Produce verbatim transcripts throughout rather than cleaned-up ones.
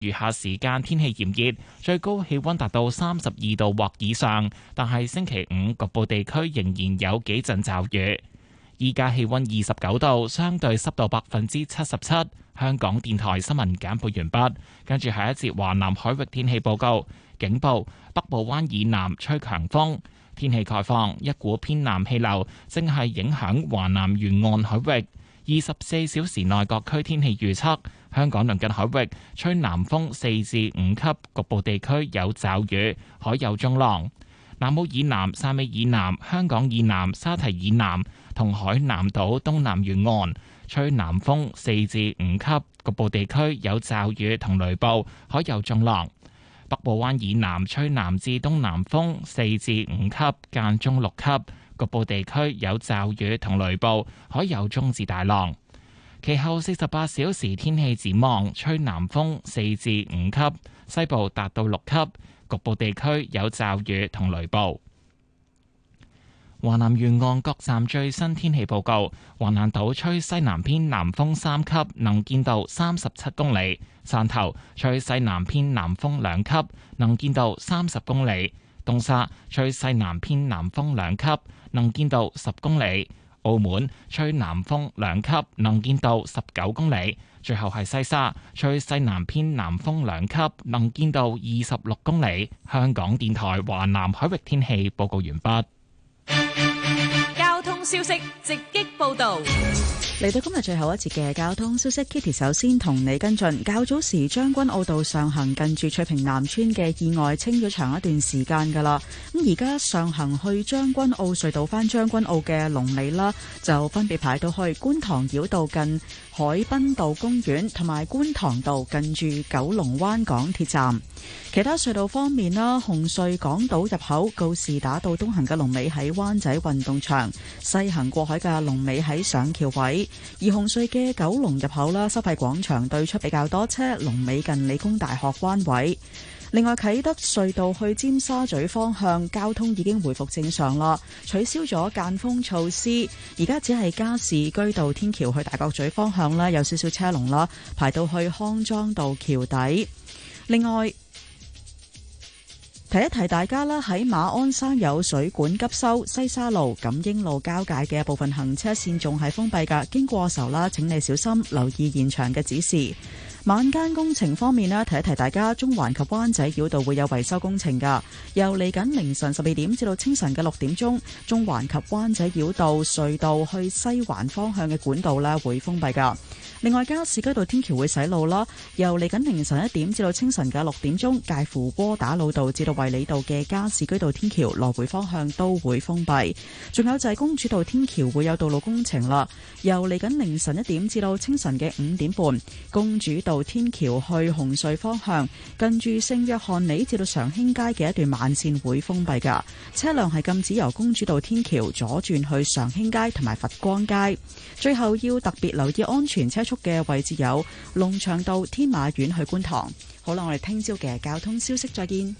餘下時間天氣炎熱，最高氣溫達到三十二度或以上，但係星期五局部地區仍然有幾陣驟雨。依家氣溫二十九度，相對濕度百分之七十七。香港電台新聞簡報完畢，跟住下一節華南海域天氣報告。警報：北部灣以南吹強風。天氣概況：一股偏南氣流正係影響華南沿岸海域。二十四小時內各區天氣預測：香港鄰近海域吹南風四至五級，局部地區有驟雨，海有中浪。南澳以南、汕尾以南、香港以南、沙堤以南同海南島東南沿岸吹南風四至五級，局部地區有驟雨同雷暴，海有中浪。北部灣以南吹南至東南風四至五級，間中六級，局部地區有驟雨同雷暴，海有中至大浪。其後四十八小時天氣展望，吹南風四至五級，西部達到六級，局部地區有驟雨同雷暴。華南沿岸各站最新天氣報告：橫瀾島吹西南偏南風三級，能見度三十七公里；汕頭吹西南偏南風兩級，能見度三十公里；東沙吹西南偏南風兩級，能見度十公里；澳門吹南風兩級，能見度十九公里。最後係西沙吹西南偏南風兩級，能見度二十六公里。香港電台華南海域天氣報告完畢。 交通消息直擊報道。 嚟到今日最後一節嘅交通消息 ，Kitty 首先同你跟進。較早時將軍澳道上行近住翠屏南村嘅意外清咗長一段時間噶啦，咁而家上行去將軍澳隧道返將軍澳嘅龍尾啦，就分別排到去觀塘繞道近海濱道公園同埋觀塘道近住九龍灣港鐵站。其他隧道方面啦，紅隧港島入口告士打道東行嘅龍尾喺灣仔運動場，西行過海嘅龍尾喺上橋位。而紅隧嘅九龍入口啦，收費廣場對出比較多車，龍尾近理工大學灣位。另外，啟德隧道去尖沙咀方向交通已經回復正常啦，取消咗間封措施，而家只係加士居道天橋去大角咀方向啦，有少少車龍啦，排到去康莊道橋底。另外，提一提大家啦，喺馬鞍山有水管急修，西沙路、錦英路交界嘅部分行車線仲係封閉㗎，經過時候啦，請你小心留意現場嘅指示。晚間工程方面呢，提一提大家，中環及灣仔繞道會有維修工程㗎，由嚟緊凌晨十二點至到清晨嘅六點鐘，中環及灣仔繞道隧道去西環方向嘅管道呢會封閉㗎。另外，加士居道天橋會洗路啦，由嚟緊凌晨一點至到清晨嘅六點鐘，介乎窩打老道至到衛理道嘅加士居道天橋來回方向都會封閉。仲有就係公主道天橋會有道路工程啦，由嚟緊凌晨一點至到清晨嘅五點半，公主道天橋去紅隧方向近住聖約翰里至到常興街嘅一段慢線會封閉㗎，車輛係禁止由公主道天橋左轉去常興街同埋佛光街。最後要特別留意安全車速嘅位置有龍翔道天馬苑去觀塘。好啦，我哋聽朝嘅交通消息再見。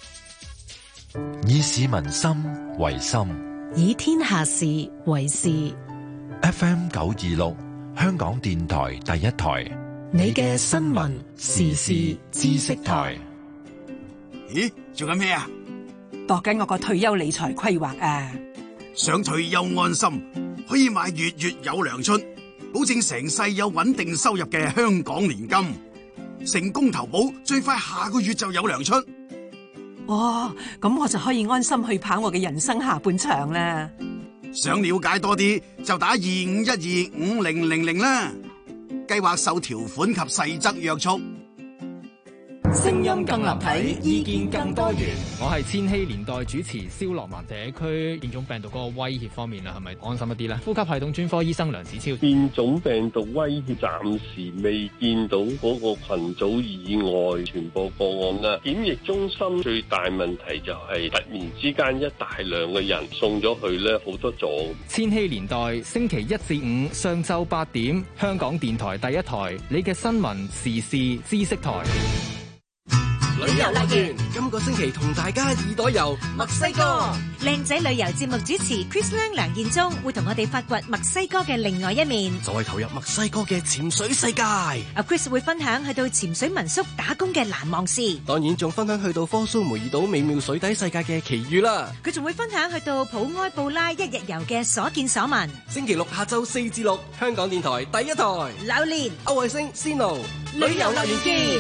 以市民心為心， 以天下事為事。 F M 九二六香港電台第一台， 你嘅新聞時事知識台。 咦，做緊咩啊？ 度緊我個退休理財規劃啊！ 想退休安心，可以買月月有糧出，保證成世有穩定收入嘅香港年金。成功投保，最快下個月就有糧出。 哇，咁我就可以安心去跑我嘅人生下半場啦。 想了解多啲，就打二五一二五零零零啦。計劃受條款及細則約束。 聲音更立體，意見更多元。 我係千禧年代主持蕭樂文。社區變種病毒嗰個威脅方面啊，係咪安心一啲咧？呼吸系統專科醫生梁子超， 變種病毒威脅暫時未見到嗰個群組以外傳播個案啦。檢疫中心最大問題就係突然之間一大量嘅人送咗去咧，好多組。 千禧年代星期一至五上晝八點，香港電台第一台，你嘅新聞時事知識台。 旅遊樂園，今個星期同大家耳朵遊墨西哥。 靚仔旅遊節目主持 Chris Lang 梁彥宗會同我哋發掘墨西哥嘅另外一面， 再投入墨西哥嘅潛水世界。 阿 Chris 會分享去到潛水民宿打工嘅難忘事， 當然仲分享去到科蘇梅爾島美妙水底世界嘅奇遇啦。 佢仲會分享去到普埃布拉一日遊嘅所見所聞。 星期六下晝四至六，香港電台第一台， 榴蓮、 歐慧星、Sino，旅遊樂園見。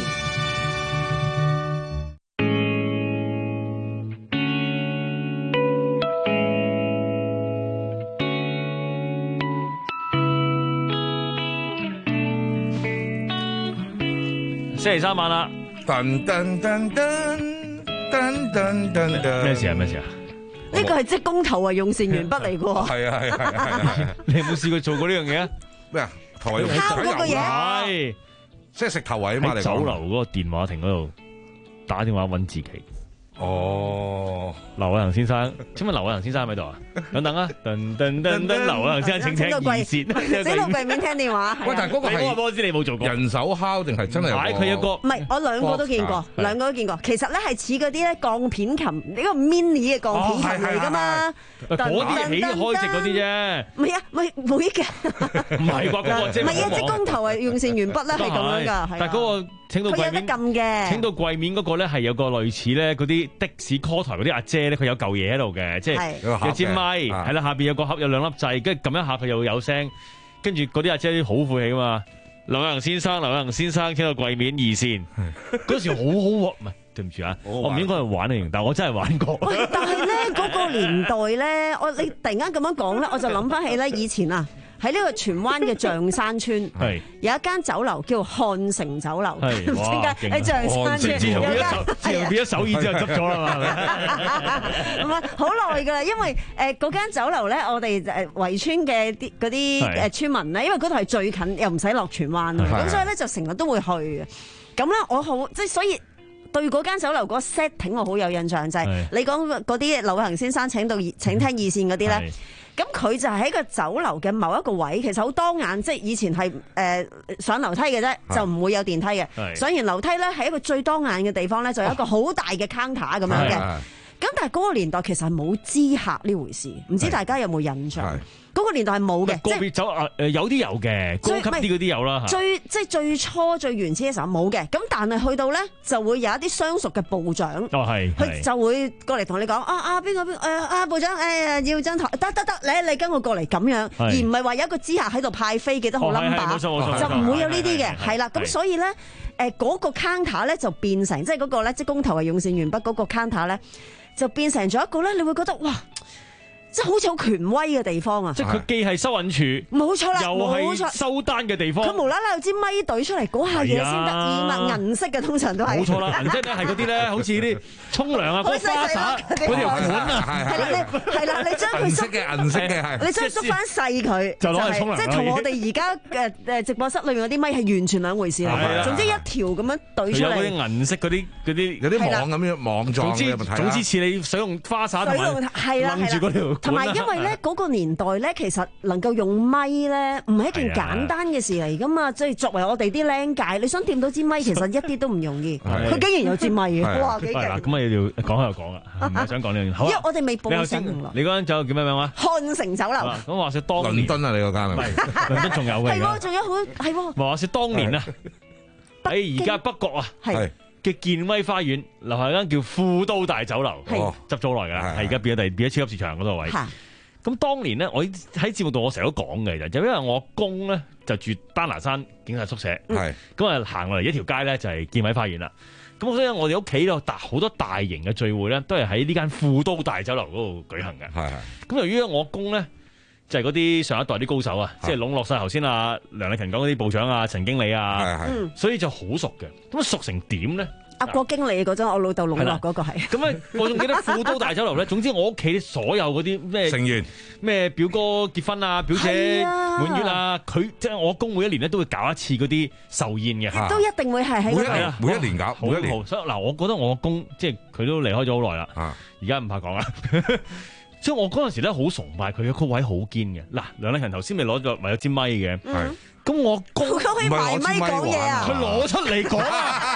星期三晚啦，噔噔噔噔噔噔噔噔，咩事啊？咩事啊？ 呢個係即公投啊，用膳鉛筆嚟㗎。 係啊係係係，你有冇試過做過呢樣嘢啊？咩啊？頭位敲嗰個嘢， 係即係食頭位啊嘛！你酒樓嗰個電話亭嗰度打電話揾自己。哦，劉偉恒先生，請問劉偉恒先生喺咪度啊？等等啊，噔噔噔噔，劉偉恒先生請請二線， 整到櫃面聽電話。 喂，但係嗰個係我知你冇做過，人手敲定係真係？買佢一個， 唔係我兩個都見過，兩個都見過。其實咧係似嗰啲咧鋼片琴，呢個 mini 嘅鋼片琴嚟噶嘛。 嗰啲起開直嗰啲啫。 唔係啊，唔係每嘅。 唔係啩？嗰個即係唔係啊，即公投係用線鉛筆咧係咁樣㗎，係。 但係嗰個請到櫃面， 佢有得撳嘅。 請到櫃面嗰個咧係有個類似咧嗰啲的士 call 台嗰啲阿姐咧，佢有嚿嘢喺度嘅，即係有支咪，係啦，下邊有個盒，有兩粒掣，跟住撳一下佢又會有聲，跟住嗰啲阿姐好晦氣噶嘛。劉偉恒先生，劉偉恒先生，請到櫃面二線，嗰時好好喎，唔係對唔住啊，我唔應該係玩嚟，但係我真係玩過。 喂，但係咧嗰個年代咧，我你突然間咁樣講咧，我就諗翻起咧以前啊。喺呢個荃灣嘅象山村，有一間酒樓叫漢城酒樓，唔知點解喺象山村有間， 自從變咗首爾之後執咗啦嘛， 唔係好耐㗎啦，因為誒嗰間酒樓咧，我哋誒圍村嘅啲嗰啲誒村民咧，因為嗰度係最近，又唔使落荃灣，咁所以咧就成日都會去嘅。咁咧我好即係所以對嗰間酒樓嗰個 setting 我好有印象，就係你講嗰啲劉偉恒先生請到請聽二線嗰啲咧。咁佢就喺個酒樓嘅某一個位，其實好當眼，即係以前係誒、呃、上樓梯嘅啫，就唔會有電梯嘅。上完樓梯咧，係一個最當眼嘅地方咧，就有一個好大嘅 counter 咁樣嘅。咁但係嗰個年代其實係冇知客呢回事，唔知大家有冇印象？嗰個年代係冇嘅， 個別酒啊誒有啲有嘅，高級啲嗰啲有啦。 最即係最初最原始嘅時候冇嘅，咁但係去到咧就會有一啲相熟嘅部長， 哦係， 佢就會過嚟同你講啊啊邊個邊誒啊部長誒要張台得得得，你你跟我過嚟咁樣，而唔係話有一個知客喺度派飛記得好 number，就唔會有呢啲嘅，係啦，咁所以咧誒嗰個 counter 咧就變成即係嗰個咧即係公投係用線鉛筆嗰個 counter 咧就變成咗一個咧，你會覺得哇！即係好似好權威嘅地方啊！ 即係佢既係收銀處， 冇錯啦， 又係收單嘅地方。 佢無啦啦有支咪隊出嚟，嗰下嘢先得意嘛，銀色嘅通常都係。 冇錯啦，銀色咧係嗰啲咧，好似啲沖涼啊，嗰花灑嗰條管啊， 係啦，你係啦，你將佢縮嘅銀色嘅係， 你將佢縮翻細佢， 就攞嚟沖涼。 即係同我哋而家嘅誒直播室裏面嗰啲咪係完全兩回事嚟。總之一條咁樣隊出嚟。 有嗰啲銀色嗰啲嗰啲嗰啲網咁樣網狀嘅問題。總之似你使用花灑同埋攬住嗰條。 同埋因為咧嗰個年代咧，其實能夠用咪咧，唔係一件簡單嘅事嚟噶嘛。即係作為我哋啲僆界，你想掂到支咪，其實一啲都唔容易。佢竟然有支咪嘅，哇幾勁！ 咁啊要講下就講啦，唔係想講呢樣嘢。 因為我哋未報新聞。 你嗰間酒叫咩名話？ 漢城酒樓。 咁話說當年，倫敦啊，你嗰間係咪？倫敦仲有嘅。 係喎，仲有好係喎。 話說當年啊，喺而家北角啊。係。嘅健威花園樓下間叫富都大酒樓，執咗好耐㗎啦，係而家變咗第變咗超級市場嗰度位。咁當年咧，我喺節目度我成日都講嘅，就因為我公咧就住丹拿山警察宿舍，咁啊行落嚟一條街咧就係健威花園啦。咁所以我哋屋企度大好多大型嘅聚會咧，都係喺呢間富都大酒樓嗰度舉行嘅。咁由於我公咧就係嗰啲上一代啲高手啊，即係籠絡晒頭先啊梁禮勤講嗰啲部長啊、陳經理啊，所以就好熟嘅。咁熟成點咧？ 阿郭經理嗰陣，我老豆籠絡嗰個係。 咁咧，我仲記得富都大酒樓咧。總之我屋企所有嗰啲咩成員，咩表哥結婚啊、表姐滿月啊，佢即係我公每一年咧都會搞一次嗰啲壽宴嘅。 都一定會係喺嗰度。每一年搞，每一年。所以嗱，我覺得我公即係佢都離開咗好耐啦。而家唔怕講啦。所以我嗰陣時咧好崇拜佢嘅，個位好堅嘅。嗱，梁禮勤頭先咪攞咗咪有支咪嘅。咁我公佢可以埋咪講嘢啊！ 佢攞出嚟講啊！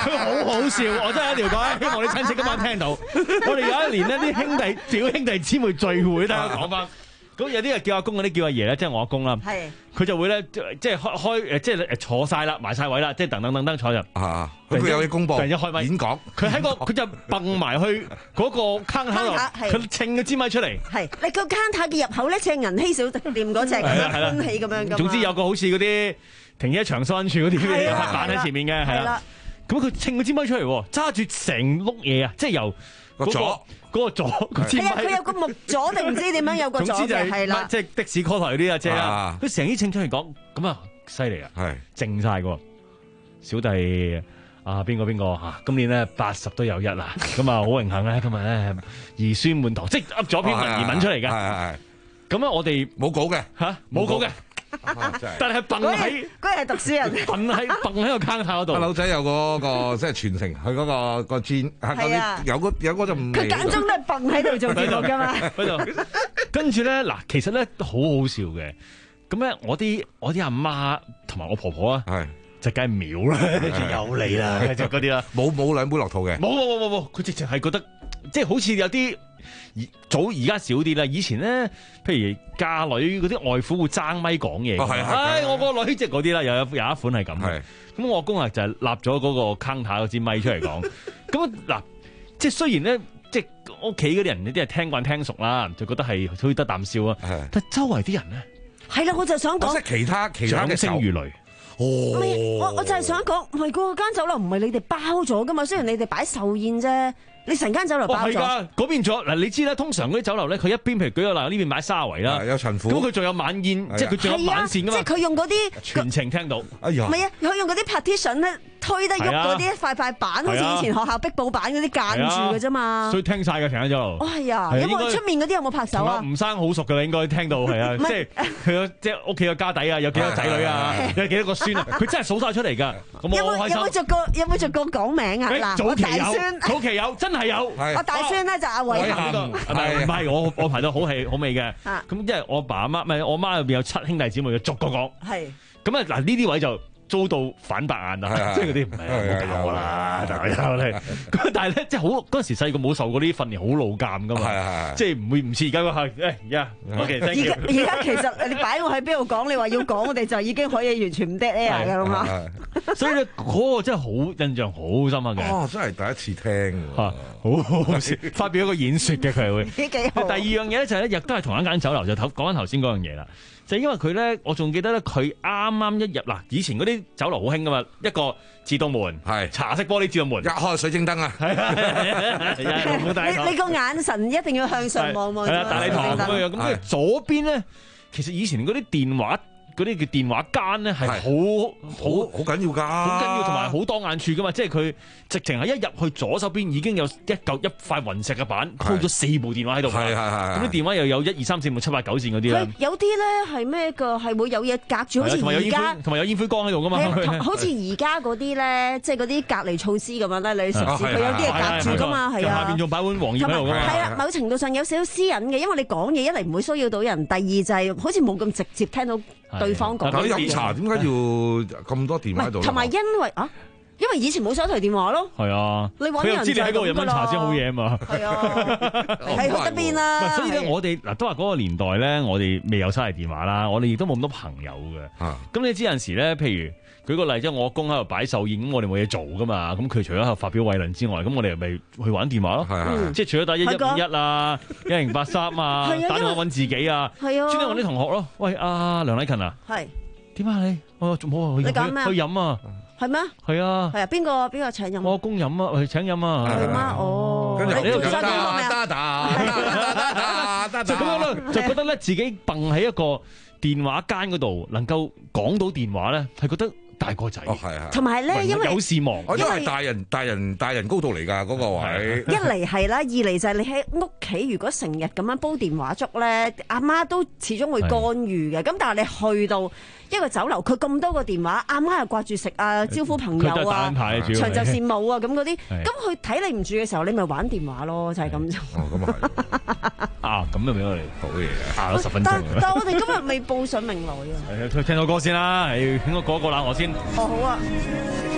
佢好好笑，我真係一條講，希望你親戚今晚聽到。我哋有一年呢啲兄弟表兄弟姊妹聚會，大家講翻。咁有啲人叫阿公，嗰啲叫阿爺咧，即係我阿公啦。係，佢就會咧，即係開開誒，即係誒坐晒啦，埋晒位啦，即係等等等等坐入。啊，佢有嘢公佈，突然一開咪演講，佢喺個佢就蹦埋去嗰個坑口度，佢稱個支咪出嚟。係，你個坑塔嘅入口咧，似銀禧小店嗰隻歡喜咁樣噶。總之有個好似嗰啲停車場收銀處嗰啲嘅塊板喺前面嘅，係啦。咁佢稱個支咪出嚟，揸住成碌嘢啊，即係由個左。嗰個座，係啊！佢有個木座定唔知點樣有個座嘅，係啦，即係的士 call 台嗰啲阿姐啊，佢成啲稱出嚟講，咁啊犀利啊，係靜晒個小弟啊，邊個邊個嚇？今年咧八十都有一啦，咁啊好榮幸咧，今日咧兒孫滿堂，即係噏咗篇文言文出嚟嘅，係係係。咁啊，我哋冇稿嘅嚇，冇稿嘅。但係蹦喺嗰日係讀書人，蹦喺蹦喺個坑塔嗰度。阿佬仔有嗰個即係傳承，佢嗰個個轉係有個有嗰陣。佢間中都係蹦喺度做節目㗎嘛。喺度，跟住咧嗱，其實咧好好笑嘅。咁咧，我啲我啲阿媽同埋我婆婆啊，係就梗係秒啦，有你啦，就嗰啲啦，冇冇兩杯落肚嘅，冇冇冇冇冇，佢直情係覺得即係好似有啲。早而家少啲啦，以前咧，譬如嫁女嗰啲外父會爭咪講嘢，係係、哎，我個女即係嗰啲啦，又有有一款係咁嘅。咁我阿公啊就係立咗嗰個坑塔嗰支咪出嚟講。咁嗱，即係雖然咧，即係屋企嗰啲人呢啲係聽慣聽熟啦，就覺得係好得啖笑啊。但係周圍啲人咧，係啦，我就想講，即係其他其他嘅掌聲如雷。哦，唔係，我我就係想講，唔係嗰間酒樓唔係你哋包咗噶嘛，雖然你哋擺壽宴啫。你成間酒樓包咗，係㗎，嗰邊仲有嗱，你知啦，通常嗰啲酒樓咧，佢一邊譬如舉個例，呢邊買沙圍啦，有陳虎，咁佢仲有晚宴，即係佢仲有晚膳㗎嘛，即係佢用嗰啲全程聽到，哎呀，唔係啊，佢用嗰啲 partition 咧推得喐嗰啲塊塊板，好似以前學校壁布板嗰啲間住㗎啫嘛，所以聽晒㗎成間酒樓。哦係啊，有冇出面嗰啲有冇拍手啊？吳生好熟㗎啦，應該聽到係啊，即係佢即係屋企個家底啊，有幾多仔女啊，有幾多個孫啊，佢真係數晒出嚟㗎。有冇有冇逐個有冇逐個講名啊？嗱，我大孫，早期有真係有。我大孫咧就阿偉恒，係咪？唔係我我排到好戲好味嘅。咁因為我爸阿媽，唔係我媽入邊有七兄弟姊妹，逐個講。係。咁啊嗱，呢啲位就遭到反白眼啦，即係嗰啲唔係唔好搞啦，大家咧。咁但係咧，即係好嗰陣時細個冇受過呢啲訓練，好老尷噶嘛。即係唔會唔似而家嗰下，誒而家 OK。而家而家其實你擺我喺邊度講，你話要講，我哋就已經可以完全唔 dead air 㗎啦嘛。所以咧嗰個真係好印象好深刻嘅。哦，真係第一次聽嚇，好好笑。發表一個演説嘅佢係會。幾好。第二樣嘢咧就係咧，亦都係同一間酒樓，就頭講緊頭先嗰樣嘢啦。就因為佢咧，我仲記得咧，佢啱啱一入嗱，以前嗰啲酒樓好興噶嘛，一個自動門，係茶色玻璃自動門，一開水晶燈啊，係啊，你你個眼神一定要向上望望，係啦，大禮堂咁樣，咁跟住左邊咧，其實以前嗰啲電話。嗰啲叫電話間咧係好好好緊要㗎，好緊要同埋好多眼處㗎嘛，即係佢直情係一入去左手邊已經有一嚿一塊雲石嘅板鋪咗四部電話喺度，係係係，咁啲電話又有一二三四五六七八九線嗰啲啦。有啲咧係咩㗎？係會有嘢隔住，好似而家同埋有煙灰缸喺度㗎嘛。好似而家嗰啲咧，即係嗰啲隔離措施咁樣咧，你食肆佢有啲係隔住㗎嘛，係啊。下邊仲擺碗黃葉喺度㗎嘛。係啦，某程度上有少少私隱嘅，因為你講嘢一嚟唔會騷擾到人，第二就係好似冇咁直接聽到對方講。但係飲茶點解要咁多電話喺度？同埋因為啊，因為以前冇手提電話咯。係啊，你揾人知你喺度飲緊茶先好嘢啊嘛。係啊，係去得邊啦。所以咧，我哋嗱都話嗰個年代咧，我哋未有手提電話啦，我哋亦都冇咁多朋友嘅。啊，咁你知有陣時咧，譬如舉個例，即係我阿公喺度擺壽宴，咁我哋冇嘢做噶嘛。咁佢除咗喺度發表偉論之外，咁我哋咪去玩電話咯。係係，即係除咗打一一五一啊、一零八三啊，打電話揾自己啊。係啊，專登揾啲同學咯。喂，阿梁禮勤啊。係。點啊你？我仲冇去去飲啊？係咩？係啊。係啊，邊個邊個請飲？我阿公飲啊，去請飲啊。係嗎？哦。跟住你又生咗咩？得得就咁樣咯，就覺得咧自己蹦喺一個電話間嗰度，能夠講到電話咧，係覺得大個仔。哦，係係。同埋咧，因為有事忙，因為大人大人大人高度嚟㗎嗰個位。一嚟係啦，二嚟就係你喺屋企，如果成日咁樣煲電話粥咧，阿媽都始終會干預嘅。咁但係你去到一個酒樓，佢咁多個電話，阿媽又掛住食啊，招呼朋友啊，長袖善舞啊，咁嗰啲，咁佢睇你唔住嘅時候，你咪玩電話咯，就係咁啫。哦，咁啊係。啊，咁就俾我哋好嘢啊！下咗十分鐘。但但我哋今日未報上名來啊。聽到歌先啦，應該過一過冷河先。哦，好啊。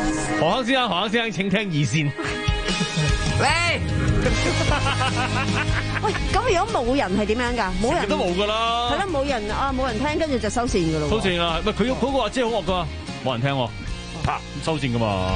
何生先生，何生先生請聽二線。 喂，喂，咁如果冇人係點樣㗎？冇人都冇㗎啦。 係咯，冇人啊，冇人聽，跟住就收線㗎咯。 收線啦，唔係佢嗰個話即係好惡㗎，冇人聽喎，啪收線㗎嘛。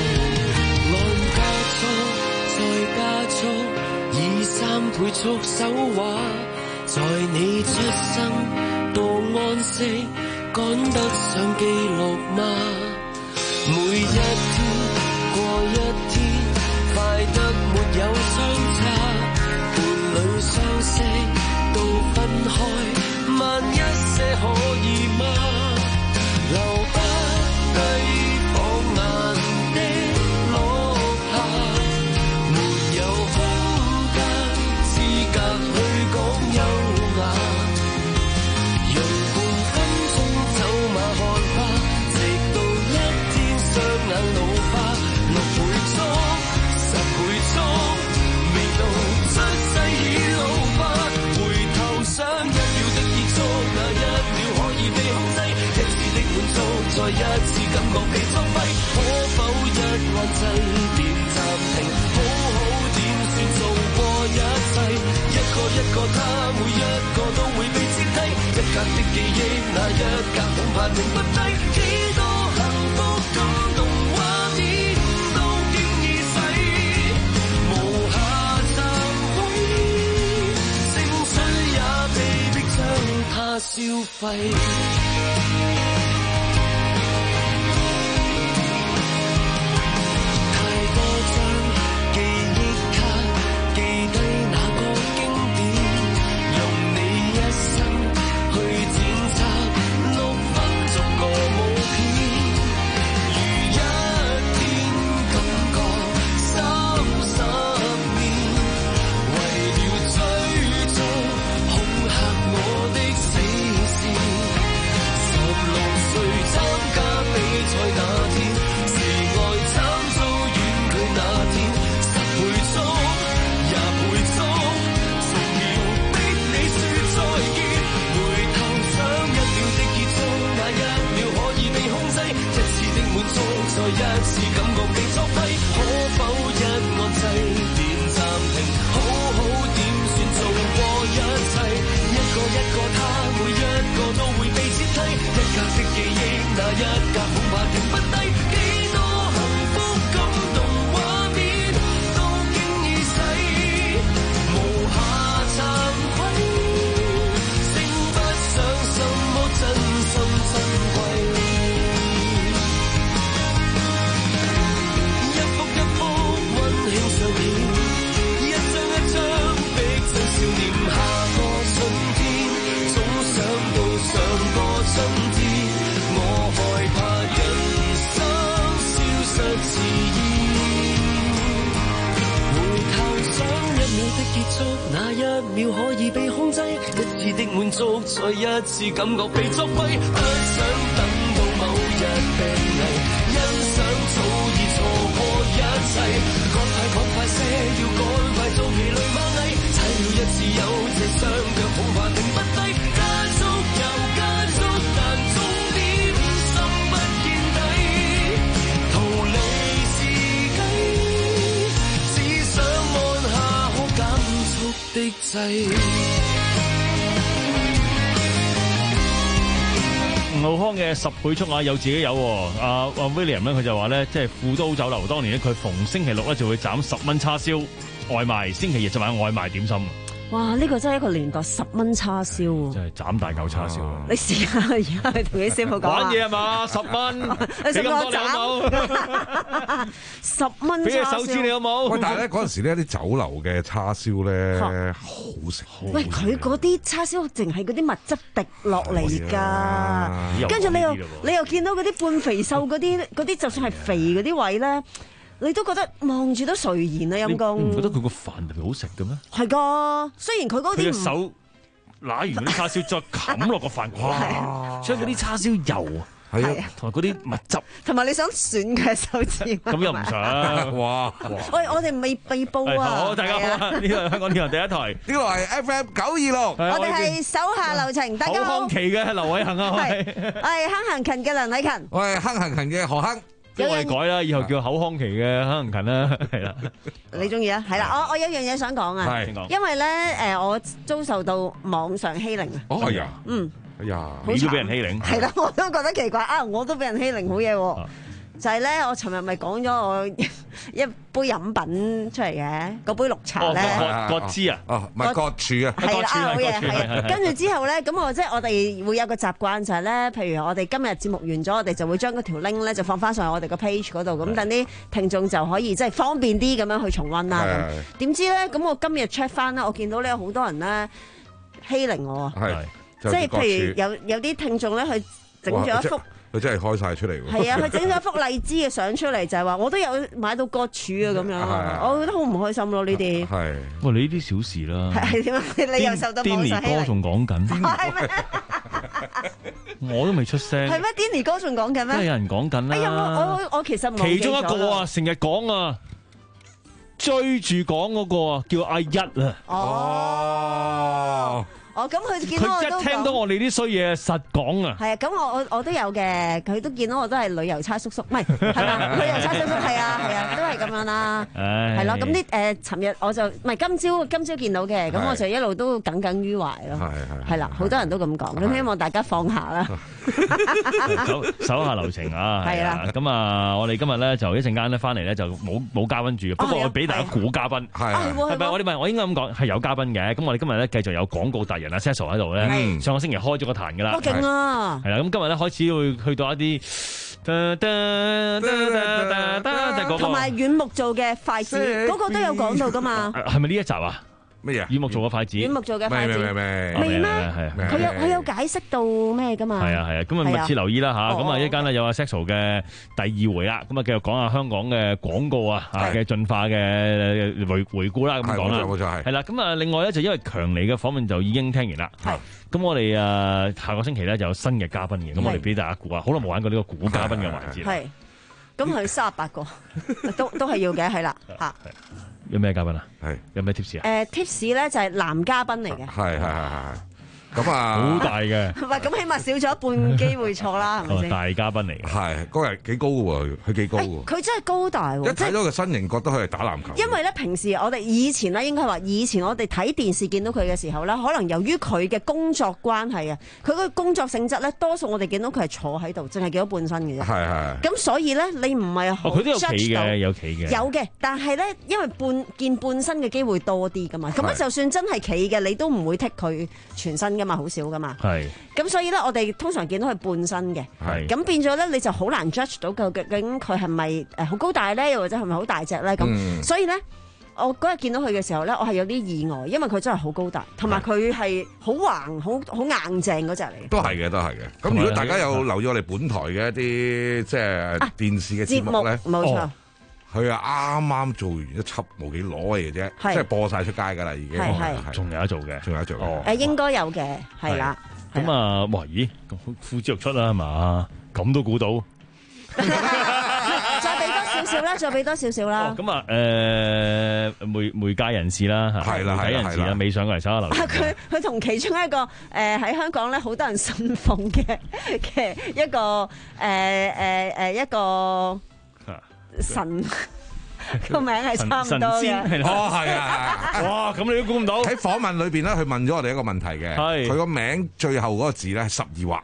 再加速，以三倍速手畫，在你出生到安息，趕得上記錄嗎？每一天過一天，快得沒有相差，伴侶相識到分開，慢一些可以嗎？留不低。再一次感覺被作廢，可否一按掣點暫停，好好點算做過一切，一個一個他，每一個都會被接替，一格的記憶，那一格恐怕停不低，幾多幸福感動畫面都經已逝，無下慚愧，聲水也被迫將它消費。再一次感覺被作廢，可否一按掣點暫停，好好點算做過一切，一個一個他，每一個都會被接替，一格的記憶，那一格恐怕停不低，幾多幸福感動畫面都經已逝，無下慚愧，稱不上什麼真心珍貴。一張一張逼真笑臉，下個春天總想到上個春天，我害怕人生消失自然，回頭想一秒的結束，那一秒可以被控制，一次的滿足，再一次感覺被作廢，不想等到某日病危，欣賞早已錯過一切，趕快趕快些，要趕快做疲累螞蟻，踩了一次有這雙腳恐怕停不低，加速又加速，但終點心不見底，逃離自己，只想按下可減速的掣。 吳浩康嘅十倍速啊，有自己有阿阿 William 咧，佢就話咧，即係富都酒樓當年咧，佢逢星期六咧就會斬十蚊叉燒外賣，星期日就買外賣點心。 哇！呢、這個真係一個年代，十蚊叉燒喎， 真係斬大嚿叉燒。 你試下而家去同啲師傅講玩嘢係嘛？十蚊，你咁多你好冇？ 十蚊， 俾隻手指你好冇？ 喂，但係咧嗰陣時咧啲酒樓嘅叉燒咧好食。 喂，佢嗰啲叉燒淨係嗰啲物質滴落嚟㗎，跟住你又你又見到嗰啲半肥瘦嗰啲嗰啲，就算係肥嗰啲位咧。你都覺得望住都垂涎啊！陰公， 唔覺得佢個飯特別好食嘅咩？ 係噶，雖然佢嗰啲佢手揦完嗰啲叉燒再冚落個飯，哇！所以嗰啲叉燒油係啊，同埋嗰啲蜜汁， 同埋你想吮佢手指， 咁又唔想哇！ 喂，我哋未被捕啊！ 好，大家好，呢度係香港電台第一台， 呢個係 F M 九二六， 我哋係手下留情，大家好。 好康期嘅劉偉恒啊， 係，我係亨行勤嘅梁禮勤， 我係亨行勤嘅何亨。 即係我哋改啦，以後叫口腔期嘅坑勤啦，係啦。 你中意啊？係啦，我我有樣嘢想講啊， 係因為咧誒，我遭受到網上欺凌啊。 哦，係啊， 嗯， 哎呀， 你都俾人欺凌， 係啦，我都覺得奇怪啊，我都俾人欺凌，好嘢喎。就係咧，我尋日咪講咗我一杯飲品出嚟嘅，嗰杯綠茶咧， 葛葛枝啊， 哦，唔係葛柱啊， 係啦，好嘢，係啊。跟住之後咧，咁我即係我哋會有個習慣就係咧，譬如我哋今日節目完咗，我哋就會將嗰條 link 咧就放翻上我哋個 page 嗰度，咁等啲聽眾就可以即係方便啲咁樣去重溫啦。咁點知咧，咁我今日 check 翻啦，我見到咧有好多人咧欺凌我啊，即係譬如有有啲聽眾咧，佢整咗一幅。 佢真係開晒出嚟喎！ 係啊，佢整咗幅荔枝嘅相出嚟，就係話我都有買到葛柱啊咁樣，我覺得好唔開心咯呢啲。 係， 哇！你呢啲小事啦。 係點啊？你又受到網上欺凌？ 哥仲講緊。 係咩？ 我都未出聲。 係咩 ？Danny 哥仲講緊咩？ 真係有人講緊啦。 哎呀，我我我其實其中一個啊，成日講啊，追住講嗰個啊，叫阿一啊。 哦。哦，咁佢見到我都佢一聽到我哋啲衰嘢，實講啊！ 係啊，咁我我我都有嘅，佢都見到我都係旅遊差叔叔，唔係係嘛？旅遊差叔叔係啊係啊，都係咁樣啦。係咯，咁啲誒，尋日我就唔係今朝今朝見到嘅，咁我就一路都耿耿於懷咯。係係係啦，好多人都咁講，咁希望大家放下啦。 手手下留情啊！係啦，咁啊，我哋今日咧就一陣間咧翻嚟咧就冇冇嘉賓住，不過我俾大家估嘉賓係係咪？我哋唔係我應該咁講係有嘉賓嘅，咁我哋今日咧繼續有廣告達人阿 Cecil 喺度咧，上個星期開咗個壇噶啦， 好勁啊！ 係啦，咁今日咧開始會去到一啲同埋軟木做嘅筷子，嗰個都有講到噶嘛？ 係咪呢一集啊？ 乜嘢？ 軟木做嘅筷子， 軟木做嘅筷子， 未未未咩？佢有佢有解釋到咩噶嘛？ 係啊係啊，咁啊密切留意啦吓，咁啊一間咧有阿 Cecil 嘅第二回啦，咁啊繼續講下香港嘅廣告啊嘅進化嘅回回顧啦，咁講啦， 冇錯係。 係啦，咁啊另外咧就因為強尼嘅訪問就已經聽完啦，係，咁我哋誒下個星期咧就有新嘅嘉賓嘅，咁我哋俾大家估啊，好耐冇玩過呢個估嘉賓嘅環節。 係，咁佢三十八個，都都係要嘅，係啦吓。 有咩嘉賓啊？ 係有咩 tips 啊？ 誒 tips 咧就係男嘉賓嚟嘅。 係係係係。咁啊， 好大嘅。 唔係，咁起碼少咗一半機會錯啦，係咪先？ 大嘉賓嚟嘅。 係，嗰人幾高喎，佢幾高喎。 佢真係高大喎。 一睇到個身形，覺得佢係打籃球。 因為咧，平時我哋以前咧，應該話以前我哋睇電視見到佢嘅時候咧，可能由於佢嘅工作關係啊，佢嗰個工作性質咧，多數我哋見到佢係坐喺度，淨係見到半身嘅啫。 係係。 咁所以咧，你唔係好。 佢都有企嘅，有企嘅。 有嘅，但係咧，因為半見半身嘅機會多啲噶嘛，咁樣就算真係企嘅，你都唔會剔佢全身噶嘛，好少噶嘛。 係， 咁所以咧，我哋通常見到佢半身嘅，咁變咗咧，你就好難 judge 到究竟佢係咪誒好高大咧，又或者係咪好大隻咧？咁、嗯，所以咧，我嗰日見到佢嘅時候咧，我係有啲意外，因為佢真係好高大，同埋佢係好橫、好好硬淨嗰隻嚟。 都係嘅，都係嘅。咁如果大家有留意我哋本台嘅一啲即係電視嘅節目咧， 冇錯。 佢啊啱啱做完一輯冇幾攞嘅啫，即係播晒出街㗎啦，已經。係係， 仲有得做嘅， 仲有得做。 哦， 誒應該有嘅，係啦。 咁啊，哇咦，呼之欲出啦，係嘛？咁都估到。 再俾多少少啦，再俾多少少啦。 咁啊，誒媒媒介人士啦， 係啦， 媒體人士啦，未上過嚟手下留。 佢佢同其中一個誒喺香港咧，好多人信奉嘅嘅一個誒誒誒一個。神個名係差唔多嘅， 哦係啊， 哇咁你都估唔到。 喺訪問裏邊咧，佢問咗我哋一個問題嘅，係佢個名最後嗰個字咧係十二畫。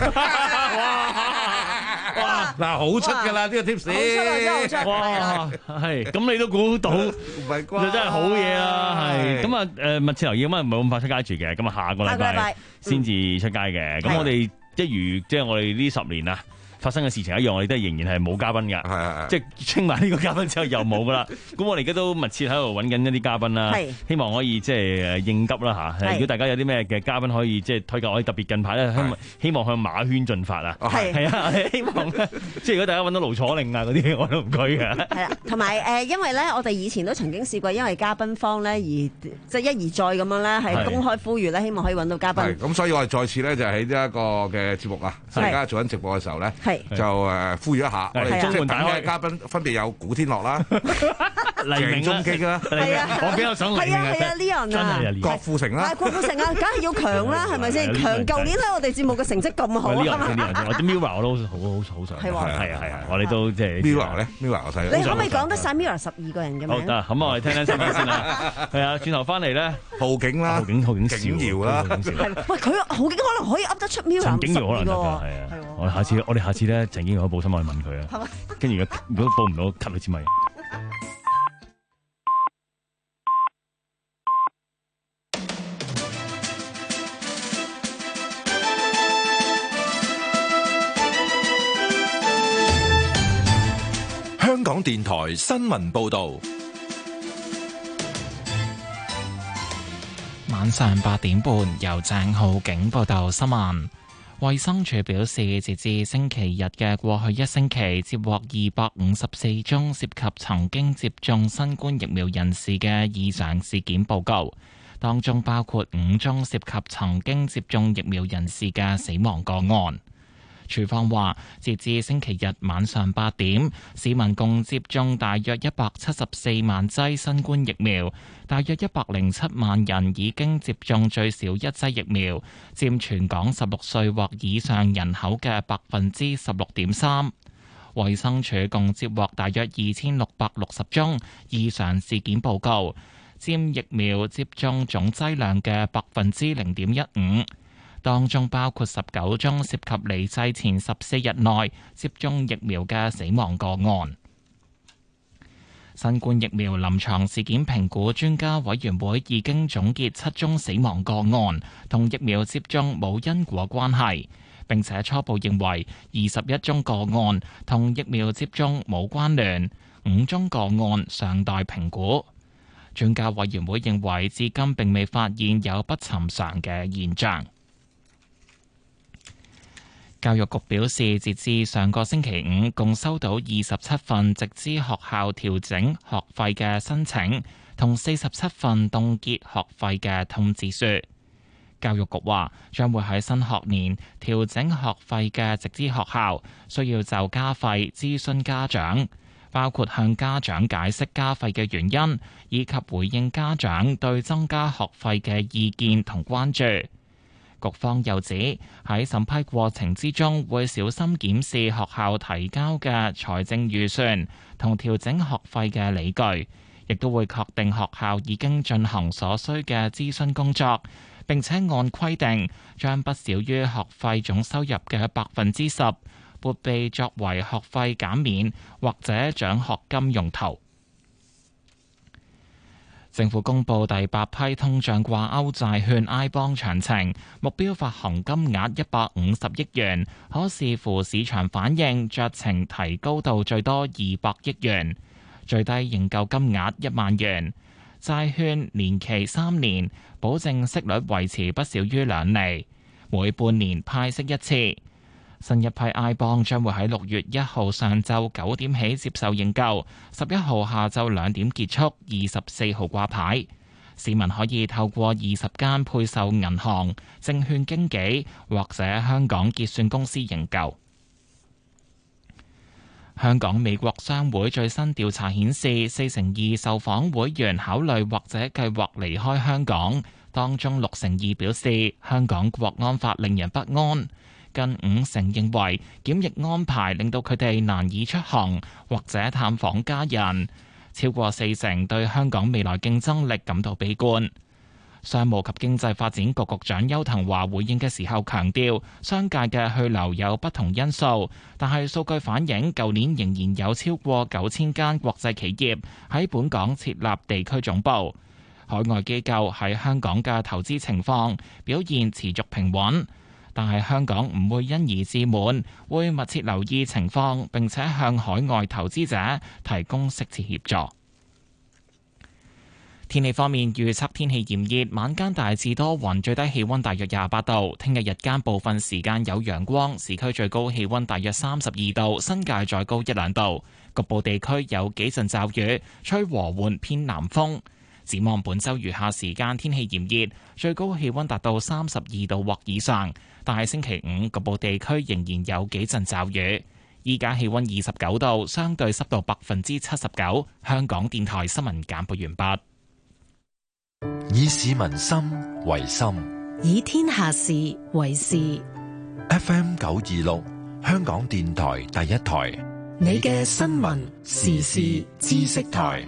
哇嗱，好出㗎啦呢個 tips， 好出啊真係好出， 哇係，咁你都估到， 唔係啩？ 就真係好嘢啦，係。咁啊誒密切留意，咁啊唔係咁快出街住嘅，咁啊下個禮拜先至出街嘅。咁我哋一如即係我哋呢十年啊。發生嘅事情一樣，我哋都係仍然係冇嘉賓㗎，係係係即係清埋呢個嘉賓之後又冇㗎啦。咁我哋而家都密切喺度揾緊一啲嘉賓啦，希望可以即係應急啦嚇。如果大家有啲咩嘅嘉賓可以即係推介，我哋特別近排咧希望希望向馬圈進發啊，係係啊，希望咧即係如果大家揾到盧楚玲啊嗰啲，我都唔拘嘅。係啦，同埋誒，因為咧我哋以前都曾經試過，因為嘉賓方咧而即係一而再咁樣咧係公開呼籲咧，希望可以揾到嘉賓。咁所以我哋再次咧就喺呢一個嘅節目啊，大家做緊直播嘅時候咧。就誒呼籲一下，我哋中門大開嘅嘉賓分別有古天樂啦。 黎明中擊啦， 係啊， 我比較想黎明啊， 係啊，Leon 啊， 郭富城啦， 係郭富城啊，梗係要強啦，係咪先？強舊年喺我哋節目嘅成績咁好啊嘛。 我啲 Mirror 我都好好好想， 係係啊係啊，我哋都即係 Mirror 咧 ，Mirror 我細。 你可唔可以講得晒 Mirror 十二個人嘅名？ 好得，咁我哋聽聽新聞先啦。係啊，轉頭翻嚟咧， 浩景啦， 浩景浩景景瑤啦， 係喂，佢浩景可能可以噏得出 Mirror 陳景瑤可能得㗎， 係啊。我哋下次我哋下次咧，陳景瑤報新聞去問佢啊。跟住如果報唔到，吸你支咪。 香港電台新聞報道， 晚上八點半由鄭浩景報道新聞。衛生署表示，截至星期日嘅過去一星期，接獲二百五十四宗涉及曾經接種新冠疫苗人士嘅異常事件報告，當中包括五宗涉及曾經接種疫苗人士嘅死亡個案。署方話，截至星期日晚上八點，市民共接種大約一百七十四萬劑新冠疫苗，大約一百零七萬人已經接種最少一劑疫苗，佔全港十六歲或以上人口嘅百分之十六點三。衛生署共接獲大約二千六百六十宗異常事件報告，佔疫苗接種總劑量嘅百分之零點一五。當中包括十九宗涉及離世前十四日內接種疫苗嘅死亡個案。新冠疫苗臨床事件評估專家委員會已經總結七宗死亡個案同疫苗接種冇因果關係，並且初步認為二十一宗個案同疫苗接種冇關聯，五宗個案尚待評估。專家委員會認為至今並未發現有不尋常嘅現象。教育局表示，截至上個星期五，共收到二十七份直資學校調整學費嘅申請，同四十七份凍結學費嘅通知書。教育局話，將會喺新學年調整學費嘅直資學校，需要就加費諮詢家長，包括向家長解釋加費嘅原因，以及回應家長對增加學費嘅意見同關注。局方又指，喺審批過程之中，會小心檢視學校提交嘅財政預算同調整學費嘅理據，亦都會確定學校已經進行所需嘅諮詢工作，並且按規定將不少於學費總收入嘅百分之十撥備作為學費減免或者獎學金用途。政府公布第八批通脹掛鈎債券 I bond 詳情，目標發行金額一百五十億元，可視乎市場反應酌情提高到最多二百億元，最低認購金額一萬元。債券年期三年，保證息率維持不少於兩厘，每半年派息一次。新一批 I bond 將會喺六月一號上晝九點起接受認購，十一號下晝兩點結束，二十四號掛牌。市民可以透過二十間配售銀行、證券經紀或者香港結算公司認購。香港美國商會最新調查顯示，四成二受訪會員考慮或者計劃離開香港，當中六成二表示香港國安法令人不安。近五成認為檢疫安排令到佢哋難以出行或者探訪家人，超過四成對香港未來競爭力感到悲觀。商務及經濟發展局局長邱騰華回應嘅時候強調，商界嘅去留有不同因素，但係數據反映舊年仍然有超過九千間國際企業喺本港設立地區總部，海外機構喺香港嘅投資情況表現持續平穩。但係香港唔會因而自滿，會密切留意情況，並且向海外投資者提供適切協助。天氣方面，預測天氣炎熱，晚間大致多雲，最低氣溫大約廿八度。聽日日間部分時間有陽光，市區最高氣溫大約三十二度，新界再高一兩度。局部地區有幾陣驟雨，吹和緩偏南風。展望本週餘下時間天氣炎熱，最高氣溫達到三十二度或以上。但係星期五局部地區仍然有幾陣驟雨。 依家氣溫二十九度，相對濕度百分之七十九。香港電台新聞簡報完畢。 以市民心為心， 以天下事為事。 F M 九二六，香港電台第一台， 你嘅新聞時事知識台。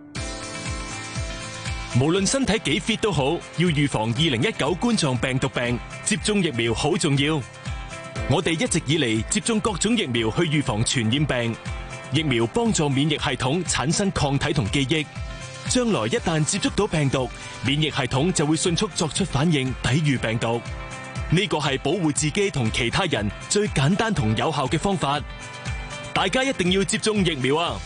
無論身體幾 fit 都好，要預防二零一九冠狀病毒病，接種疫苗好重要。我哋一直以嚟接種各種疫苗去預防傳染病，疫苗幫助免疫系統產生抗體同記憶，將來一旦接觸到病毒，免疫系統就會迅速作出反應，抵禦病毒。呢個係保護自己同其他人最簡單同有效嘅方法，大家一定要接種疫苗啊！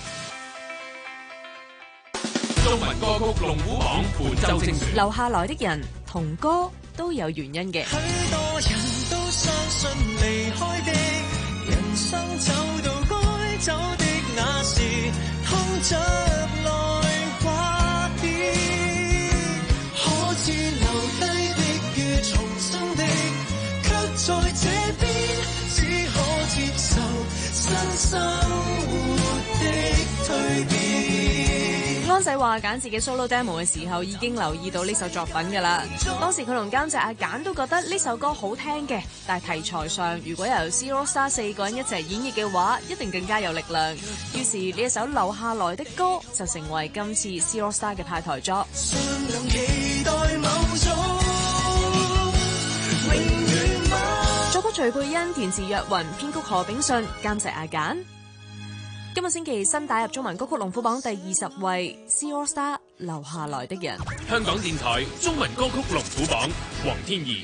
中文歌曲龍虎榜本周精選， 留下來的人同歌都有原因嘅。 許多人都相信離開的人生走到該走的那時，痛着來話別，可知留低的與重生的，卻在這邊只可接受新生活的蛻變。 安仔話揀自己 solo demo 嘅時候已經留意到呢首作品㗎啦。當時佢同監製阿簡都覺得呢首歌好聽嘅，但係題材上如果由 Zero Star 四個人一齊演繹嘅話，一定更加有力量。於是呢一首留下來的歌就成為今次 Zero Star 嘅派台作。作曲徐佩欣，填詞若雲，編曲何炳信，監製阿簡。今個星期新打入中文歌曲龍虎榜第二十位 Zero Star 留下來的人。 香港電台中文歌曲龍虎榜，黃天怡。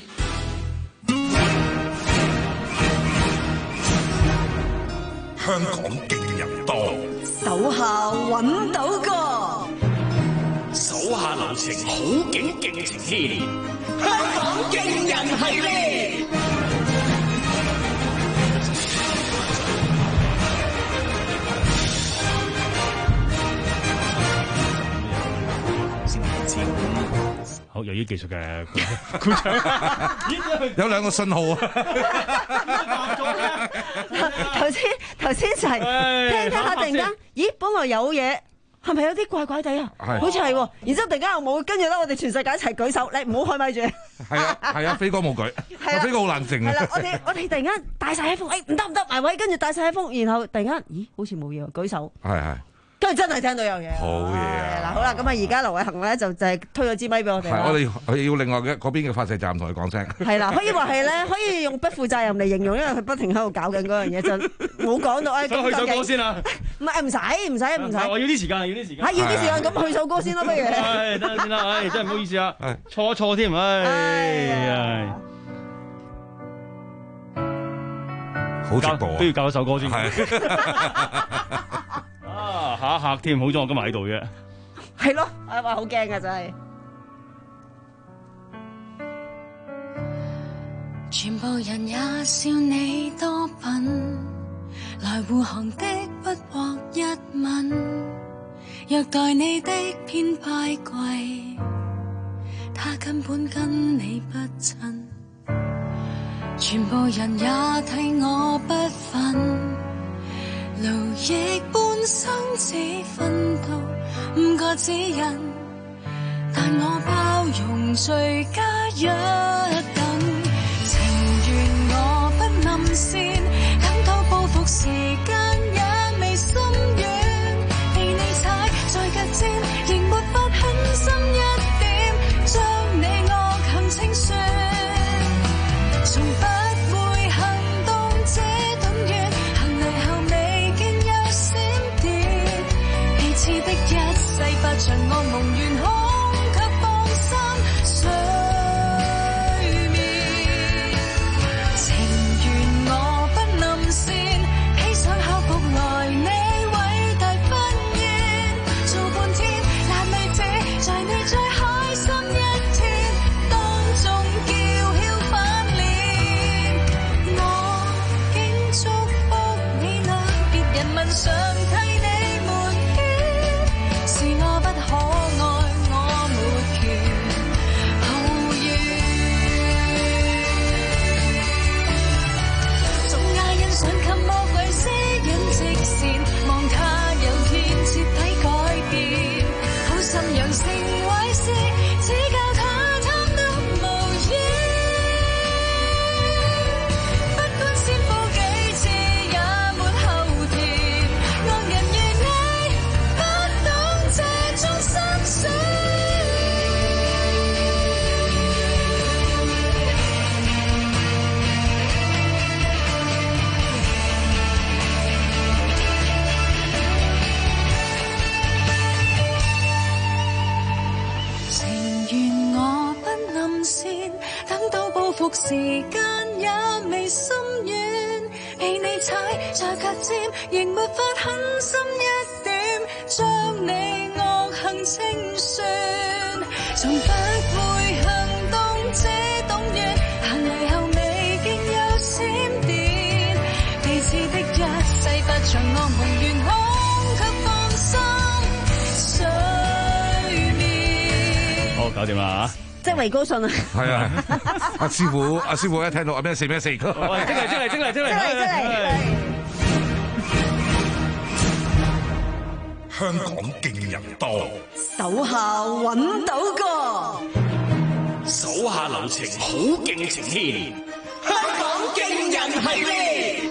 香港勁人多， 手下揾到個， 手下留情，好景勁情牽。 香港勁人系列。 好，由於技術嘅有兩個信號啊！ 頭先頭先就係聽聽下，突然間，咦，本來有嘢，係咪有啲怪怪地啊？好似係喎，然之後突然間又冇，跟住咧，我哋全世界一齊舉手，你唔好開咪住。 係啊係啊，飛哥冇舉，飛哥好冷靜啊！ 係啦，我哋我哋突然間帶晒氣風，誒唔得唔得埋位，跟住帶晒氣風，然後突然間，咦，好似冇嘢喎，舉手。係係。跟住真係聽到有嘢， 好嘢啊！ 嗱，好啦，咁啊，而家劉偉恒咧就就係推咗支咪俾我哋。 係，我哋我要另外嘅嗰邊嘅發射站同佢講聲。係啦，可以話係咧，可以用不負責任嚟形容，因為佢不停喺度搞緊嗰樣嘢，就冇講到。 咁去首歌先啦。 唔係唔使唔使唔使。 我要啲時間，要啲時間。 嚇，要啲時間，咁去首歌先啦，不如。 係，等陣先啦，唉，真係唔好意思啊，錯一錯添，唉。 好直播啊！ 都要教一首歌先。啊！嚇一嚇添，好彩我今日喺度啫。 係咯，我話好驚噶真係。 全部人也笑你多品，來護航的不獲一吻，虐待你的偏拜貴，他根本跟你不親。全部人也替我不忿，勞役半生只分到五個指引，但我包容最佳一等。情願我不臨線，等到報復時間也未心軟，被你踩在腳尖，仍沒法狠心一點，將你惡行清算，從不會行動這等遠，行來後未見有閃電，彼此的一世不像我夢圓空，卻放心睡眠。情願我不臨線，披上校服來你偉大婚宴，做半天難為這在你最開心一天當中叫囂反臉，我竟祝福你倆，別人問上替你瞞騙，是我不可愛。 服時間也未心軟，被你踩再腳尖，仍沒法狠心一點，將你惡行清算。從不會行動這動員，行嚟後未見有閃電，彼此的一世不像惡夢願空卻放心睡眠。 好，搞掂啦嚇！ 即係魏高信啊！ 係啊，阿師傅，阿師傅一聽到阿咩四咩四，喂， 精嚟精嚟精嚟精嚟！ 真係真係！ 香港勁人多， 手下揾到個， 手下留情，好勁情牽。香港勁人系列。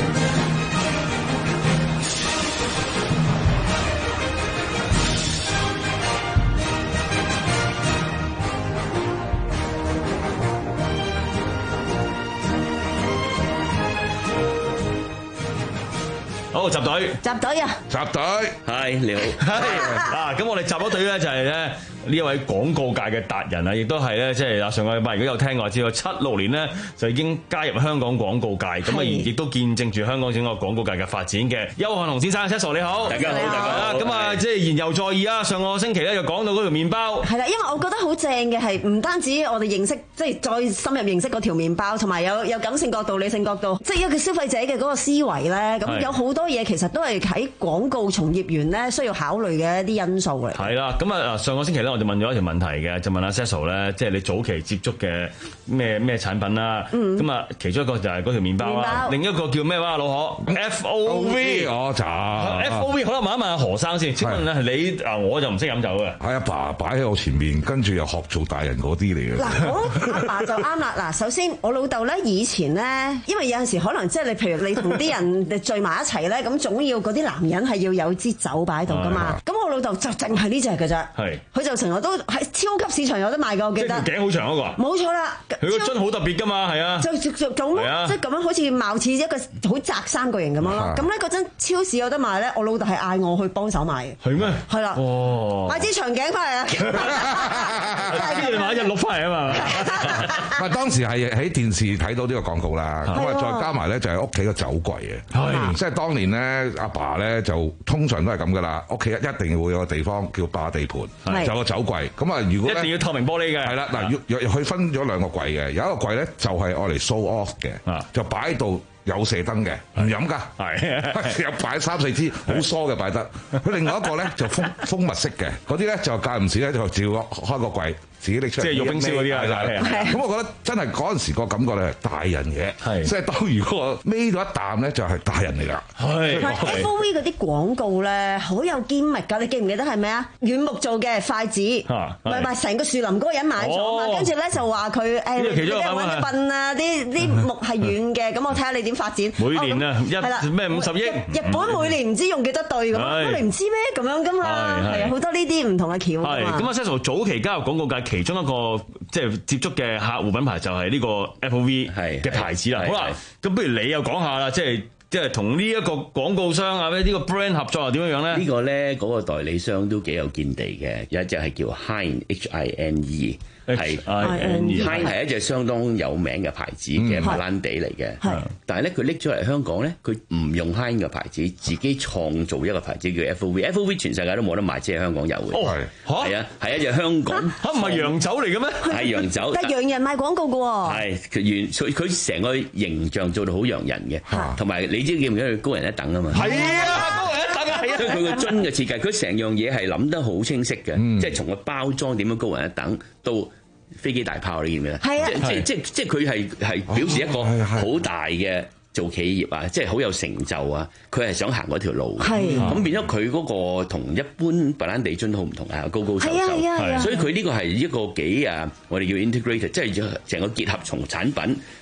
好，集隊， 集隊啊， 集隊， 係你好，係嗱，咁我哋集咗隊咧就係咧呢一位廣告界嘅達人啊，亦都係咧即係啊上個禮拜如果有聽過知道，七六年咧就已經加入香港廣告界，咁啊亦都見證住香港整個廣告界嘅發展嘅。邱漢龍先生 ，Cecil 你好， 大家好，大家好。 咁啊，即係言猶在耳啊！上個星期咧就講到嗰條麵包， 係啦，因為我覺得好正嘅係唔單止我哋認識，即係再深入認識嗰條麵包，同埋有有感性角度、理性角度，即係一個消費者嘅嗰個思維咧。咁有好多嘢其實都係喺廣告從業員咧需要考慮嘅一啲因素嚟。 係啦，咁啊上個星期咧我就問咗一條問題嘅，就問阿 Cecil 咧，即係你早期接觸嘅咩咩產品啦。咁啊，其中一個就係嗰條麵包啦，另一個叫咩話老何 ？F O V 我就 F O V， 好啦，問一問阿何生先。請問咧，你啊我就唔識飲酒嘅， 係阿爸擺喺我前面，跟住又學做大人嗰啲嚟嘅。 嗱，我阿爸就啱啦。嗱，首先我老豆咧以前咧，因為有陣時可能即係你，譬如你同啲人聚埋一齊咧，咁總要嗰啲男人係要有支酒擺喺度噶嘛。咁我老豆就淨係呢隻嘅啫，係佢就成日都喺超級市場有得賣㗎，我記得。 即係頸好長嗰個。冇錯啦， 佢個樽好特別㗎嘛，係啊。 就就就咁咯，即係咁樣好似貌似一個好窄三角形咁樣咯。咁咧嗰陣超市有得賣咧，我老豆係嗌我去幫手買嘅。 係咩？ 係啦。哦。買支長頸翻嚟啊！ 跟住買一隻鹿翻嚟啊嘛。 唔係當時係喺電視睇到呢個廣告啦，咁啊再加埋咧就係屋企個酒櫃嘅，即係當年咧阿爸咧就通常都係咁噶啦，屋企一定會有個地方叫霸地盤，就有個酒櫃。咁啊如果一定要透明玻璃嘅， 係啦嗱，若若佢分咗兩個櫃嘅，有一個櫃咧就係愛嚟 show off 嘅，就擺到有射燈嘅，唔飲㗎，係有擺三四支好疏嘅擺得。佢另外一個咧就蜂蜂蜜式嘅，嗰啲咧就間唔時咧就照開個櫃。自己拎出嚟，即係用冰燒嗰啲啊！咁我覺得真係嗰陣時個感覺咧係大人嘅，即係當如果我孭到一啖咧就係大人嚟㗎。係 F O V 嗰啲廣告咧好有堅力㗎，你記唔記得係咩啊？軟木做嘅筷子，唔係唔係成個樹林嗰個人買咗嘛，跟住咧就話佢誒你啲揾笨啊，啲啲木係軟嘅，咁我睇下你點發展。 每年啊一咩五十億， 日本每年唔知用幾多對咁，咁你唔知咩咁樣㗎嘛？係啊，好多呢啲唔同嘅橋㗎嘛。 咁啊 Cecil 早期加入廣告界。其中一個即係接觸嘅客戶品牌就係呢個 F O V 嘅牌子啦。好啦，咁不如你又講下啦，即係即係同呢一個廣告商啊，呢個 brand 合作係點樣樣咧？ 呢個咧嗰個代理商都幾有見地嘅，有一隻係叫 Hine H I N E。係 Hine 係一隻相當有名嘅牌子嘅白蘭地嚟嘅，但係咧佢拎咗嚟香港咧，佢唔用 Hine 嘅牌子，自己創造一個牌子叫 F O V。F O V 全世界都冇得賣，只係香港有嘅。哦，係啊，係一隻香港嚇，唔係洋酒嚟嘅咩？ 係洋酒， 但係洋人賣廣告嘅喎。 係佢原佢佢成個形象做到好洋人嘅，同埋你知記唔記得佢高人一等啊嘛？ 係啊，高人一等啊，係啊。 所以佢個樽嘅設計，佢成樣嘢係諗得好清晰嘅，即係從個包裝點樣高人一等到飛機大炮，你見唔見啊？係啊！即即即即佢係係表示一個好大嘅做企業啊，即係好有成就啊！佢係想行嗰條路，咁變咗佢嗰個同一般白蘭地樽好唔同啊，高高瘦瘦，所以佢呢個係一個幾啊，我哋叫 integrated，即係成個結合從產品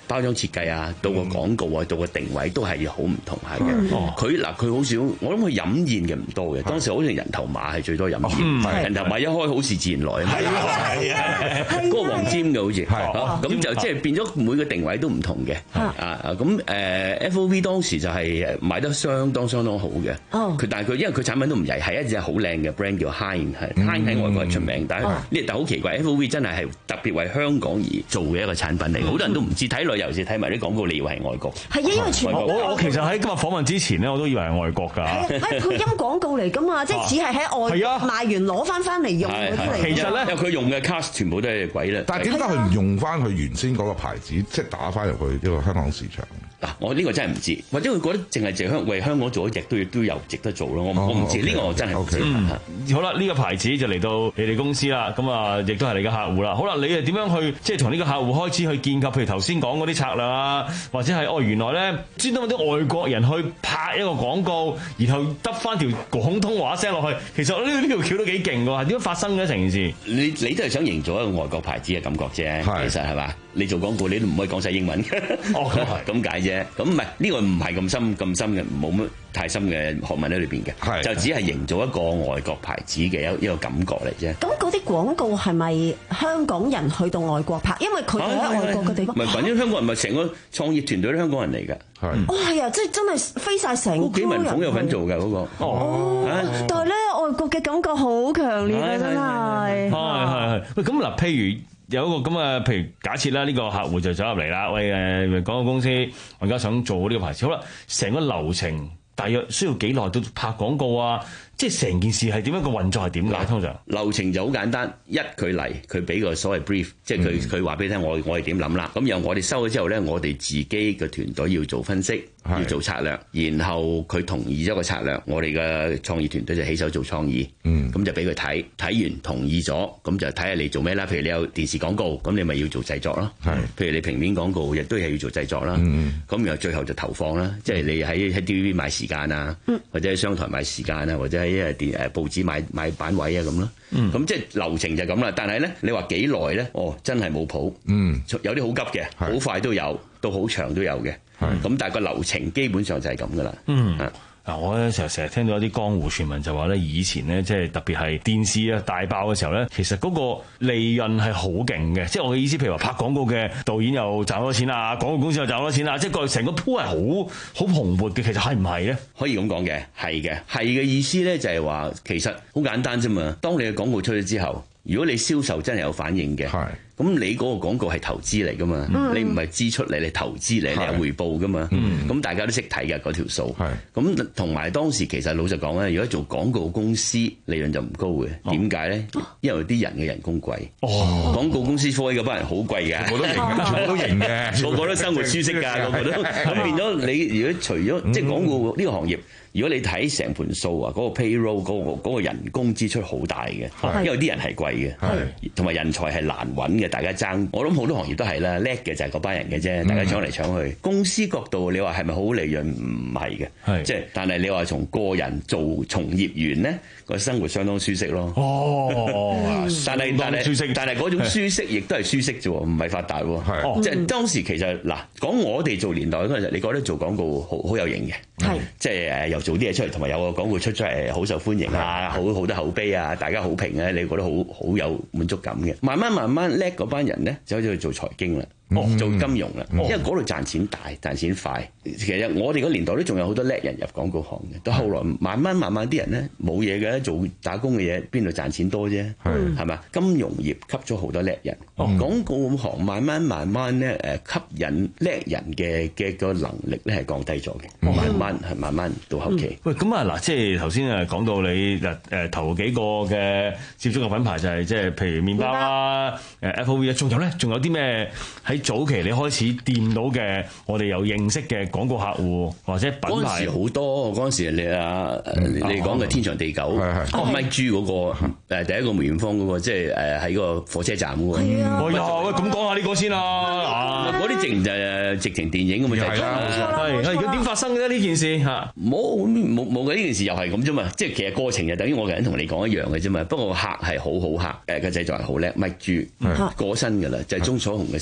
包裝設計啊，到個廣告啊，到個定位都係好唔同下嘅。佢嗱佢好少，我諗佢飲宴嘅唔多嘅。當時好似人頭馬係最多飲宴，人頭馬一開好事自然來啊嘛。係啊，嗰個黃尖嘅好似，咁就即係變咗每個定位都唔同嘅。啊啊咁誒 F O V 當時就係賣得相當相當好嘅。佢但係佢因為佢產品都唔曳，係一隻好靚嘅 brand 叫 Hine， 係 Hine 喺外國係出名，但係呢但係好奇怪 ，F O V 真係係特別為香港而做嘅一個產品嚟，好多人都唔知睇旅遊時睇埋啲廣告，你以為係外國。 係因為全部我我其實喺今日訪問之前咧，我都以為係外國㗎。 係配音廣告嚟㗎嘛，即係只係喺外賣完攞翻翻嚟用嗰啲嚟。 其實咧，佢用嘅 cast 全部都係鬼啦。 但係點解佢唔用翻佢原先嗰個牌子，即係打翻入去呢個香港市場？ 嗱，我呢個真係唔知，或者佢覺得淨係淨香為香港做一隻都都有值得做咯。我我唔知呢個我真係唔知。 好啦，呢個牌子就嚟到你哋公司啦，咁啊亦都係你嘅客戶啦。好啦，你係點樣去即係同呢個客戶開始去建構？譬如頭先講嗰啲策略啊，或者係哦原來咧專登揾啲外國人去拍一個廣告，然後得翻條廣東話聲落去。其實呢呢條橋都幾勁㗎，點樣發生嘅成件事？ 你你都係想營造一個外國牌子嘅感覺啫，其實係嘛？你做廣告你都唔可以講晒英文嘅，哦咁解啫。咁唔係呢個唔係咁深咁深嘅，冇乜太深嘅學問喺裏邊嘅，就只係營造一個外國牌子嘅一一個感覺嚟啫。 咁嗰啲廣告係咪香港人去到外國拍？因為佢哋喺外國嘅地方。 唔係，反正香港人咪成個創業團隊都香港人嚟㗎。 係。哦，係啊，即係真係飛晒成個人。 幾文鳳有份做㗎嗰個。 哦。但係咧，外國嘅感覺好強烈啊，真係。 係係係。喂，咁嗱，譬如。有一個咁嘅，譬如假設啦，呢個客戶就走入嚟啦，喂誒，廣告公司，我而家想做呢個牌子，好啦，成個流程大約需要幾耐到拍廣告啊？即係成件事係點樣？個運作係點㗎？通常流程就好簡單，一佢嚟，佢俾個所謂 brief，即係佢佢話俾你聽，我我係點諗啦。咁然後我哋收咗之後咧，我哋自己嘅團隊要做分析，要做策略，然後佢同意咗個策略，我哋嘅創意團隊就起手做創意，咁、嗯、就俾佢睇，睇完同意咗，咁就睇下你做咩啦。譬如你有電視廣告，咁你咪要做製作咯。譬如你平面廣告，亦都係要做製作啦。咁、嗯、然後最後就投放啦，即係你喺喺 T V B 買時間啊，或者喺商台買時間啊，或者喺誒電誒報紙買買版位啊咁咯。咁、嗯、即係流程就咁啦。但係咧，你話幾耐咧？哦，真係冇譜。嗯，有啲好急嘅，好快都有，到好長都有嘅。咁但係個流程基本上就係咁噶啦。嗯。 嗱，我咧成日成日聽到一啲江湖傳聞就話咧，以前咧即係特別係電視啊大爆嘅時候咧，其實嗰個利潤係好勁嘅。即係我嘅意思，譬如話拍廣告嘅導演又賺好多錢啦，廣告公司又賺好多錢啦，即係個成個鋪係好好蓬勃嘅。其實係唔係咧？ 可以咁講嘅，係嘅，係嘅意思咧就係話，其實好簡單啫嘛。當你嘅廣告出咗之後，如果你銷售真係有反應嘅，咁你嗰個廣告係投資嚟噶嘛？嗯、你唔係支出嚟，你投資嚟，你有回報噶嘛？咁、嗯、大家都識睇嘅嗰條數。咁同埋當時其實老實講咧，如果做廣告公司利潤就唔高嘅。點解咧？因為啲人嘅人工貴。哦，廣告公司科嗰班人好貴嘅，我都型嘅，全部都型嘅，個個都生活舒適㗎，個個都咁變咗你。如果除咗、嗯、即係廣告呢個行業。如果你睇成盤數啊，嗰、那個 payroll 嗰、那個那個人工支出好大嘅，因為啲人係貴嘅，同埋人才係難揾嘅，大家爭。我諗好多行業都係啦，叻嘅就係嗰班人嘅啫，大家搶嚟搶去。嗯、公司角度你話係咪好利潤？唔係嘅，即係但係你話從個人做從業員咧，個生活相當舒適咯。哦，但係但係但係嗰種舒適亦都係舒適啫，唔係發達喎。即係當時其實嗱，講我哋做年代嗰陣時，你覺得做廣告好好有型嘅，即係誒又做啲嘢出嚟，同埋有個廣告出出嚟好受歡迎啊，好好多口碑啊，大家好評咧，你覺得好好有滿足感嘅。慢慢慢慢叻嗰班人咧，就開始去做財經啦。哦，做金融啦，因為嗰度賺錢大，賺錢快。其實我哋嗰年代都仲有好多叻人入廣告行嘅，到後來慢慢慢慢啲人咧冇嘢嘅，做打工嘅嘢，邊度賺錢多啫？係係嘛？金融業吸咗好多叻人，廣告行慢慢慢慢咧誒吸引叻人嘅嘅個能力咧係降低咗嘅，慢慢係慢慢到後期。 喂，咁啊嗱，即係頭先誒講到你誒誒頭幾個嘅接觸嘅品牌就係即係譬如麵包啦，誒 F O V 啊，仲有咧，仲有啲咩喺早期你開始掂到嘅，我哋有認識嘅廣告客戶或者品牌。 嗰陣時好多，嗰陣時你啊，嗯、你講嘅天長地久，麥珠嗰個誒第一個梅艷芳嗰個，即係誒喺個火車站嗰個。係啊，喂， 咁講下呢個先啦。 嗰啲直就係直情電影咁嘛，就係啦。 係，而家點發生嘅呢件事嚇？ 冇冇冇嘅呢件事又係咁啫嘛，即係其實過程就等於我嘅人同你講一樣嘅啫嘛。不過客係好好客，誒嘅製作係好叻，麥珠過身㗎啦，就係鐘楚紅嘅先生。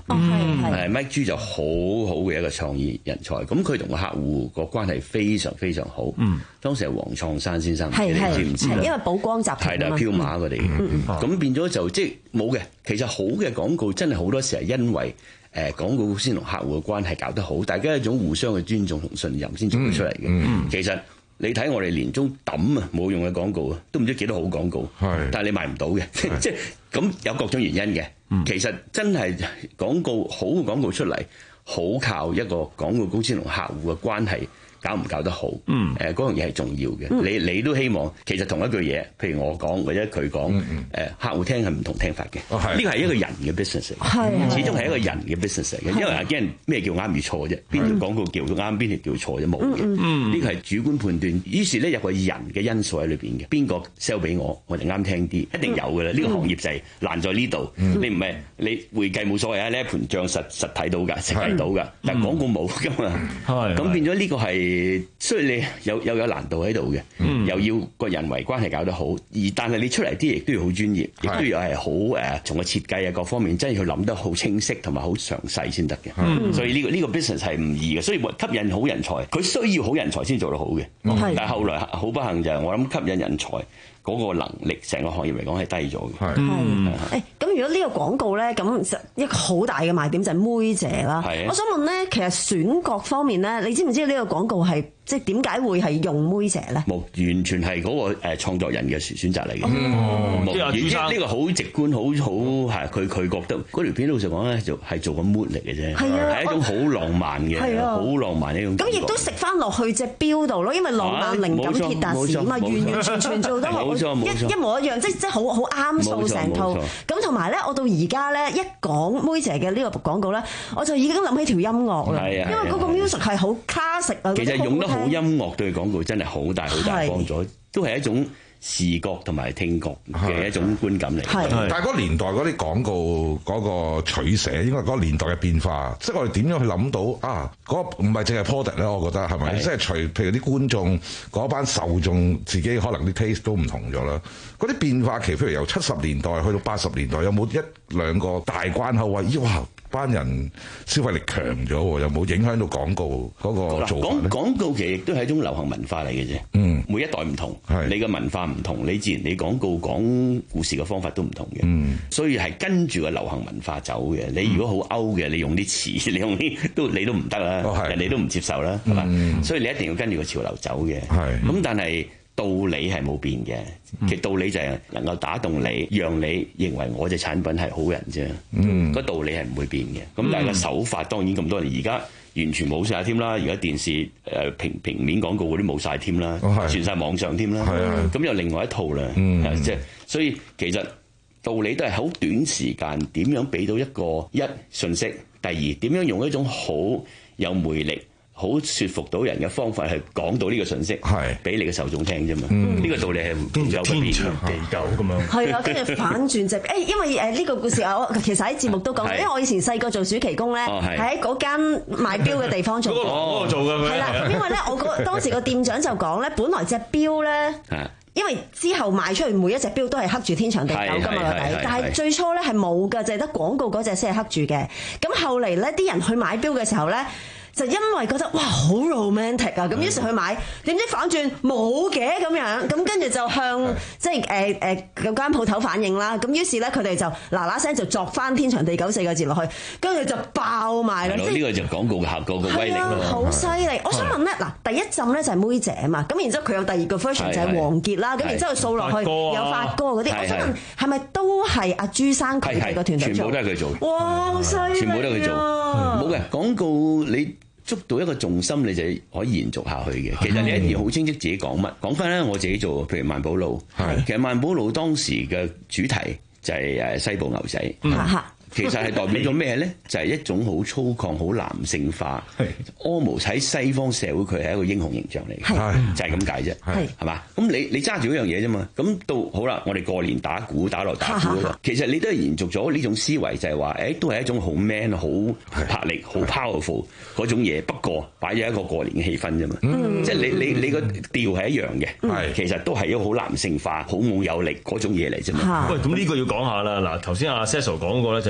誒 Mike G 就好好嘅一個創意人才，咁佢同個客戶個關係非常非常好。嗯，當時係黃創山先生，你知唔知？ 因為寶光集團係啦，飄馬佢哋嘅，咁變咗就即係冇嘅。其實好嘅廣告真係好多時係因為誒廣告先同客戶嘅關係搞得好，大家一種互相嘅尊重同信任先做得出嚟嘅。嗯嗯、其實你睇我哋年中抌啊冇用嘅廣告啊，都唔知幾多好廣告，是但係你賣唔到嘅，即係咁有各種原因嘅。嗯、其實真係廣告好嘅廣告出嚟，好靠一個廣告公司同客戶嘅關係。搞唔搞得好？嗯，誒嗰樣嘢係重要嘅。嗯、你你都希望其實同一句嘢，譬如我講或者佢講，誒、嗯嗯呃、客戶聽係唔同聽法嘅。呢個係一個人嘅 business 嚟嘅，嗯、始終係一個人嘅 business 嚟嘅。因為阿 Again 咩叫啱與錯啫？邊條廣告叫啱，邊條叫錯啫？冇嘅。呢個係主觀判斷。於是咧有個人嘅因素喺裏邊嘅。邊個 sell 俾我，我就啱聽啲，一定有嘅啦。呢、嗯、個行業就係難在呢度。嗯、你唔係你會計冇所謂啊，你一盤帳實實睇到㗎，實計到㗎。嗯、但係廣告冇㗎嘛。咁、嗯、變咗呢個係。所以你有有有難度喺度嘅，嗯、又要個人為關係搞得好，而但係你出嚟啲亦都要好專業，亦都要係好誒，從個設計啊各方面真係要諗得好清晰同埋好詳細先得嘅。嗯、所以呢、呢個呢、呢個 business 係唔易嘅，所以吸引好人才，佢需要好人才先做得好嘅。嗯、但係後來好不幸就係我諗吸引人才嗰個能力，成個行業嚟講係低咗嘅。係， 誒咁如果呢個廣告咧，咁一個好大嘅賣點就係妹姐啦。係啊，我想問咧，其實選角方面咧，你知唔知呢個廣告係即係點解會係用妹姐咧？冇，完全係嗰個誒創作人嘅選擇嚟嘅。哦，即係阿朱生呢個好直觀，好好係佢佢覺得嗰條片老實講咧，就係做個 mood 嚟嘅啫。係啊，係一種好浪漫嘅，好浪漫呢種。咁亦都食翻落去隻標度咯，因為浪漫靈感鐵達時啊嘛，完完全全做得好。一一模一樣，即係即係好好啱數成套。咁同埋咧，我到而家咧一講妹姐嘅呢個廣告咧，我就已經諗起條音樂啦。係啊，因為嗰個 music 係好 classic 啊。其實用得好音樂對廣告真係好大好大幫助，都係一種視覺同埋聽覺嘅一種觀感嚟。係， 但係嗰個年代嗰啲廣告嗰個取捨，應該嗰個年代嘅變化，即係我哋點樣去諗到啊？嗰個唔係淨係 product 咧，我覺得係咪？即係除譬如啲觀眾嗰班受眾自己可能啲 taste 都唔同咗啦。嗰啲變化期，譬如由七十年代去到八十年代，有冇一兩個大關口話？咦哇！班人消費力強咗，有冇影響到廣告嗰個做法咧？ 廣告其實亦都係一種流行文化嚟嘅啫。嗯，每一代唔同，你嘅文化唔同，你自然你廣告講故事嘅方法都唔同嘅。嗯，所以係跟住個流行文化走嘅。你如果好 out 嘅，你用啲詞，你用啲都你都唔得啦，哦、人哋都唔接受啦，係嘛？嗯、所以你一定要跟住個潮流走嘅。係咁，但係道理係冇變嘅。其實道理就係能夠打動你，讓你認為我隻產品係好人啫。嗯，個道理係唔會變嘅。咁但係個手法當然咁多年，而家完全冇晒添啦。而家電視誒平平面廣告嗰啲冇晒添啦，傳晒網上添啦。係啊，咁又另外一套啦。嗯，即係所以其實道理都係好短時間點樣俾到一個一信息，第二點樣用一種好有魅力、好説服到人嘅方法去講到呢個信息，係俾你嘅受眾聽啫嘛。呢個道理係唔有天長地久咁樣。係啊，跟住反轉就誒，因為誒呢個故事我其實喺節目都講，因為我以前細個做暑期工咧，係喺嗰間賣錶嘅地方做。嗰個做嘅佢。係啦，因為咧我個當時個店長就講咧，本來隻錶咧，因為之後賣出去每一隻錶都係刻住天長地久㗎嘛個底，但係最初咧係冇㗎，就係得廣告嗰隻先係刻住嘅。咁後嚟咧啲人去買錶嘅時候咧，就因為覺得哇好 romantic 啊，咁於是去買，點知反轉冇嘅咁樣，咁跟住就向即係誒誒嗰間鋪頭反映啦。咁於是咧佢哋就嗱嗱聲就作翻天長地久四個字落去，跟住就爆賣啦。呢個就廣告嘅效果嘅威力咯。好犀利！我想問咧，嗱第一陣咧就係妹姐啊嘛，咁然之後佢有第二個 version 就係王傑啦，咁然之後掃落去有發哥嗰啲。我想問係咪都係阿朱生佢哋個團隊做？全部都係佢做。哇！好犀利！全部都係佢做。冇嘅廣告你捉到一個重心，你就可以延續下去嘅。其實你一定要好清晰自己講乜。講翻咧，我自己做，譬如萬寶路，其實萬寶路當時嘅主題就係誒西部牛仔。嗯其實係代表咗咩咧？就係一種好粗獷、好男性化。almost 喺西方社會，佢係一個英雄形象嚟嘅，就係咁解啫。係係嘛？咁你你揸住嗰樣嘢啫嘛。咁到好啦，我哋過年打鼓打落打鼓咯。其實你都係延續咗呢種思維，就係話誒，都係一種好 man、好魄力、好 powerful 嗰種嘢。不過擺咗一個過年嘅氣氛啫嘛。即係你你你個調係一樣嘅。係其實都係一個好男性化、好冇有力嗰種嘢嚟啫嘛。喂， 咁呢個要講下啦。嗱，頭先阿 Cecil 講過咧，就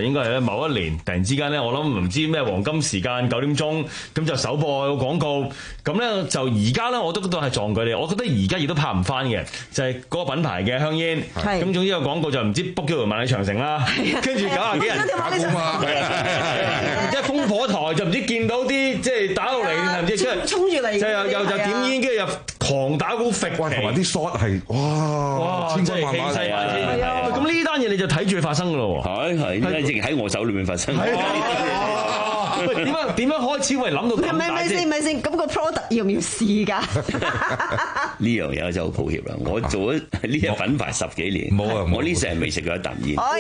應該係咧某一年突然之間咧，我諗唔知咩黃金時間九點鐘咁就首播個廣告，咁咧就而家咧我都覺得係撞佢哋，我覺得而家亦都拍唔翻嘅，就係、是、嗰個品牌嘅香煙，咁總之個廣告就唔知 book 咗條萬里長城啦，跟住九廿幾人打工嘛，即係烽火台就唔知見到啲即係打到嚟，係唔知出嚟衝住嚟，就又又就點煙，跟住又狂打鼓揈， 哇！同埋啲 shot 係哇哇千軍萬馬嚟嘅， 咁呢單嘢你就睇住佢發生噶咯喎， 係係，一直喺我手裏面發生。 喂，點樣點樣開始？喂，諗到咁大咪咪先咪先，咁個 product 要唔要試㗎？ 呢樣嘢就好抱歉啦，我做咗呢隻品牌十幾年， 冇啊！ 我呢成未食過一啖煙。 哇！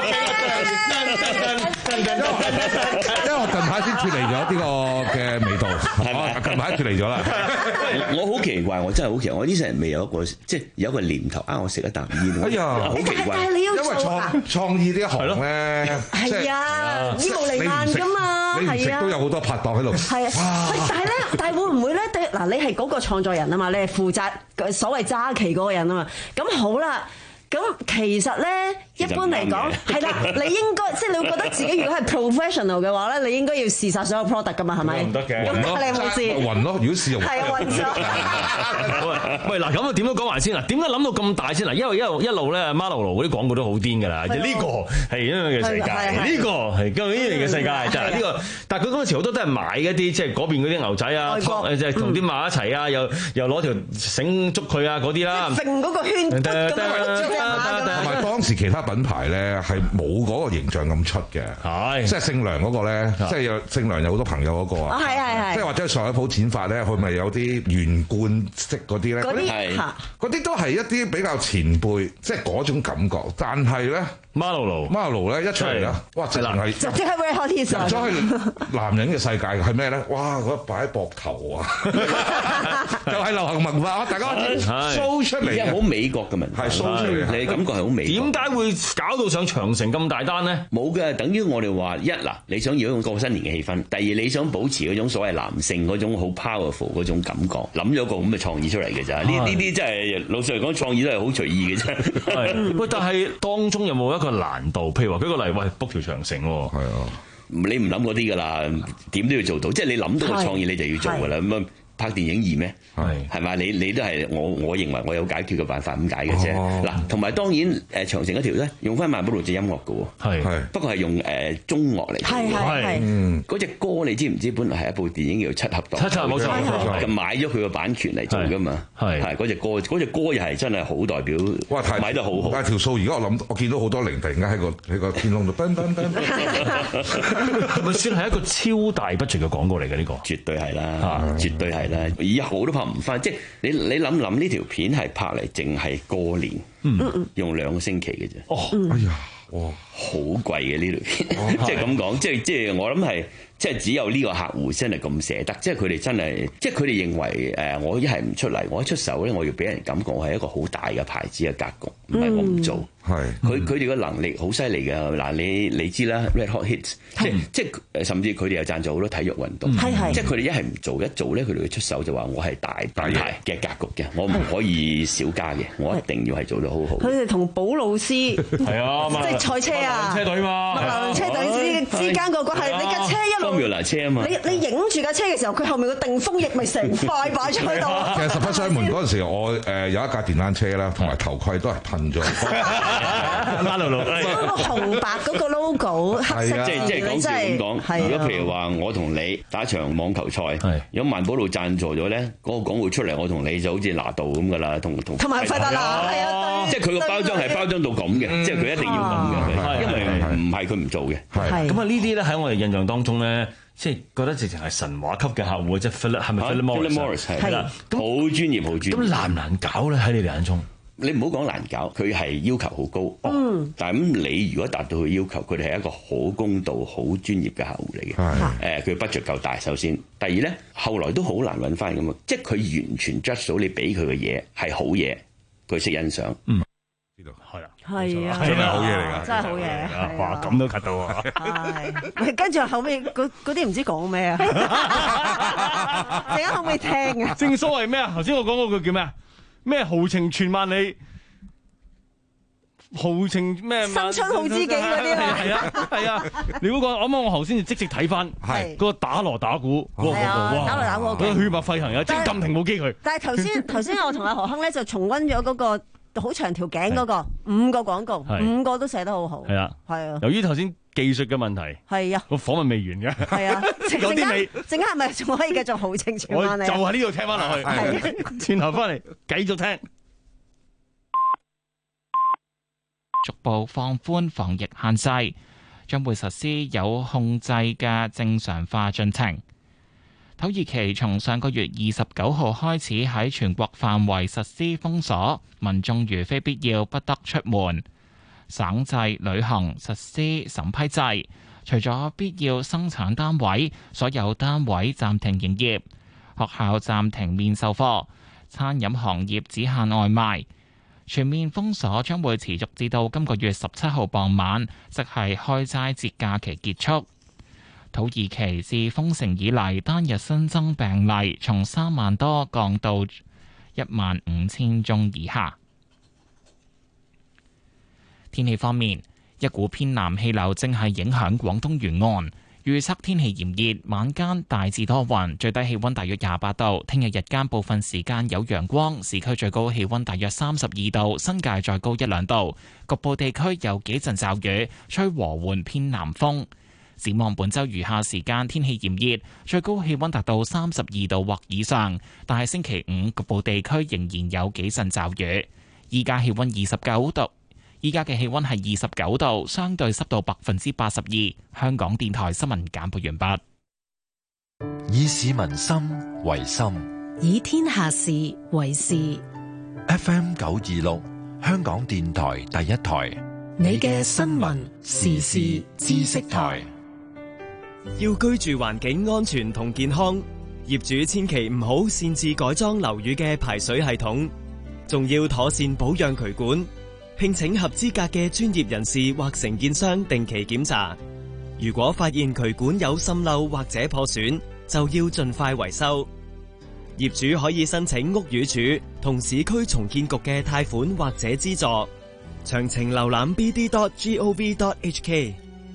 因為我近排先脱離咗呢個嘅味道，係咪？近排脱離咗啦。 我好奇怪，我真係好奇怪，我呢成未有一個即係有一個念頭啊！我食一啖煙。 哎呀， 好奇怪！ 但係你要因為創創意呢一行咧， 係啊，煙霧瀰漫㗎嘛。 你唔食都有好多拍檔喺度。係啊，但係咧，但係會唔會咧？嗱，你係嗰個創作人啊嘛，你係負責所謂揸旗嗰個人啊嘛。咁好啦，咁其實咧，一般嚟講係啦，你應該即係你會覺得自己如果係 professional 嘅話咧，你應該要試晒所有 product 㗎嘛，係咪？ 唔得嘅， 咁你有冇試？ 暈咯，如果試又係啊，暈咗。 喂，嗱咁啊，點樣講埋先嗱？點解諗到咁大先嗱？因為一路一路咧，Marlboro嗰啲廣告都好癲㗎啦。呢個係因為嘅世界，呢個係今日呢嚟嘅世界，就係呢個。但係佢嗰陣時好多都係買一啲即係嗰邊嗰啲牛仔啊，誒即係同啲馬一齊啊，又又攞條繩捉佢啊嗰啲啦。 揈嗰個圈，咁樣同埋當時其他品牌咧係冇嗰個形象咁出嘅，係即係姓梁嗰個咧，即係有姓梁有好多朋友嗰個啊， 係係係， 即係或者上海鋪剪髮咧，佢咪有啲圓貫式嗰啲咧，嗰啲嗰啲都係一啲比較前輩，即係嗰種感覺，但係咧。 Marlboro Marlboro 咧一出嚟啦，哇！直情係就即係 Red Hot Hits 入咗去男人嘅世界係咩咧？哇！嗰擺喺膊頭啊，就係流行文化，大家 show 出嚟， 而家好美國嘅文化， 係 show 出嚟， 你感覺係好美國。 點解會搞到上長城咁大單咧？ 冇嘅，等於我哋話一嗱，你想要一種過新年嘅氣氛；第二，你想保持嗰種所謂男性嗰種好 powerful 嗰種感覺，諗咗個咁嘅創意出嚟嘅咋？呢呢啲真係老實嚟講，創意都係好隨意嘅啫。 係喂，但係當中有冇一個難度？譬如話舉個例，喂，book 條長城喎， 係啊， 你唔諗嗰啲㗎啦，點都要做到，即係你諗到個創意你就要做㗎啦。咁啊，拍電影易咩？係係咪？你你都係我我認為我有解決嘅辦法咁解嘅啫。嗱、哦，同埋當然誒長城嗰條咧，用翻萬寶路隻音樂嘅喎，係不過係用誒中樂嚟，係係嗰隻歌你知唔知？本來係一部電影叫《七俠黨》，七俠冇錯冇錯，咁買咗佢個版權嚟做㗎嘛，係係嗰隻歌，嗰隻歌又係真係好代表，哇！買得好好。但係條數而家我諗，我見到好多零突然間喺個喺個天空度，噔噔噔，係咪算係一個超大 budget嘅廣告嚟嘅呢個？絕對係啦，絕對係啦，以後都拍唔翻，即係你你諗諗呢條片係拍嚟淨係過年，嗯、用兩個星期嘅啫。哦，哎呀，哇，好貴嘅呢條片，哦、即係咁講，即係即係我諗係。即係只有呢個客戶真係咁捨得，即係佢哋真係，即係佢哋認為誒，我一係唔出嚟，我一出手咧，我要俾人感覺我係一個好大嘅牌子嘅格局，唔係我唔做。係佢佢哋嘅能力好犀利嘅。嗱，你你知啦 ，Red Hot Hits，即即係甚至佢哋又贊助好多體育運動，係係，即係佢哋一係唔做，一做咧佢哋會出手就話我係大品牌嘅格局嘅，我唔可以少加嘅，我一定要係做得好好。佢哋同保魯斯係啊，即係賽車啊，車隊嘛，麥蘭車隊之之間個個係你架車一路。車啊嘛！你你影住架車嘅時候，佢後面個定風翼咪成塊擺咗喺度。其實十不相瞞嗰陣時，我誒有一架電單車啦，同埋頭盔都係噴咗。嗰個紅白嗰個 logo 黑色，即係即係講笑咁講。如果譬如話我同你打場網球賽，有萬寶路贊助咗咧，嗰個廣告出嚟，我同你就好似拿度咁噶啦，同同同埋費達拿，係啊，即係佢個包裝係包裝到咁嘅，即係佢一定要咁嘅，因為唔係佢唔做嘅。係咁啊！呢啲咧喺我哋印象當中咧。即係覺得直情係神話級嘅客戶，即係 Philip 係咪 Philip Morris 係啦，好專業，好專業。咁難唔難搞咧？喺你哋眼中，你唔好講難搞，佢係要求好高。嗯，但係咁你如果達到佢要求，佢哋係一個好公道、好專業嘅客戶嚟嘅。係誒，佢 budget 夠大，首先。第二咧，後來都好難揾翻咁啊！即係佢完全 judge 到你俾佢嘅嘢係好嘢，佢識欣賞。嗯。係啊，係啊，真係好嘢嚟㗎，真係好嘢。哇，咁都 cut 到啊！係，跟住後尾嗰嗰啲唔知講咩啊？陣間可唔可以聽啊？正所謂咩啊？頭先我講嗰句叫咩啊？咩豪情傳萬里， 豪情咩？ 新春好知己嗰啲啊， 係啊係啊！你嗰個啱啱我頭先即即睇翻，係嗰個打鑼打鼓，嗰個哇， 打鑼打鼓， 嗰個血脈沸騰啊！即係撳停部機佢。 但係頭先頭先我同阿何亨咧就重溫咗嗰個好長條頸嗰個五個廣告，五個都寫得好好。係啊係啊。由於頭先技術嘅問題， 係啊， 個訪問未完嘅。 係啊， 有啲未。 陣間係咪仲可以繼續豪情傳我翻嚟？ 就喺呢度聽翻落去，轉頭翻嚟繼續聽。 逐步放寬防疫限制，將會實施有控制嘅正常化進程。土耳其從上個月二十九號開始喺全國範圍實施封鎖，民眾如非必要不得出門。省制旅行實施審批制，除咗必要生產單位，所有單位暫停營業。學校暫停面授課，餐飲行業只限外賣。全面封鎖將會持續至到今個月十七號傍晚，即係開齋節假期結束。土耳其自封城以嚟單日新增病例從三萬多降到一萬五千宗以下。天氣方面，一股偏南氣流正係影響廣東沿岸。預測天氣炎熱，晚間大致多雲，最低氣溫大約廿八度。聽日日間部分時間有陽光，市區最高氣溫大約三十二度，新界再高一兩度。局部地區有幾陣驟雨，吹和緩偏南風。展望本週餘下時間天氣炎熱，最高氣溫達到三十二度或以上，但係星期五局部地區仍然有幾陣驟雨。依家氣溫二十九度。依家嘅氣溫係二十九度，相對濕度百分之八十二。香港電台新聞簡報完畢。 以市民心為心， 以天下事為事。 F M 九二六，香港電台第一台， 你嘅新聞時事知識台。 要居住環境安全同健康，業主千祈唔好擅自改裝樓宇嘅排水系統，仲要妥善保養渠管。聘請合資格嘅專業人士或承建商定期檢查，如果發現渠管有滲漏或者破損，就要盡快維修。業主可以申請屋宇署同市區重建局嘅貸款或者資助，詳情瀏覽 b d dot gov dot h k。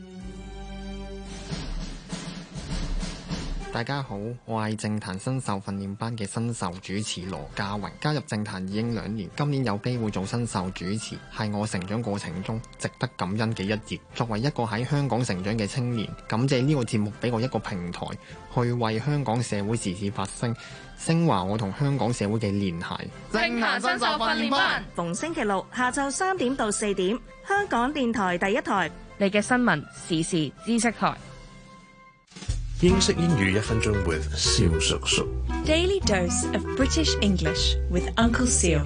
大家好，我係政壇新秀訓練班嘅新秀主持羅家榮，加入政壇已經兩年，今年有機會做新秀主持，係我成長過程中值得感恩嘅一頁。作為一個喺香港成長嘅青年，感謝呢個節目俾我一個平台，去為香港社會時事發聲，升華我同香港社會嘅聯繫。 政壇新秀訓練班，逢星期六下晝三點到四點，香港電台第一台，你嘅新聞時事知識台。 英式英語一分鐘 with 蕭叔叔。 Daily dose of British English with Uncle Seal。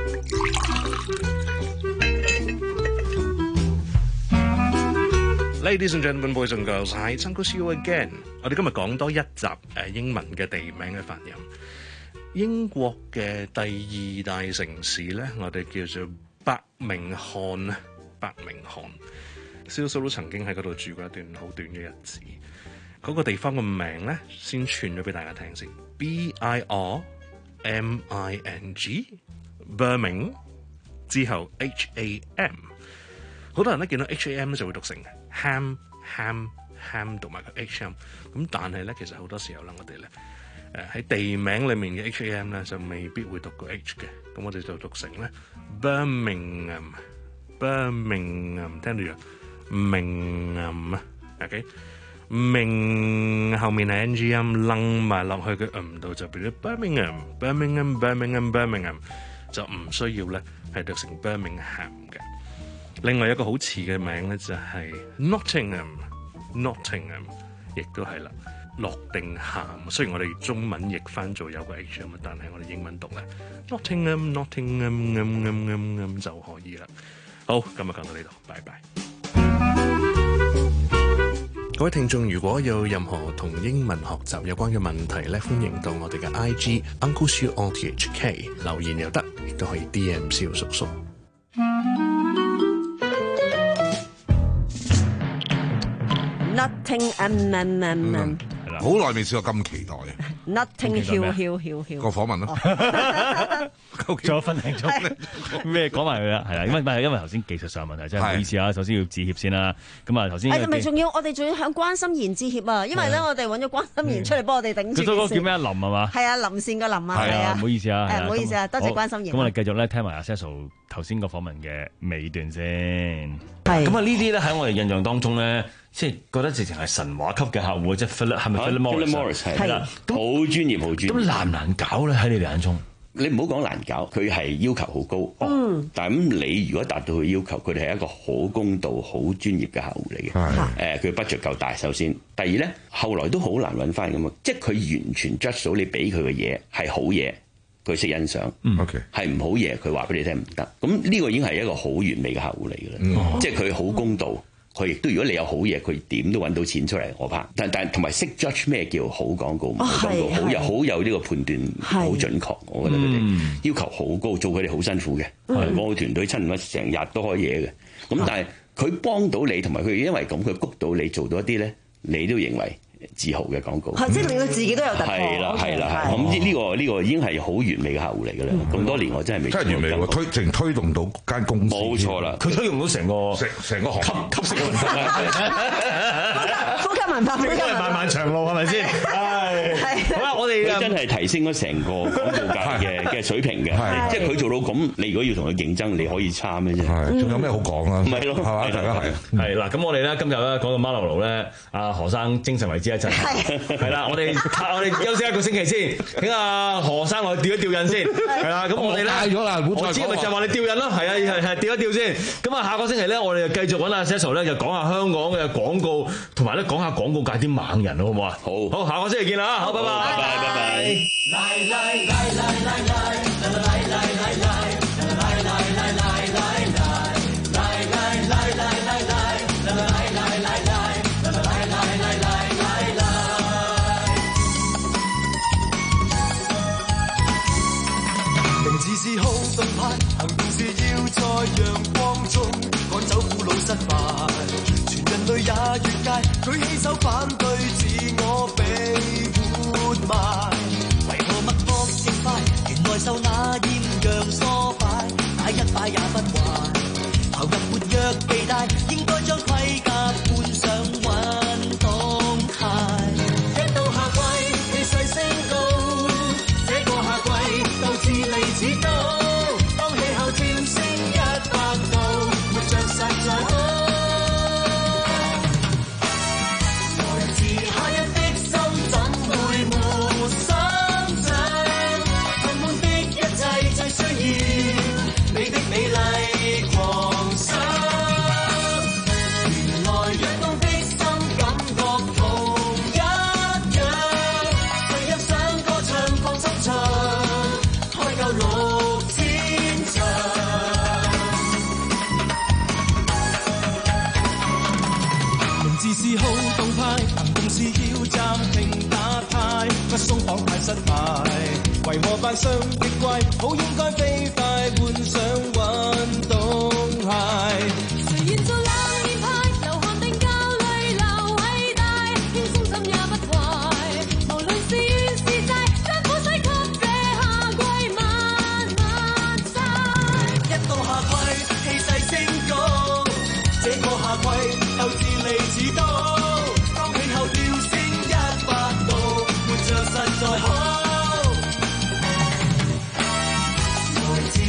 Ladies and gentlemen, boys and girls, hi, it's Uncle Seal again。我哋今日講多一集誒英文嘅地名嘅發音。英國嘅第二大城市咧，我哋叫做伯明翰啊，伯明翰。蕭叔都曾經喺嗰度住過一段好短嘅日子。嗰個地方嘅名咧，先串咗俾大家聽先。B I R M I N G，Birmingham 之後 H A M， 好多人咧見到 H A M 咧就會讀成 ham ham ham 讀埋個 H M。咁但係咧，其實好多時候咧，我哋咧誒喺地名裡面嘅 H A M 咧就未必會讀個 H 嘅。咁我哋就讀成咧 Birmingham Birmingham， 聽到咗 Mingham 啊 ，OK。明後面係 N G 音，楞埋落去嘅嗯度就變咗 Birmingham，Birmingham，Birmingham，Birmingham， 就唔需要咧係讀成 Birmingham 嘅。另外一個好似嘅名咧就係 Nottingham，Nottingham 亦都係啦，諾定咸。雖然我哋中文譯翻做有個 H 音，但係我哋英文讀咧 Nottingham，Nottingham 咁咁咁咁就可以啦。好，今日講到呢度，拜拜。各位聽眾，如果有任何同英文學習有關嘅問題咧，歡迎到我哋嘅 I G Uncle Siu R T H K 留言又得，亦都可以 D M 蕭叔叔。 Nothing，嗯嗯嗯嗯， 好耐未試過咁期待。 Nothing Hill Hill Hill Hill 個訪問咯， 仲有分零鐘咩講埋佢啦，係啦，因為唔係因為頭先技術上問題，真係唔好意思啊，首先要致歉先啦。咁啊頭先誒咪仲要我哋仲要向關心妍致歉啊，因為咧我哋揾咗關心妍出嚟幫我哋頂住。 佢嗰個叫咩啊？林係嘛？ 係啊，林線個林啊， 係啊，唔好意思啊， 誒唔好意思啊，多謝關心妍。 咁我哋繼續咧聽埋阿 Cecil 頭先個訪問嘅尾段先。 係咁啊呢啲咧喺我哋印象當中咧。即係覺得直情係神話級嘅客戶，即係 Philip 係咪 Philip Morris 係啦，好專業，好專業。 咁難唔難搞咧？喺你哋眼中， 你唔好講難搞，佢係要求好高。嗯。但係咁，你如果達到佢要求，佢哋係一個好公道、好專業嘅客戶嚟嘅。係。誒，佢 budget 夠大，首先。第二咧，後來都好難揾翻咁啊！即係佢完全 judge 到你俾佢嘅嘢係好嘢，佢識欣賞。 嗯。OK。 係唔好嘢，佢話俾你聽唔得。咁呢個已經係一個好完美嘅客戶嚟嘅啦。嗯。即係佢好公道。佢亦都，如果你有好嘢，佢點都揾到錢出嚟，我怕。但但同埋識 judge 咩叫好廣告，唔好廣告，好有好有呢個判斷，好準確。我覺得佢哋要求好高，做佢哋好辛苦嘅，我個團隊親乜成日都開嘢嘅。咁但係佢幫到你，同埋佢因為咁，佢谷到你做到一啲咧，你都認為自豪嘅廣告， 即係令到自己都有突破。 係啦，係啦，咁呢呢個呢個已經係好完美嘅客戶嚟㗎啦。咁多年我真係未真係完美喎，推淨推動到間公司。 冇錯啦， 佢推動到成個成成個行級級式嘅文化。 呼吸文化， 應該係漫漫長路係咪先？係。好啦，我哋真係提升咗成個廣告界嘅嘅水平嘅，即係佢做到咁，你如果要同佢競爭，你可以差咩啫？ 係，仲有咩好講啊？ 唔係咯， 係嘛？大家係。 係嗱，咁我哋咧今日咧講到馬路路咧，阿何生精神為之一振。係啦，我哋我哋休息一個星期先，請阿何生我吊一吊印先。係啦，咁我哋咧，我知咪就話你吊印咯，係啊，係係吊一吊先。咁啊，下個星期咧，我哋就繼續揾阿 Cecil 咧，就講下香港嘅廣告，同埋咧講下廣告界啲猛人，好唔好啊？好，好，下個星期見啦，好，拜拜，拜拜，拜拜。 自是好動派，行動是要在陽光中趕走苦惱失敗。全人類也越界，舉起手反對自我被活埋。為何脈搏極快？原來受那豔陽唆擺，打一擺也不壞。投入活躍地帶，應該將盔甲換上運動鞋。一到夏季，氣勢升高，這個夏季鬥志利似刀。當氣候跳升一百度，活着實在好。來自夏日的心怎會沒生長？充滿的一切最需要你的美麗狂想。原來躍動的心感覺同一樣，隨入上歌唱放心唱，開夠六千場。名字是好動派，行動是要暫停打呔，不鬆綁太失敗。為何扮相極怪？好應該飛快換上運動鞋。誰願做冷面派？流汗定教淚流偉大，輕鬆怎也不壞。無論是怨是債，將苦水給這夏季慢慢曬。一到夏季，氣勢升高，這個夏季鬥志利似刀。當氣候跳升一百度，活着實在好。來自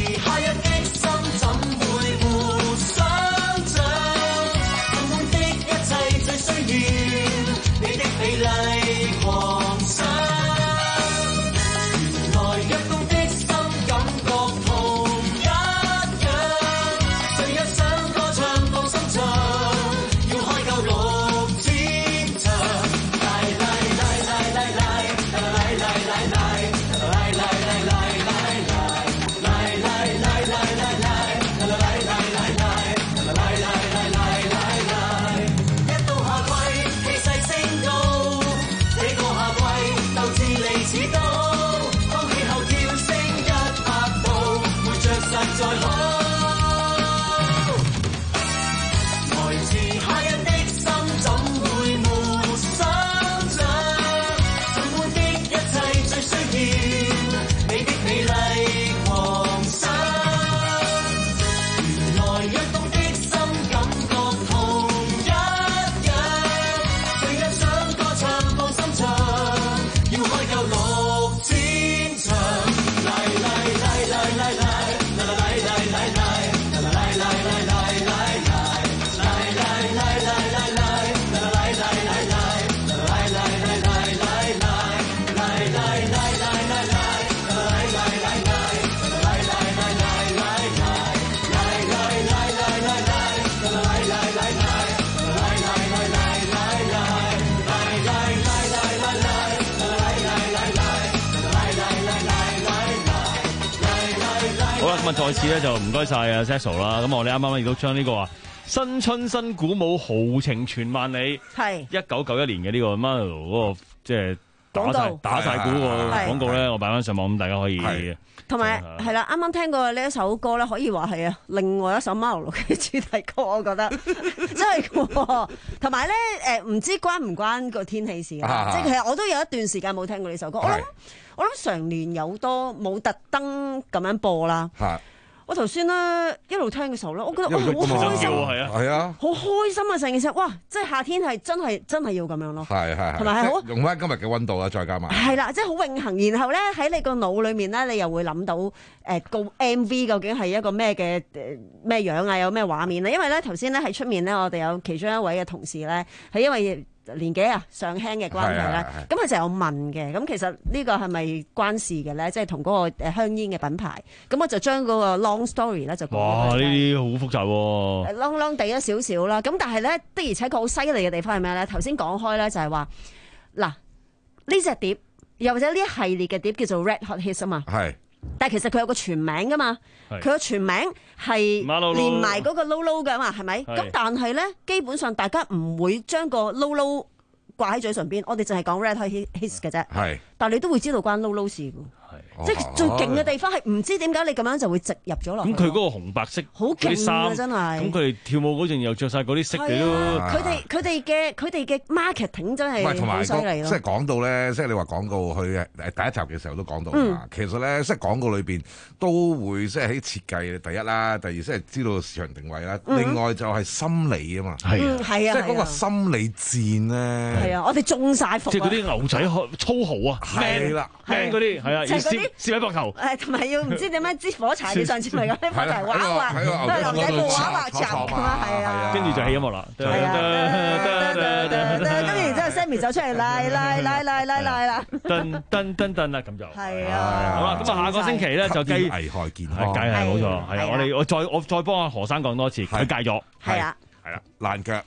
咁啊，再次咧就唔該晒啊 Cecil 啦。咁我哋啱啱亦都將呢個話新春新鼓舞豪情傳萬里，係一九九一年嘅呢個 Marlo 嗰個即係打晒打晒鼓個廣告咧，我擺翻上網咁大家可以。 同埋係啦，啱啱聽過呢一首歌咧，可以話係啊，另外一首 Marlo 嘅主題歌，我覺得真係嘅。同埋咧，誒唔知關唔關個天氣事啊？即係其實我都有一段時間冇聽過呢首歌。我諗我諗成年有多冇特登咁樣播啦。我頭先咧一路聽嘅時候咧，我覺得哇好開心，係啊，係啊，好開心啊！成件事，哇！即係夏天係真係真係要咁樣咯，係係，同埋係好用翻今日嘅溫度啊，再加埋係啦，即係好永恆。然後咧喺你個腦裏面咧，你又會諗到誒個 M V 究竟係一個咩嘅誒咩樣啊？有咩畫面咧？因為咧頭先咧喺出面咧，我哋有其中一位嘅同事咧，係因為年紀啊上輕嘅關係咧，咁佢就有問嘅。咁其實呢個係咪關事嘅咧？即係同嗰個誒香煙嘅品牌。咁我就將嗰個 long story 咧就講。 哇！呢啲好複雜喎。 long long 地咗少少啦。咁但係咧的而且確好犀利嘅地方係咩咧？頭先講開咧就係話嗱呢隻碟又或者呢一系列嘅碟叫做 Red Hot Hits 啊嘛。係。但係其實佢有個全名噶嘛。佢個全名係連埋嗰個 Lolo 噶嘛，係咪？咁但係咧，基本上大家唔會將個 Lolo 掛喺嘴唇邊，我哋淨係講 Red Hot Hits 嘅啫。係，但係你都會知道關 Lolo 事㗎。即係最勁嘅地方係唔知點解你咁樣就會植入咗落去。咁佢嗰個紅白色好勁啊！真係。咁佢哋跳舞嗰陣又着晒嗰啲色嘅都。 佢哋佢哋嘅佢哋嘅 marketing 真係好犀利咯。 即係講到咧，即係你話廣告去誒第一集嘅時候都講到嘛。其實咧，即係廣告裏邊都會即係喺設計第一啦，第二即係知道市場定位啦。另外就係心理啊嘛。係啊，係啊，即係嗰個心理戰咧。係啊，我哋中晒伏。 即係嗰啲牛仔粗豪啊， 係啦， 嗰啲係啊，要攝攝喺膊頭。 誒，同埋要唔知點樣支火柴？你上次咪講啲火柴畫畫，都係牛仔褲畫畫集咁啊，係啊。 跟住就起音樂啦。係啊，跟住然之後 Sammy 走出嚟，拉拉拉拉拉拉啦。 噔噔噔噔啦，咁就係啊。 好啦，咁啊，下個星期咧就繼危害健康， 梗係冇錯，係啊。我哋我再我再幫阿何生講多次，佢戒咗， 係啊， 係啦，爛腳。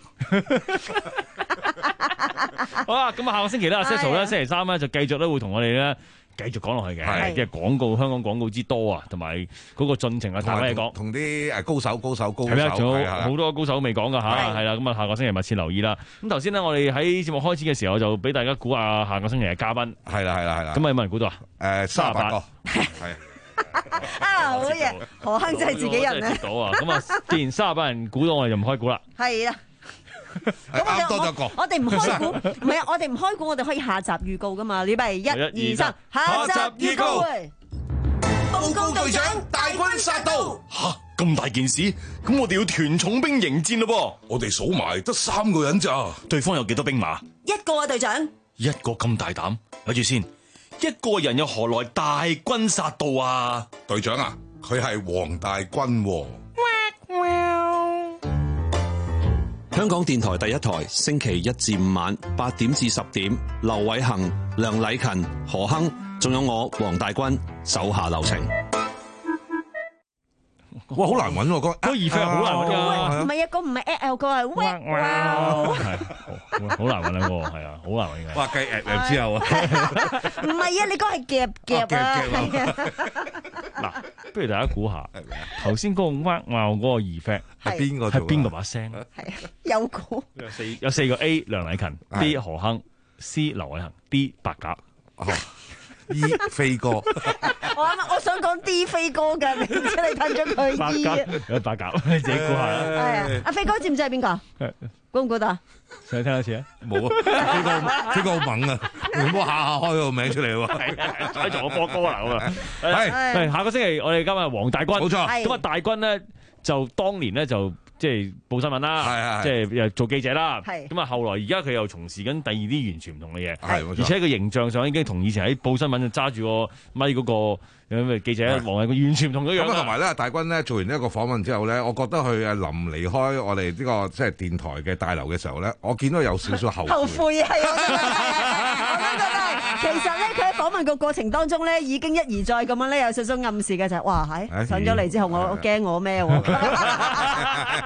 好啦，咁啊，下個星期咧，阿 Cecil 咧，星期三咧就繼續咧會同我哋咧。繼續講落去嘅，即係廣告，香港廣告之多啊，同埋嗰個進程啊，大家嚟講， 同啲誒高手、高手、高手， 係啦，仲有好多高手未講噶嚇，係啦，咁啊，下個星期密切留意啦。咁頭先咧，我哋喺節目開始嘅時候就俾大家估下下個星期嘅嘉賓， 係啦，係啦，係啦。 咁啊，有冇人估到啊？ 誒，三十八個，係啊，好嘢，何亨真係自己人咧。 接到啊！咁啊，既然三十八人估到，我哋就唔開估啦。 係啦。 啱多咗個， 我哋唔開估，唔係啊！我哋唔開估，我哋可以下集預告噶嘛？禮拜一、二、三，下集預告。 報告隊長，大軍殺到！ 吓，咁大件事，咁我哋要團重兵迎戰咯噃。 我哋數埋得三個人咋？ 對方有幾多兵馬？ 一個啊，隊長。 一個咁大膽，睇住先。一個人又何來大軍殺到啊？ 隊長啊，佢係黃大軍喎。 香港電台第一台，星期一至五晚八點至十點，劉偉恒、梁禮勤、何亨，仲有我黃大軍，手下留情。 哇，好難揾喎，嗰嗰二飛好難揾㗎。 唔係啊，嗰唔係 L 個係 Wow， 係好難揾啊，嗰個係啊，好難揾嘅。 哇，計 L 之後啊， 唔係啊，你嗰係夾夾啊。 嗱，不如大家估下，頭先嗰個 Wow 嗰個二飛係邊個？係邊個把聲？ 係啊，有估。 有四有四個 A 梁禮勤 ，B 何亨 ，C 劉偉恒 ，D 白鴿。 E 飛哥， 我啱我想講 D 飛哥㗎，你知你睇咗佢 E 有白鴿，你自己估下啦。 係啊，阿飛哥知唔知係邊個？估唔估到？ 想聽一次啊？ 冇啊，飛哥飛哥好猛啊！你唔好下下開個名出嚟喎， 喺做我科哥啦咁啊！係係下個星期我哋今日黃大軍，冇錯。咁啊大軍咧就當年咧就。即係報新聞啦，即係又做記者啦。咁啊，後來而家佢又從事緊第二啲完全唔同嘅嘢，而且個形象上已經同以前喺報新聞就揸住個咪嗰個咁嘅記者王係完全唔同嘅樣。咁同埋咧，大軍咧做完呢一個訪問之後咧，我覺得佢誒臨離開我哋呢個即係電台嘅大樓嘅時候咧，我見到有少少後悔。 後悔係我覺得。其實咧，佢喺訪問個過程當中咧，已經一而再咁樣咧，有少少暗示嘅就係，哇，喺上咗嚟之後，我驚我咩喎？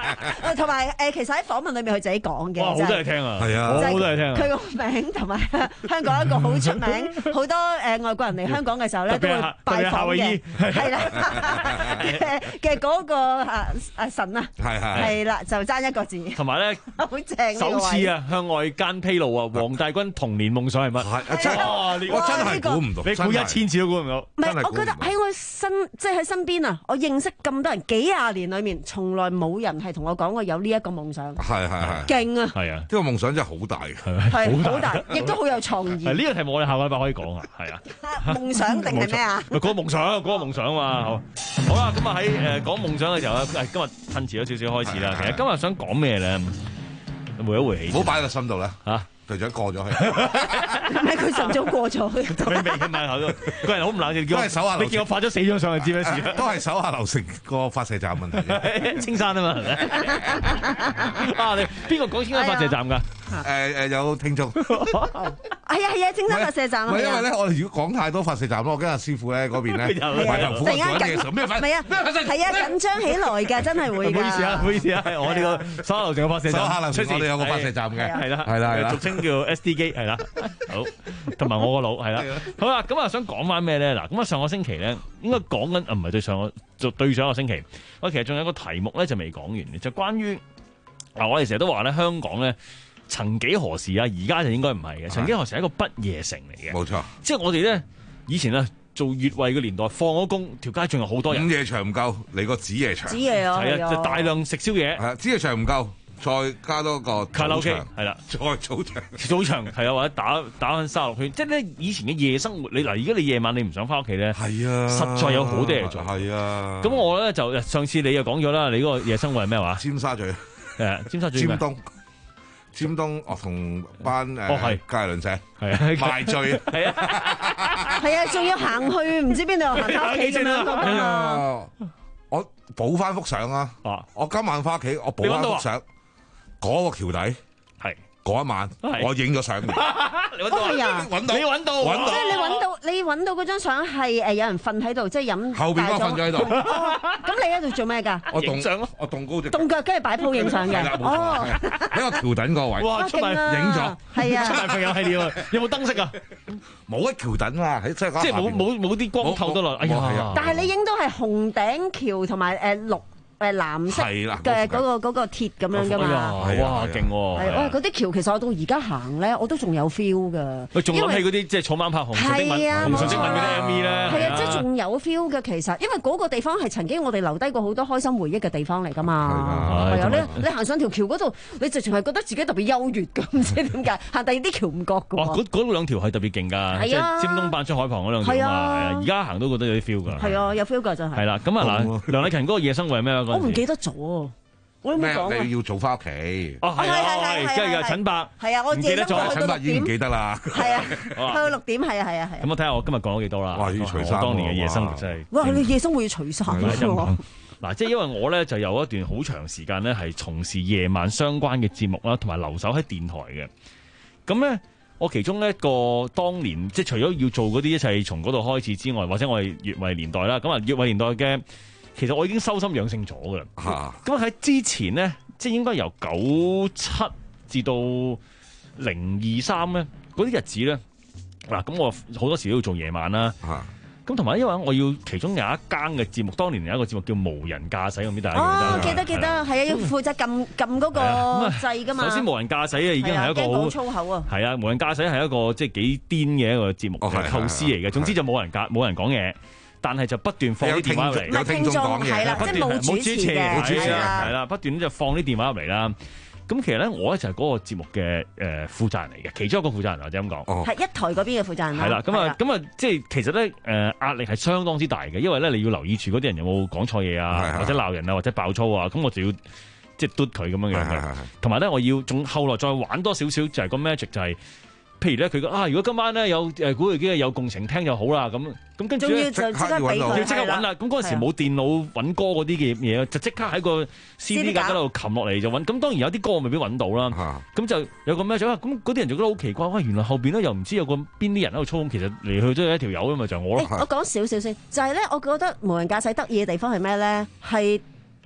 同埋誒，其實喺訪問裏面佢自己講嘅， 好多人聽啊，係啊，好多人聽啊。 佢個名同埋香港一個好出名，好多誒外國人嚟香港嘅時候咧都會拜訪嘅，係啦嘅嘅嗰個啊啊神啊，係係係啦，就爭一個字， 同埋咧好正， 首次啊向外間披露啊，黃大軍童年夢想係乜？ 係我真係估唔到， 你估一千次都估唔到。 唔係，我覺得喺我身即係喺身邊啊，我認識咁多人幾廿年裏面，從來冇人係同我講過有呢一個夢想。 係係係， 勁啊！ 係啊， 呢個夢想真係好大嘅， 係好大，亦都好有創意。 呢個題目我哋下個禮拜可以講啊，係啊。 夢想定係咩啊？ 嗰個夢想，嗰個夢想嘛。好，好啦，咁啊喺誒講夢想嘅時候咧，今日趁遲咗少少開始啦。其實今日想講咩咧？回一回氣， 唔好擺喺個心度啦嚇。 隊長過咗去， 係咪佢晨早過咗去？ 佢未嘅嘛，個人好唔冷靜， 都係手下。 你見我發咗四張相，就知咩事？ 都係手下留情個發射站問題啫。 青山啊嘛，啊你邊個講青山發射站㗎？ 誒誒有聽眾。 係啊係啊，青山發射站啊。 唔係因為咧，我哋如果講太多發射站咯，我驚阿師傅咧嗰邊咧埋頭苦幹做嘢嘅時候咩發？ 係啊係啊，緊張起來㗎，真係會㗎。 唔好意思啊，唔好意思啊，我哋個手下留情個發射站， 手下留情我哋有個發射站嘅， 係啦係啦係啦， 俗稱叫 S D 機係啦。好，同埋我個腦係啦。好啦，咁啊想講翻咩咧？嗱，咁啊上個星期咧應該講緊啊，唔係對上個就對上個星期，我其實仲有個題目咧就未講完嘅，就關於嗱我哋成日都話咧香港咧。曾幾何時啊？而家就應該唔係嘅。曾幾何時係一個不夜城嚟嘅， 冇錯。 即係我哋咧以前啊做越位嘅年代，放咗工條街仲有好多人。 午夜場唔夠，嚟個子夜場。 子夜啊， 係啊，就大量食宵夜。 係啊，子夜場唔夠，再加多個卡拉 OK，係啦， 再早場。 早場係啊，或者打打翻三六圈，即係咧以前嘅夜生活。你嗱，而家你夜晚你唔想翻屋企咧， 係啊， 實在有好多嘢做。 係啊。 咁我咧就上次你又講咗啦，你嗰個夜生活係咩話？ 尖沙咀。 誒，尖沙咀。 尖東。尖東哦，同班誒哦係隔離鄰舍係啊賣醉係啊係啊，仲要行去唔知邊度行翻屋企咁樣啊！ 我補翻幅相啊！我今晚翻屋企，我補翻幅相，嗰個橋底係嗰一晚我影咗相。 你揾到啊？ 揾到， 你揾到， 即係你揾到，你揾到嗰張相係誒有人瞓喺度，即係飲後邊嗰個瞓咗喺度。 咁你喺度做咩㗎？ 我影相咯，我動高隻動腳，跟住擺 pose 影相嘅。哦， 喺個橋頂個位。 哇！出嚟影咗， 係啊， 出嚟朋友係你喎。有冇燈飾啊？ 冇喺橋頂啊，喺即係即係冇冇冇啲光透得落。哎呀！ 但係你影到係紅頂橋同埋誒綠。誒藍色嘅嗰個嗰個鐵咁樣噶嘛， 哇勁喎！ 係哇，嗰啲橋其實我到而家行咧，我都仲有 feel 噶。 佢仲諗起嗰啲即係草蜢拍紅色的吻、紅色的吻嗰啲 M V 咧， 係啊，即係仲有 feel 嘅其實，因為嗰個地方係曾經我哋留低過好多開心回憶嘅地方嚟噶嘛。係啊，你你行上條橋嗰度，你直情係覺得自己特別優越㗎，唔知點解行第二啲橋唔覺㗎。 哇！嗰嗰兩條係特別勁㗎，即係尖東扮出海旁嗰兩條啊，而家行都覺得有啲 feel 㗎。 係啊，有 feel 㗎真係。 係啦，咁啊嗱，梁禮勤嗰個夜生活係咩啊？ 我唔記得咗，我有冇講啊？ 你要早翻屋企。 哦，係係，即係陳伯。 係啊，我記得咗。 陳伯已經唔記得啦。 係啊，去到六點，係啊，係啊，係。 咁我睇下我今日講咗幾多啦。 哇！要除衫。 我當年嘅夜生活真係。 哇！你夜生活要除衫喎。 嗱，即係因為我咧就有一段好長時間咧係從事夜晚相關嘅節目啦，同埋留守喺電台嘅。咁咧，我其中一個當年即係除咗要做嗰啲一切從嗰度開始之外，或者我哋越位年代啦，咁啊越位年代嘅。其實我已經修心養性咗㗎啦，咁喺之前咧，即係應該由九七至到零二三咧嗰啲日子咧，嗱咁我好多時都要做夜晚啦，咁同埋因為我要其中有一間嘅節目，當年有一個節目叫無人駕駛，咁大家哦記得記得，係啊，要負責撳撳嗰個掣㗎嘛。 首先無人駕駛啊已經係一個好粗口啊， 係啊，無人駕駛係一個即係幾癲嘅一個節目嘅構思嚟嘅，總之就冇人駕冇人講嘢。但係就不斷放啲電話入嚟， 有聽眾講嘢， 係啦，即係冇主持嘅， 冇主持係啦，不斷就放啲電話入嚟啦。咁其實咧，我咧就係嗰個節目嘅誒負責人嚟嘅，其中一個負責人或者咁講， 係一台嗰邊嘅負責人啦。 係啦，咁啊，咁啊，即係其實咧誒壓力係相當之大嘅，因為咧你要留意住嗰啲人有冇講錯嘢啊，或者鬧人啊，或者爆粗啊，咁我就要即係嘟佢咁樣樣嘅。同埋咧，我要仲後來再玩多少少，就係個 magic 就係。譬如咧，佢講啊，如果今晚咧有誒古巨基有共情聽就好啦，咁咁跟住咧即刻俾佢， 要即刻揾啦。咁嗰陣時冇電腦揾歌嗰啲嘅嘢，就即刻喺個 C D 架嗰度擒落嚟就揾。咁當然有啲歌我未必揾到啦。咁就有個咩就咁嗰啲人就覺得好奇怪，哇！原來後邊咧又唔知有個邊啲人喺度操控，其實嚟去都係一條友啊嘛，就我咯。 我講少少先，就係咧，我覺得無人駕駛得意嘅地方係咩咧？係啲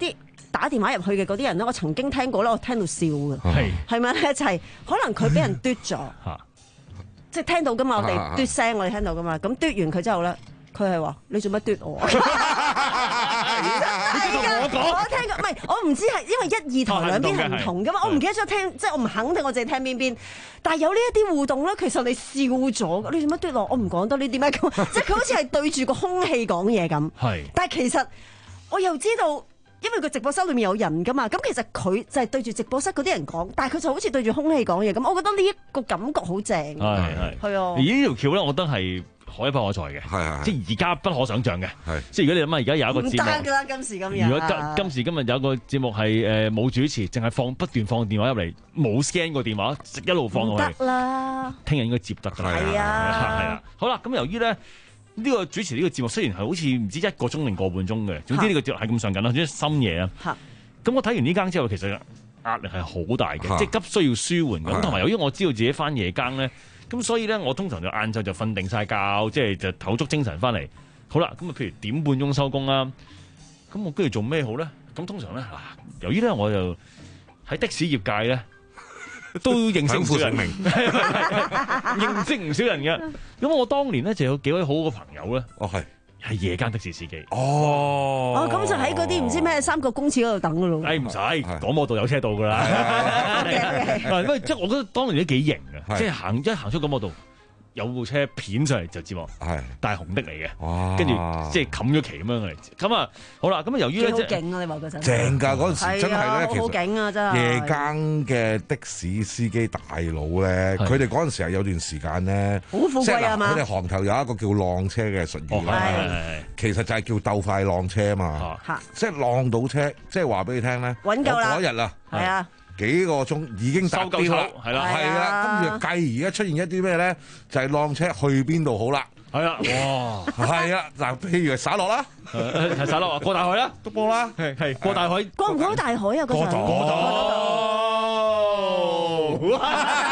打電話入去嘅嗰啲人咧，我曾經聽過咧，我聽到笑嘅，係係咪咧？就係、是、可能佢俾人嘟咗，即係聽到噶嘛，我哋嘟聲，我哋聽到噶嘛，咁嘟完佢之後咧，佢係話你做乜嘟我？我講，我聽過，唔係我唔知係因為一二台兩邊係唔同噶嘛，我唔記得咗聽，即係我唔肯定我淨係聽邊邊。但係有呢一啲互動咧，其實你笑咗，你做乜嘟我？我唔講得，你點解咁？即係佢好似係對住個空氣講嘢咁。係，但係其實我又知道，因為個直播室裏面有人噶嘛，咁其實佢就係對住直播室嗰啲人講，但係佢就好似對住空氣講嘢咁。我覺得呢一個感覺好正。係係係啊！而呢條橋咧，我覺得係可不可在嘅，係即係而家不可想像嘅，係即係如果你諗下，而家有一個節目，唔得㗎啦，今時今日。如果今今時今日有一個節目係誒冇主持，淨係放不斷放電話入嚟，冇 scan 個電話，一路放落去，得啦。聽日應該接得㗎啦，係啊，係啊。好啦，咁由於咧呢、這個主持呢個節目雖然係好似唔知一個鐘定個半鐘嘅，總之呢個節目係咁上緊啦，總之深夜啊。咁我睇完呢更之後，其實壓力係好大嘅，即係急需要舒緩咁，同埋由於我知道自己翻夜更咧。咁所以咧，我通常就晏晝就瞓定晒覺，即係就唞足精神翻嚟。好啦，咁啊，譬如點半鐘收工啦，咁我跟住做咩好咧？咁通常咧，嗱，由於咧我就喺的士業界咧都認識唔少人，認識唔少人嘅。咁我當年咧就有幾位好好嘅朋友咧，哦係。係夜間的士司機哦，哦咁就喺嗰啲唔知咩三角公廁嗰度等噶咯。誒唔使，廣播道有車到噶啦。因為即係我覺得當年都幾型嘅，即係行一行出廣播道，有部車片上嚟就接我，係大紅的嚟嘅，跟住即係冚咗旗咁樣嚟。咁啊好啦，咁啊由於咧即係勁啊！你話嗰陣正㗎嗰陣時真係咧，其實好勁啊！真係夜更嘅的士司機大佬咧，佢哋嗰陣時係有段時間咧，好富貴啊嘛！佢哋行頭有一個叫浪車嘅術語啦，其實就係叫鬥快浪車啊嘛，即係浪到車，即係話俾你聽咧，揾夠啦嗰日啦，係啊。幾個鐘已經達標啦，係啦，係啦，跟住計而家出現一啲咩咧？就係、是、浪車去邊度好啦，係啦，哇，係啊，嗱，譬如灑落啦，係灑落啊，過大海啦，篤波啦，係係過大海，過唔過大海啊？嗰陣過到，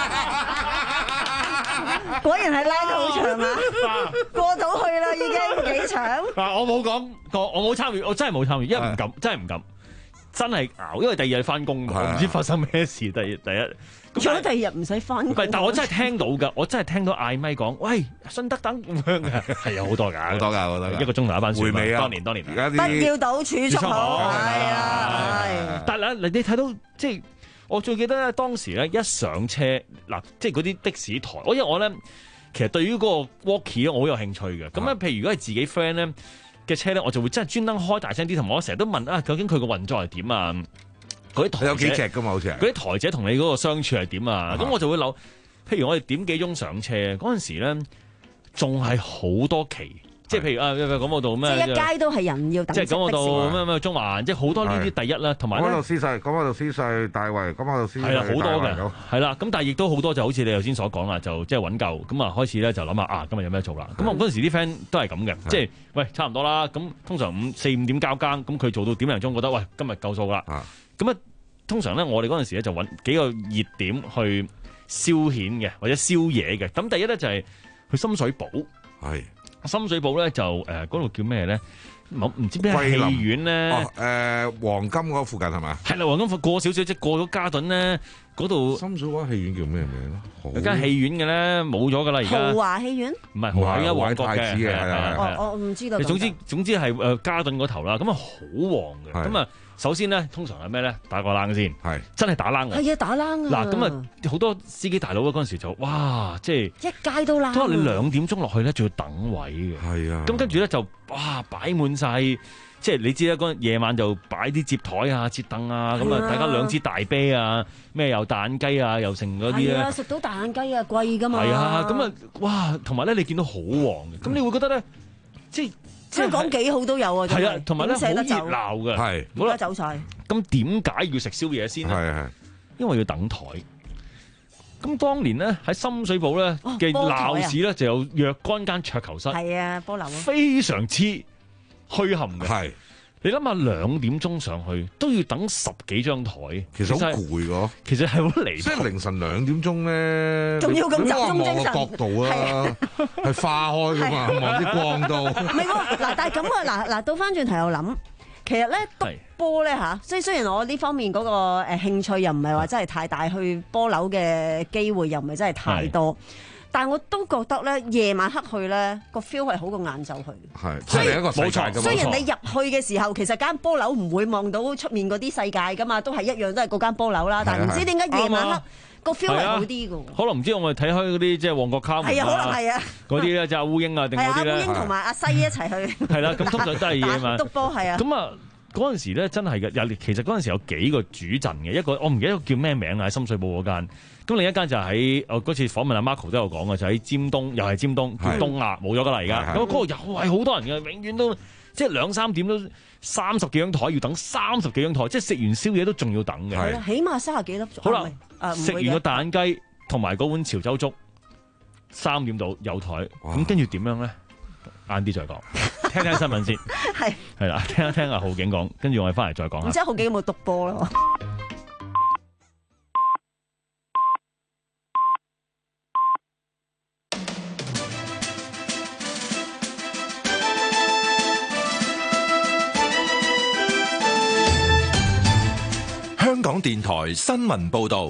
果然係拉得好長啊！過到去啦，已經幾長。嗱，我冇講過，我冇參與，我真係冇參與，因為唔敢，真係唔敢。真係熬，因為第二日翻工，我唔知發生咩事。第第一，做咗第二日唔使翻工。唔係，但我真係聽到㗎，我真係聽到嗌咪講，喂，信德等咁樣嘅，係有好多㗎，好多㗎，好多㗎，一個鐘頭一班船。回味啊！當年當年，而家啲不要賭儲蓄好，係啊，係。但係你睇到即係我最記得咧，當時咧一上車嗱，即係嗰啲的士台，我因為我咧其實對於嗰個 walkie 咧，我好有興趣嘅。咁咧，譬如如果係自己 friend 咧嘅車咧，我就會真係專登開大聲啲，同埋我成日都問啊，究竟佢個運作係點啊？嗰啲台有幾隻噶嘛？好似係嗰啲台姐同你嗰個相處係點啊？咁、uh-huh. 我就會諗，譬如我哋點幾鐘上車嗰陣時咧，仲係好多期。即係譬如啊，講嗰度咩？即係一街都係人要等的士。即係講嗰度咩咩中環，即係好多呢啲第一啦，同埋講嗰度私細，講嗰度私細大圍，講嗰度私細。係啦，好多嘅，係啦。咁但係亦都好多就好似你頭先所講啦，就即係揾夠咁啊，開始咧就諗下啊，今日有咩做啦？咁我嗰陣時啲 friend 都係咁嘅，即係喂差唔多啦。咁通常五四五點交更，咁佢做到點零鐘，覺得喂今日夠數啦。咁啊，通常咧我哋嗰陣時咧就揾幾個熱點去消遣嘅，或者宵夜嘅。咁第一咧就係去深水埗。係。深水埗咧就誒嗰度叫咩咧？唔唔知咩戲院咧？哦誒、呃、黃金嗰附近係嘛？係啦，黃金過少少即係過咗嘉頓咧嗰度。深水埗戲院叫咩名咧？有間戲院嘅咧冇咗㗎啦，而家豪華戲院唔係豪華，而家旺角嘅係係係。我唔知道。總之總之係誒嘉頓嗰頭啦，咁啊好旺嘅。咁啊首先咧，通常係咩咧？打個冷先，係真係打冷。係啊，打冷啊！嗱咁啊，好多司機大佬嗰陣時就哇，即係一街都冷。因為你兩點鐘落去咧，仲要等位嘅。係啊。咁跟住咧就哇擺滿晒，即係你知啦，嗰夜晚就擺啲接台啊、接凳啊，咁啊大家兩支大啤啊，咩又蛋雞啊，又剩嗰啲咧。係啊，食到蛋雞啊，貴㗎嘛。係啊，咁啊哇，同埋咧你見到好旺嘅，咁你會覺得咧，即係。香港幾好都有啊，係啊，同埋咧好熱鬧嘅，係冇得走晒。咁點解要食宵夜先咧？係係，因為要等台。咁當年咧喺深水埗咧嘅鬧市咧就有若干間桌球室，係啊，波樓非常之墟冚嘅。係你諗下兩點鐘上去都要等十幾張台，其實好攰㗎。其實係好離譜，即係凌晨兩點鐘咧，仲要咁集中精神角度啊，係化開㗎嘛，望啲光度。唔係喎，嗱，但係咁啊，嗱嗱，倒翻轉頭又諗， 其實咧篤波咧嚇，即係雖然我呢方面嗰個誒興趣又唔係話真係太大，去波樓嘅機會又唔係真係太多。但係我都覺得咧，夜晚黑去咧個 feel 係好過晏晝去。 係，係一個世界㗎。 雖然你入去嘅時候，其實間波樓唔會望到出面嗰啲世界㗎嘛，都係一樣都係嗰間波樓啦。但係唔知點解夜晚黑個 feel 係好啲㗎。 可能唔知我哋睇開嗰啲即係旺角卡門係啊，可能係啊。 嗰啲咧就阿烏蠅啊，定嗰啲咧。 係啊，烏蠅同埋阿西一齊去。 係啦，咁通常都係夜晚。 篤波係啊。 咁啊。嗰陣時咧真係嘅，有其實嗰陣時有幾個主陣嘅，一個我唔記得叫咩名啊，喺深水埗嗰間。咁另一間就喺我嗰次訪問阿 Marco 都有講嘅，就喺尖東，又係尖東叫東亞，冇咗㗎啦而家。咁嗰個又係好多人嘅，永遠都即係兩三點都三十幾張台要等三十幾張台，即係食完宵夜都仲要等嘅。 係，起碼三十幾粒鐘。 好啦，食完個蛋雞同埋嗰碗潮州粥，三點到有台，咁跟住點樣咧？晏啲再講，聽聽新聞先。係係啦，聽一聽阿浩景講，跟住我哋翻嚟再講下。 唔知浩景有冇篤波咯？ 香港電台新聞報導。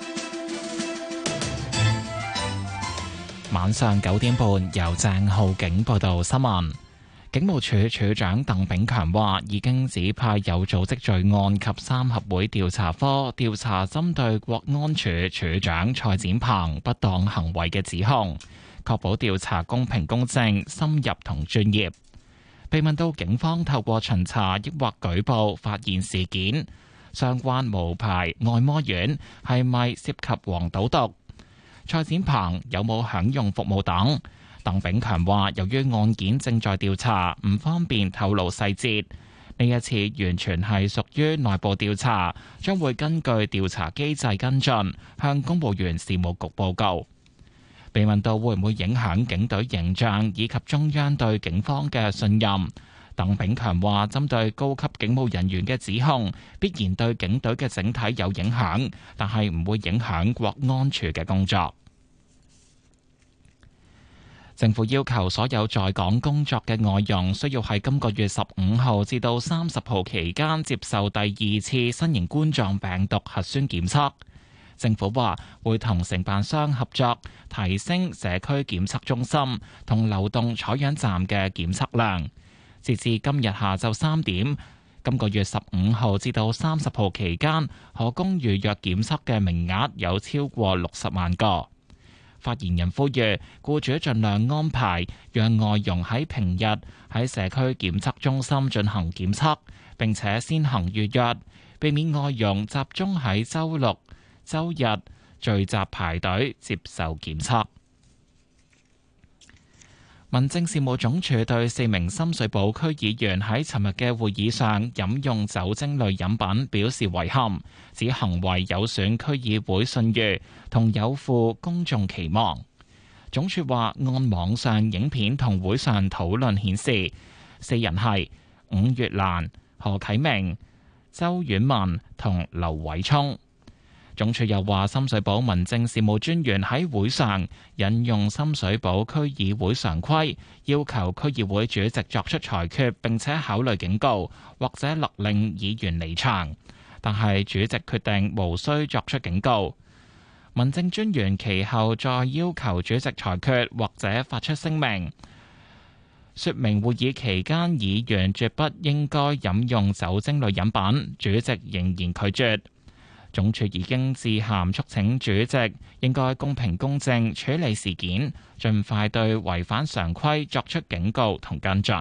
晚上九點半，由鄭浩景報道新聞。警務處處長鄧炳強話，已經指派有組織罪案及三合會調查科調查針對國安處處長蔡展鵬不當行為嘅指控，確保調查公平公正、深入同專業。被問到警方透過巡查抑或舉報發現事件，相關無牌按摩院係咪涉及黃賭毒？蔡展鵬有冇享用服務等？鄧炳強話：由於案件正在調查，唔方便透露細節。呢一次完全係屬於內部調查，將會根據調查機制跟進，向公務員事務局報告。被問到會唔會影響警隊形象以及中央對警方嘅信任，鄧炳強話：針對高級警務人員嘅指控，必然對警隊嘅整體有影響，但係唔會影響國安處嘅工作。政府要求所有在港工作嘅外傭需要喺今個月十五號至到三十號期間接受第二次新型冠狀病毒核酸檢測。政府話會同承辦商合作，提升社區檢測中心同流動採樣站嘅檢測量。截至今日下晝三點，今個月十五號至到三十號期間，可供預約檢測嘅名額有超過六十萬個。發言人呼籲僱主盡量安排讓外傭喺平日喺社區檢測中心進行檢測，並且先行預約，避免外傭集中喺週六、週日聚集排隊接受檢測。民政事務總署對四名深水埗區議員喺尋日嘅會議上飲用酒精類飲品表示遺憾，指行為有損區議會信譽同有負公眾期望。總署話，按網上影片同會上討論顯示，四人係伍月蘭、何啟明、周婉文同劉偉聰。總署又話，深水埗民政事務專員喺會上引用深水埗區議會常規，要求區議會主席作出裁決，並且考慮警告或者勒令議員離場。但係主席決定無需作出警告。民政專員其後再要求主席裁決或者發出聲明，說明會議期間議員絕不應該飲用酒精類飲品。主席仍然拒絕。總署已經致函促請主席應該公平公正處理事件，盡快對違反常規作出警告同跟進。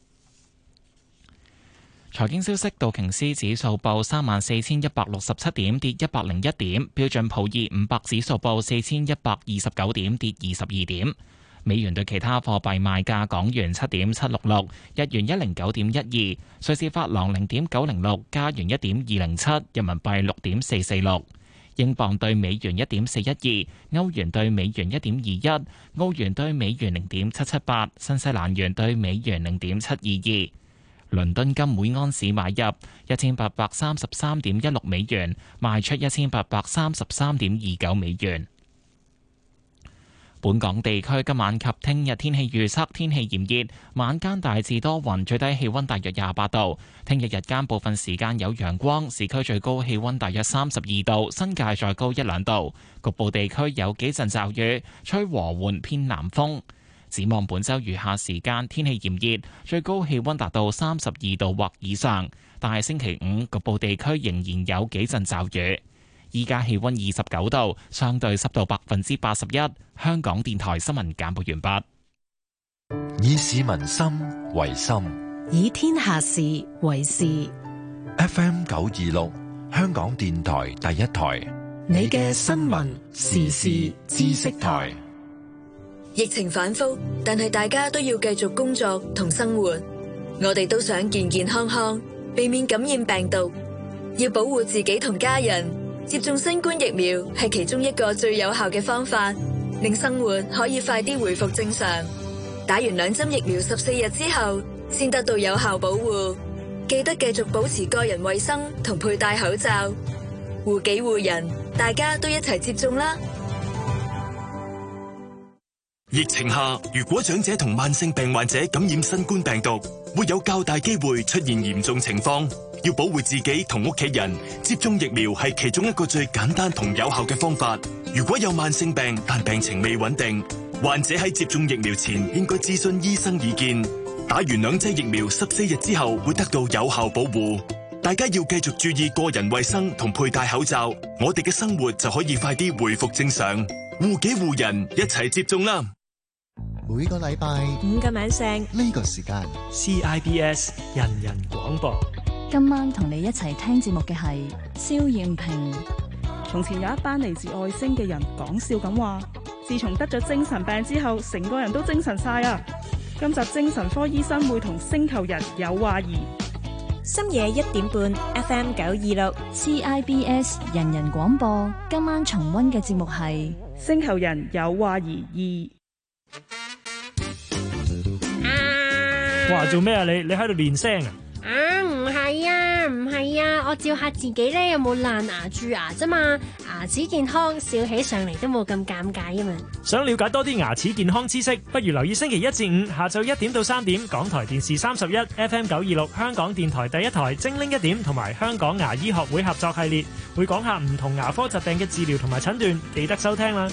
財經消息：道瓊斯指數報三萬四千一百六十七點，跌一百零一點；標準普爾五百指數報四千一百二十九點，跌二十二點。美元對其他貨幣賣價：港元七點七六六，日元一零九點一二，瑞士法郎零點九零六，加元一點二零七，人民幣六點四四六，英鎊對美元一點四一二，歐元對美元一點二一，澳元對美元零點七七八，新西蘭元對美元零點七二二。倫敦金每安士買入一千八百三十三點一六美元，賣出一千八百三十三點二九美元。 本港地區今晚及聽日天氣預測，天氣炎熱，晚間大致多雲，最低氣溫大約廿八度。聽日日間部分時間有陽光，市區最高氣溫大約三十二度，新界再高一兩度。局部地區有幾陣驟雨，吹和緩偏南風。展望本週餘下時間天氣炎熱，最高氣溫達到三十二度或以上，但係星期五局部地區仍然有幾陣驟雨。依家氣溫二十九度，相對濕度百分之八十一。香港電台新聞簡報完畢。以市民心為心， 以天下事為事。 F M 九二六，香港電台第一台， 你嘅新聞時事知識台。 疫情反覆，但係大家都要繼續工作同生活。我哋都想健健康康，避免感染病毒，要保護自己同家人。接種新冠疫苗係其中一個最有效嘅方法，令生活可以快啲回復正常。打完兩針疫苗十四日之後，先得到有效保護。記得繼續保持個人衛生同佩戴口罩，護己護人，大家都一齊接種啦。 疫情下，如果長者同慢性病患者感染新冠病毒，會有較大機會出現嚴重情況。要保護自己同屋企人，接種疫苗係其中一個最簡單同有效嘅方法。如果有慢性病但病情未穩定，患者喺接種疫苗前應該諮詢醫生意見。打完兩劑疫苗十四日之後會得到有效保護。大家要繼續注意個人衛生同佩戴口罩，我哋嘅生活就可以快啲回復正常。護己護人，一齊接種啦！ 每個禮拜五個晚上呢個時間 C I B S 人人廣播。 今晚同你一齊聽節目嘅係蕭艷平。 從前有一班嚟自外星嘅人講笑咁話，自從得咗精神病之後，成個人都精神晒啊！今集精神科醫生會同星球人有話兒。 深夜一點半 F M 九二六 C I B S 人人廣播。今晚重溫嘅節目係星球人有話兒二。 哇！做咩啊你？你喺度練聲啊？ 啊，唔係啊，唔係啊，我照下自己咧有冇爛牙蛀牙啫嘛，牙齒健康，笑起上嚟都冇咁尷尬啊嘛。 想了解多啲牙齒健康知識，不如留意星期一至五下晝一點到三點，港台電視三十一 F M 九二六香港電台第一台精靈一點同埋香港牙醫學會合作系列，會講下唔同牙科疾病嘅治療同埋診斷，記得收聽啦。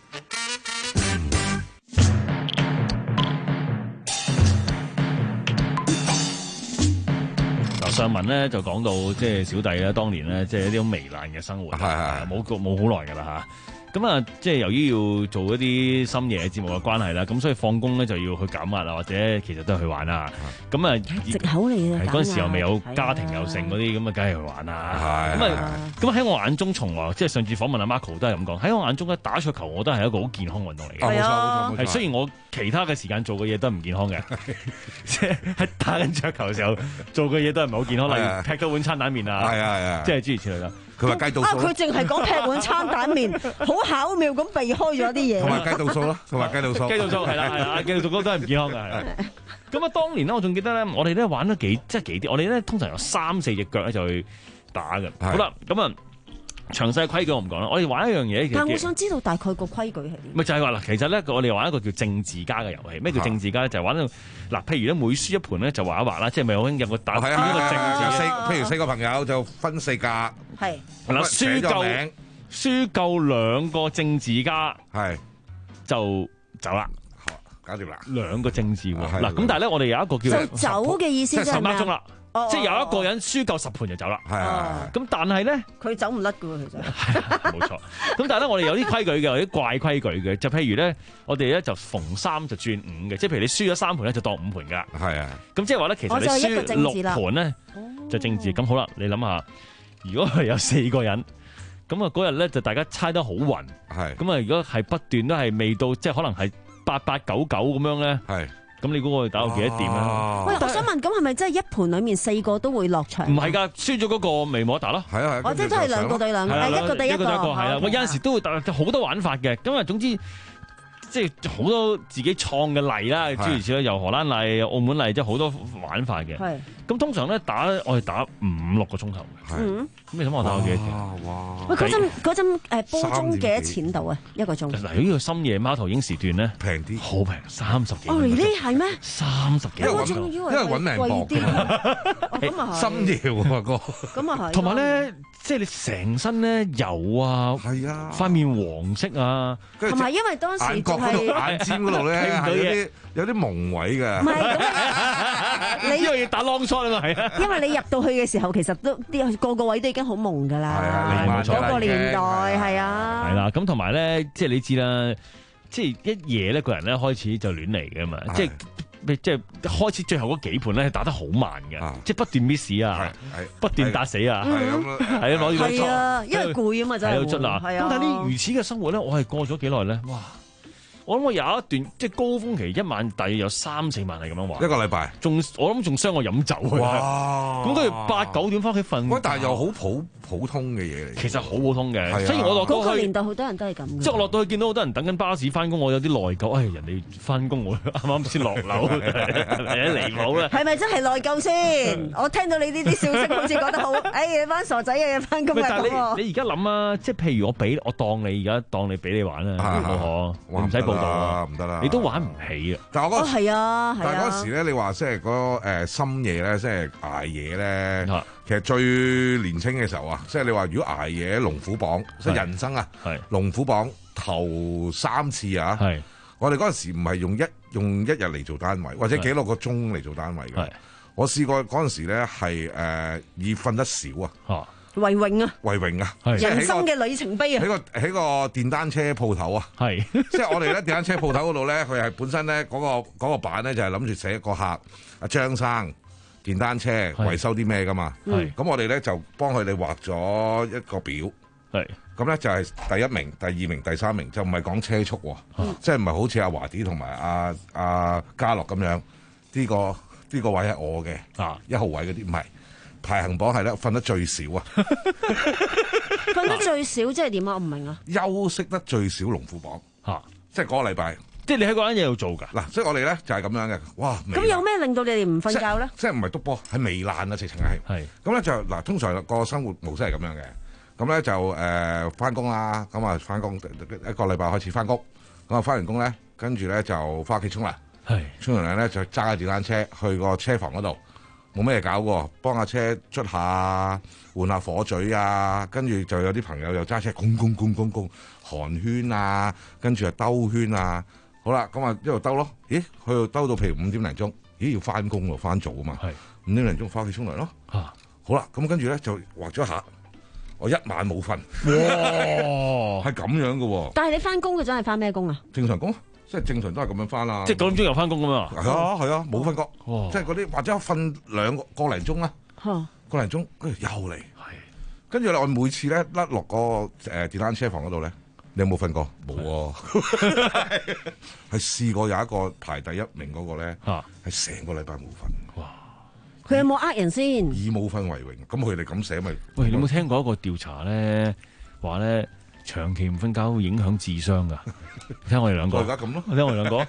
上文咧就講到即係小弟咧，當年咧即係一啲好糜爛嘅生活，係係冇冇好耐㗎啦嚇。咁啊，即係由於要做一啲深夜節目嘅關係啦，咁所以放工咧就要去減壓啊，或者其實都係去玩啊。咁啊， 藉口嚟嘅。 嗰陣時又未有家庭有剩嗰啲，咁啊，梗係去玩啦。咁啊，咁喺我眼中，從來即係上次訪問阿 Marco 都係咁講，喺我眼中咧打桌球我都係一個好健康運動嚟嘅。 係啊， 係雖然我其他嘅時間做嘅嘢都係唔健康嘅，即係喺打緊桌球嘅時候做嘅嘢都係唔係好健康，例如劈咗碗餐蛋麵啊， 係啊係啊， 即係諸如此類啦。 佢話雞倒數， 啊佢淨係講劈碗餐蛋麵，好巧妙咁避開咗啲嘢。 同埋雞倒數咯，同埋雞倒數， 雞倒數係啦係啦，雞倒數都係唔健康嘅係。咁啊，當年咧我仲記得咧，我哋咧玩咗幾即係幾啲，我哋咧通常有三四隻腳咧就去打嘅。好啦，咁啊。詳細規矩我唔講啦，我哋玩一樣嘢。 但係我想知道大概個規矩係點？ 咪就係話啦，其實咧我哋玩一個叫政治家嘅遊戲。咩叫政治家咧？就係玩到嗱，譬如咧每輸一盤咧就畫一畫啦，即係咪好興有個打邊個政治？ 四譬如四個朋友就分四格。 係嗱，輸夠輸夠兩個政治家係就走啦。 搞掂啦！ 兩個政治喎嗱，咁但係咧我哋有一個叫就走嘅意思， 即係十分鐘啦。 哦、 即係有一個人輸夠十盤就走啦，係啊， 咁但係咧， 佢走唔甩噶喎，其實冇錯。咁但係咧，我哋有啲規矩嘅，有啲怪規矩嘅，就譬如咧，我哋咧就逢三就轉五嘅，即係譬如你輸咗三盤咧，就當五盤噶， 係啊。 咁即係話咧，其實你輸六盤咧就政治。咁好啦，你諗下，如果係有四個人，咁啊嗰日咧就大家猜得好暈，係。咁啊如果係不斷都係未到，即係可能係八八九九咁樣咧，係。咁你估我哋打到幾多點咧？ 喂，我想問，咁係咪真係一盤裡面四個都會落場？ 唔係㗎，輸咗嗰個咪冇得打咯。 係啊係。 我即係都係兩個對兩個，一個對一個。 係啊，我有陣時都會打好多玩法嘅。咁啊，總之即係好多自己創嘅例啦，諸如此類，由荷蘭例、澳門例，即係好多玩法嘅。係。 咁通常咧打我哋打五六個鐘頭嘅。咁你諗我打咗幾多錢？ 哇！喂，嗰陣嗰陣誒煲鐘幾多錢度啊？一個鐘？ 嗱，呢個深夜貓頭鷹時段咧平啲，好平，三十幾。 哦，呢係咩？ 三十幾。 因為我仲以為因為揾命搏咁啊係。 深夜喎哥。 咁啊係。 同埋咧，即係你成身咧油啊， 係啊， 塊面黃色啊， 同埋因為當時眼角嗰度、眼尖嗰度咧係有啲有啲蒙位嘅。 唔係，你因為要打 long shot 啊嘛，係啊。 因為你入到去嘅時候，其實都啲個個位都已經好蒙㗎啦。 係啊，冇錯。 嗰個年代係啊。 係啦，咁同埋咧，即係你知啦，即係一夜咧，個人咧開始就亂嚟嘅嘛，即係。即係開始最後嗰幾盤咧打得好慢嘅，啊、即係不斷 miss 啊，不斷打死啊，係咁係啊，攞住係啊，因為攰啊嘛，真係。 係啊，咁但係呢如此嘅生活咧，我係過咗幾耐咧？哇！我諗我有一段即係高峰期，一晚大約有三四萬係咁樣玩。 一個禮拜， 仲我諗仲傷我飲酒。哇！咁跟住八九點翻屋企瞓。 喂，但係又好普普通嘅嘢嚟。 其實好普通嘅。雖然我落到去嗰個年代好多人都係咁。 即係我落到去見到好多人等緊巴士翻工，我有啲內疚。哎，人哋翻工我啱啱先落樓，係離譜啦。 係咪真係內疚先？我聽到你呢啲笑聲，好似覺得好。哎，你班傻仔嘅翻工係咁喎。 你而家諗啊，即係譬如我俾我當你而家當你俾你玩啊，好可？唔使報。 唔得啦， 你都玩唔起啊！ 但係我嗰係啊， 但係嗰時咧，你話即係嗰誒深夜咧，即係捱夜咧，其實最年輕嘅時候啊，即係你話如果捱夜龍虎榜，即係人生啊，龍虎榜頭三次啊，我哋嗰陣時唔係用一用一日嚟做單位，或者幾多個鐘嚟做單位嘅。我試過嗰陣時咧係誒以瞓得少啊。 為榮啊！ 為榮啊！ 人生嘅里程碑啊！ 喺個喺個電單車鋪頭啊， 係即係我哋咧電單車鋪頭嗰度咧，佢係本身咧嗰個嗰個版咧就係諗住寫個客阿張生電單車維修啲咩噶嘛，咁我哋咧就幫佢哋畫咗一個表，係咁咧就係第一名、第二名、第三名，就唔係講車速喎，即係唔係好似阿華啲同埋阿阿嘉樂咁樣，呢個呢個位係我嘅啊一號位嗰啲唔係。排行榜係咧，瞓得最少啊！ 瞓得最少即係點啊？我唔明啊！ 休息得最少龍虎榜嚇，啊、即係嗰個禮拜， 即係你喺嗰間嘢度做㗎嗱，所以我哋咧就係、是、咁樣嘅。哇！ 咁有咩令到你哋唔瞓覺咧？ 即係唔係篤波，係糜爛啊！直情係係咁咧就嗱，通常個生活模式係咁樣嘅。咁咧就誒翻工啦，咁啊翻工一個禮拜開始翻工，咁啊翻完工咧，跟住咧就翻屋企沖涼，係沖完涼咧就揸架電單車去個車房嗰度。冇咩搞喎，幫下車捽下，換下火嘴啊，跟住就有啲朋友又揸車，公公公公公寒圈啊，跟住又兜圈啊，好啦，咁啊一路兜咯，咦，去到兜到譬如五點零鐘，咦要翻工喎，翻早啊嘛，五點零鐘翻屋企沖涼咯，啊、好啦，咁跟住咧就畫咗下，我一晚冇瞓，哇，係咁樣嘅喎。 但係你翻工嗰陣係翻咩工啊？ 正常工。即係正常都係咁樣翻啦， 即係九點鐘又翻工咁啊！ 係啊係啊，冇瞓覺，即係嗰啲或者瞓兩個個零鐘啦，個零鐘跟住又嚟，跟住咧我每次咧甩落個誒電單車房嗰度咧，你有冇瞓過？冇喎，係試過有一個排第一名嗰個咧，係成個禮拜冇瞓。哇！ 佢有冇呃人先？ 以冇瞓為榮，咁佢哋咁寫咪？ 喂，你有冇聽過一個調查咧？話咧長期唔瞓覺會影響智商㗎。聽我哋兩個， 而家咁咯， 聽我哋兩個，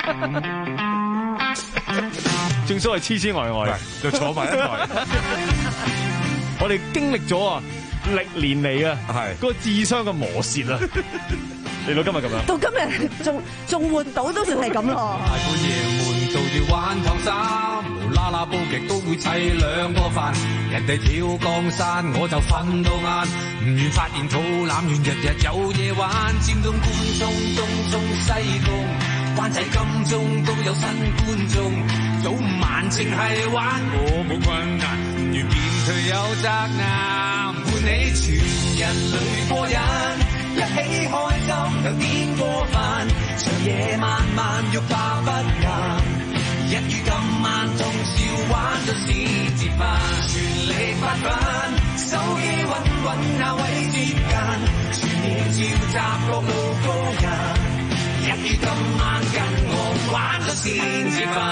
正所謂痴痴呆呆， 就坐埋一台。 我哋經歷咗啊，歷年嚟啊，係嗰個智商嘅磨蝕啊，嚟到今日咁樣， 到今日仲仲換到都算係咁咯。 大半夜悶做住玩頭衫，無啦啦煲極都會砌兩個飯，人哋跳江山我就瞓到晏。唔願發現肚腩願日日有夜玩，尖東、觀眾、東涌、西貢、灣仔、金鐘都有新觀眾，早午晚淨係玩，我冇困難，唔願變退有責難，伴你全人類過癮，一起開心又點過分，長夜漫漫欲罷不能。一於今晚通宵玩到先至瞓，全力發奮，手機揾揾那位接近，全面召集各路高人。一於今晚跟我玩到先至瞓，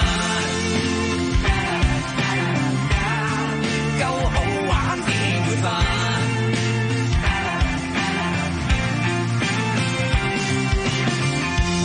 夠好玩點會瞓？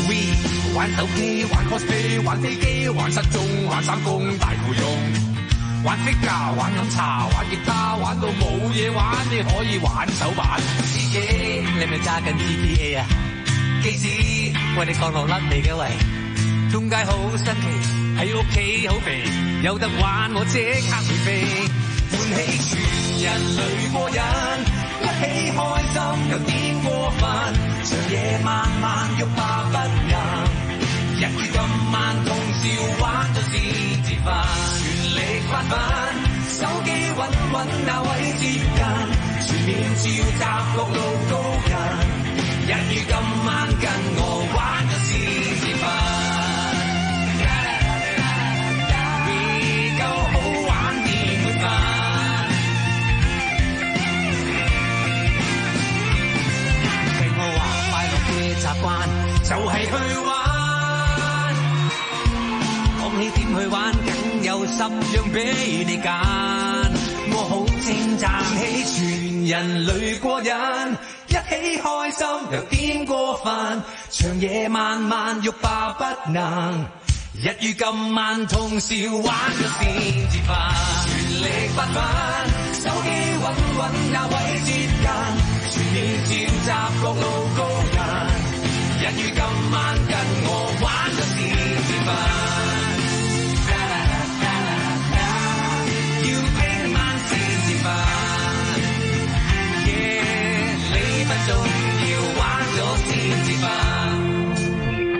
玩手機，玩 cosplay， 玩飛機，玩失蹤，玩三公大富翁， 玩飛架、玩飲茶、玩吉他，玩到冇嘢玩，你可以玩手板。司機，你咪揸緊 G T A 啊？機師，喂你降落甩未嘅喂？中街好新奇，喺屋企好肥，有得玩我即刻會飛，喚起全人類過癮，一起開心又點過分，長夜漫漫欲罷不能。日與今晚通宵玩到先至瞓，全力發奮，手機揾揾那位接近，全面召集各路高人。日與今晚跟我玩到先至瞓，未夠好玩點會瞓？聽我話，快樂嘅習慣就係去玩。你點去玩，梗有十樣俾你揀。我好稱讚起全人類過癮，一起開心又點過分，長夜漫漫欲罷不能。日與今晚通宵玩咗先至瞓，全力發奮，手機揾揾那位接近，全面召集各路高人。日與今晚跟我玩咗先至瞓。仲要玩咗先至瞓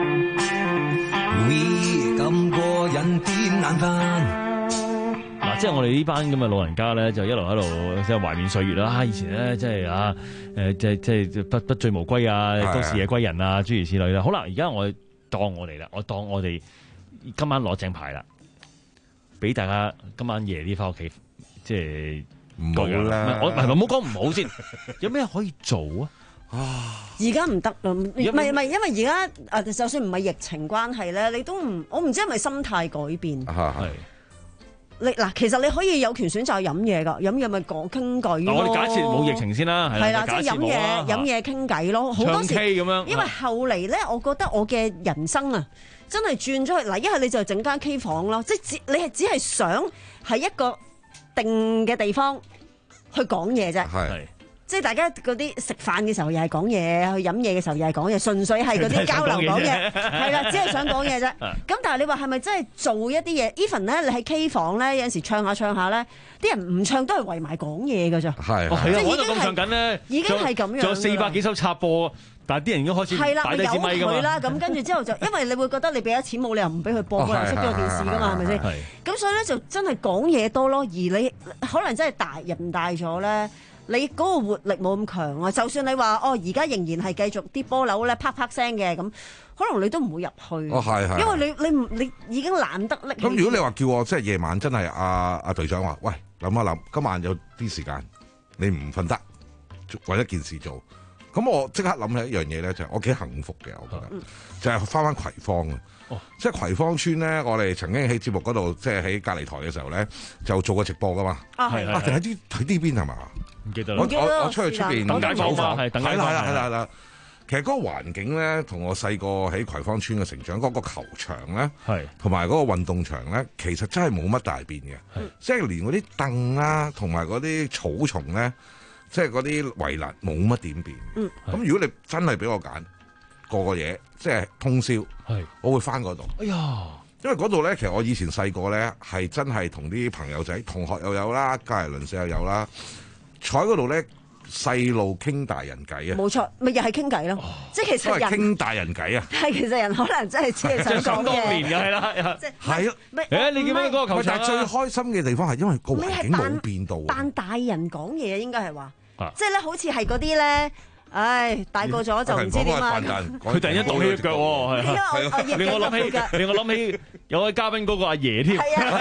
，We 咁過癮點難瞓？ 嗱，即係我哋呢班咁嘅老人家咧，就一路喺度即係懷緬歲月啦。啊，以前咧即係啊，誒即係即係不不醉無歸啊，都市夜歸人啊，諸如此類啦。好啦，而家我當我哋啦，我當我哋今晚攞正牌啦，俾大家今晚夜啲翻屋企，即係。 唔好啦， 我唔係唔好講唔好先，有咩可以做啊？ 而家唔得啦，唔係唔係，因為而家啊，就算唔係疫情關係咧，你都唔，我唔知係咪心態改變。係你嗱，其實你可以有權選擇飲嘢㗎，飲嘢咪講傾偈咯。 我哋假設冇疫情先啦，係啦， 即係飲嘢飲嘢傾偈咯。好多時咁樣， 因為後嚟咧，我覺得我嘅人生啊，真係轉咗去嗱，一係你就整間 K 房咯，即係只你係只係想係一個定嘅地方去講嘢啫，係即係大家嗰啲食飯嘅時候又係講嘢，去飲嘢嘅時候又係講嘢，純粹係嗰啲交流講嘢，係啦，只係想講嘢啫。咁但係你話係咪真係做一啲嘢 ？even 咧，你喺 K 房咧，有陣時唱下唱下咧，啲人唔唱都係圍埋講嘢㗎咋。係， 係啊，我都咁唱緊咧， 已經係咁樣。 仲有四百幾首插播，但係啲人已經開始擺低支咪㗎嘛。 係啦，咁跟住之後就，因為你會覺得你俾咗錢冇理由唔俾佢播，冇人識咗電視㗎嘛，係咪先？咁所以咧就真係講嘢多咯，而你可能真係大人大咗咧。你嗰個活力冇咁強啊！就算你話哦，而家仍然係繼續啲波樓咧啪啪聲嘅咁，可能你都唔會入去。 哦，係係。因為你你你已經懶得拎。 咁如果你話叫我即係夜晚真係阿阿隊長話，喂，諗一諗，今晚有啲時間你唔瞓得，揾一件事做，咁我即刻諗起一樣嘢咧，就係我幾幸福嘅，我覺得、嗯、就係翻返葵芳啊！哦、即係葵芳村咧，我哋曾經喺節目嗰度，即係喺隔離台嘅時候咧，就做過直播噶嘛。啊係啊，定喺啲喺呢邊係嘛？唔記得啦。我我我出去出邊等解放嘛，係等解放。係啦係啦係啦。 其實嗰個環境咧，同我細個喺葵芳村嘅成長，嗰、嗰個球場咧，係同埋嗰個運動場咧，其實真係冇乜大變嘅。即係連嗰啲凳啊，同埋嗰啲草叢咧，即係嗰啲圍欄冇乜點變。嗯。咁如果你真係俾我揀，個個嘢即係通宵，係我會翻嗰度。哎呀，因為嗰度咧，其實我以前細個咧係真係同啲朋友仔、同學又有啦，隔籬鄰舍又有啦，坐喺嗰度咧細路傾大人偈啊！ 冇錯，咪又係傾偈咯，即係其實人傾大人偈啊！ 係其實人可能真係只係想講嘢。 當年嘅係啦， 係啊， 誒你記唔記得嗰個球場？ 但係最開心嘅地方係因為個環境冇變到。 扮大人講嘢應該係話，即係咧好似係嗰啲咧。唉，大個咗就唔知點啊！ 佢突然間動起腳喎，係啊！令我諗起，令我諗起有位嘉賓嗰個阿爺添。係啊！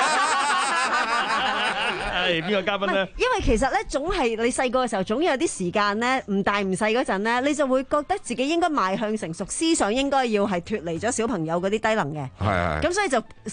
係邊個嘉賓咧？ 因為其實咧，總係你細個嘅時候，總有啲時間咧，唔大唔細嗰陣咧，你就會覺得自己應該邁向成熟，思想應該要係脫離咗小朋友嗰啲低能嘅。係係。咁所以就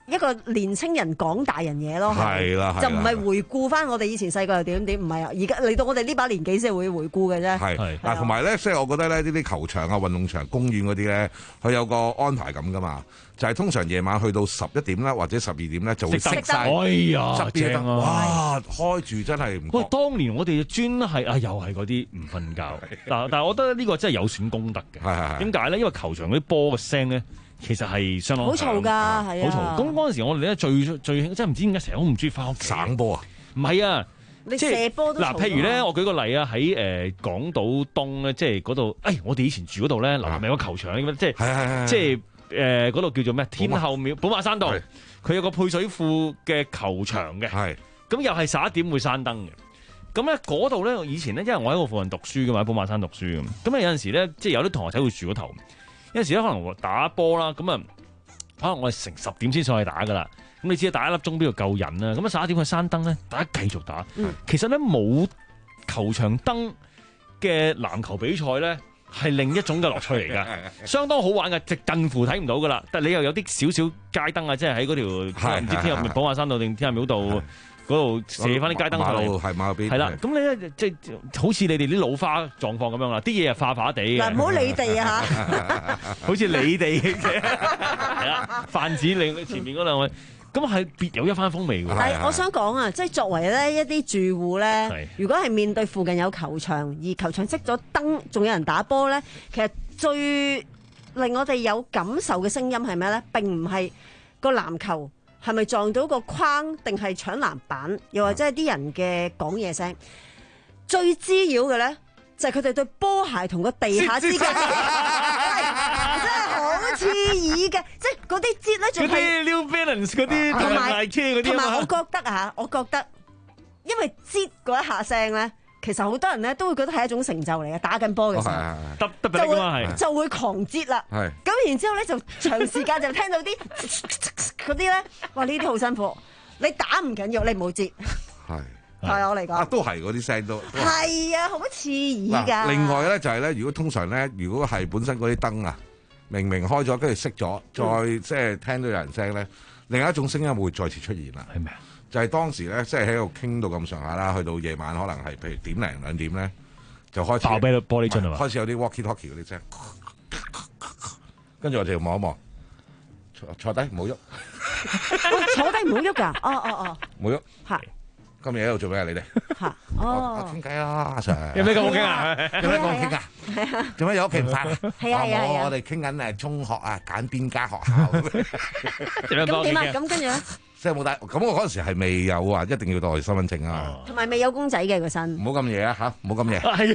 一個年青人講大人嘢咯， 係啦， 就唔係回顧翻我哋以前細個又點點，唔係啊！而家嚟到我哋呢把年紀先會回顧嘅啫。 係嗱，同埋咧，即係我覺得咧，呢啲球場啊、運動場、公園嗰啲咧，佢有個安排咁噶嘛，就係通常夜晚去到十一點啦，或者十二點咧，就會熄晒。 哎呀，正啊！ 哇，開住真係唔。 喂，當年我哋專係啊，又係嗰啲唔瞓覺。嗱，但係我覺得呢個真係有損功德嘅。 係係係。 點解咧？因為球場嗰啲波嘅聲咧。其實係相當好嘈㗎，係啊， 好嘈。咁嗰陣時我哋咧最最興，真係唔知點解成日好唔中意翻屋企。 省波啊？ 唔係啊， 你射波都嘈。 嗱，譬如咧，我舉個例啊，喺誒港島東咧，即係嗰度，誒我哋以前住嗰度咧，樓下咪有個球場嘅，即係即係誒嗰度叫做咩？天后廟寶馬山道，佢有個配水庫嘅球場嘅。係。咁又係十一點會閂燈嘅。咁咧嗰度咧，以前咧，因為我喺個附近讀書嘅嘛，喺寶馬山讀書嘅。咁啊有陣時咧，即係有啲同學仔會住嗰頭。有陣時咧可能打波啦，咁啊可能我哋成十點先上去打噶啦。咁你知打一粒鐘邊度夠人啊？咁啊十一點去閂燈咧，大家繼續打。嗯、其實咧冇球場燈嘅籃球比賽咧，係另一種嘅樂趣嚟噶，相當好玩嘅，直近乎睇唔到噶啦。但係你又有啲少少街燈啊，即係喺嗰條唔知天后寶馬山道定天后廟道。嗰度射翻啲街燈上嚟，係馬路邊，係啦。咁你咧即係好似你哋啲老花狀況咁樣啦，啲嘢係化化地嘅。 嗱，唔好理地啊嚇， 好似你哋嘅係啦，泛指你前面嗰兩位，咁係別有一番風味㗎。 但係我想講啊，即係作為咧一啲住戶咧，如果係面對附近有球場，而球場熄咗燈，仲有人打波咧，其實最令我哋有感受嘅聲音係咩咧？並唔係個籃球。係咪撞到個框，定係搶籃板，又或者係啲人嘅講嘢聲？最滋擾嘅咧，就係佢哋對波鞋同個地下之間，真係好刺耳嘅，即係嗰啲節咧，仲係嗰啲 New Balance 嗰啲同埋車嗰啲。 同埋我覺得啊，我覺得，因為節嗰一下聲咧。其實好多人咧都會覺得係一種成就嚟嘅，打緊波嘅時候， 得得得就會就會狂擠啦。咁然之後咧就長時間就聽到啲嗰啲咧，哇！呢啲好辛苦。你打唔緊要，你唔好擠。係係我嚟講。啊， 都係嗰啲聲都。 係啊，好刺耳㗎。 另外咧就係咧，如果通常咧，如果係本身嗰啲燈啊，明明開咗，跟住熄咗，再即係聽到有人聲咧，另一種聲音會再次出現啦。係咪啊？就係當時咧，即係喺度傾到咁上下啦，去到夜晚可能係譬如點零兩點咧，就開始爆俾玻璃樽啊嘛， 開始有啲 walkie talkie 嗰啲聲，跟住我哋望一望，坐坐低唔好喐， 坐低唔好喐㗎，哦哦哦， 唔好喐，係今日喺度做咩啊？你哋嚇，哦， 傾偈啊，阿 Sir， 有咩咁好傾啊？ 有咩咁好傾啊？ 係啊， 做咩有屋企唔翻？ 係啊係啊， 我哋傾緊誒中學啊，揀邊間學校？ 咁點啊？咁跟住咧？ 即係冇帶，咁我嗰陣時係未有話一定要帶身份證啊， 同埋未有公仔嘅個身。 唔好咁夜啊嚇，唔好咁夜。 係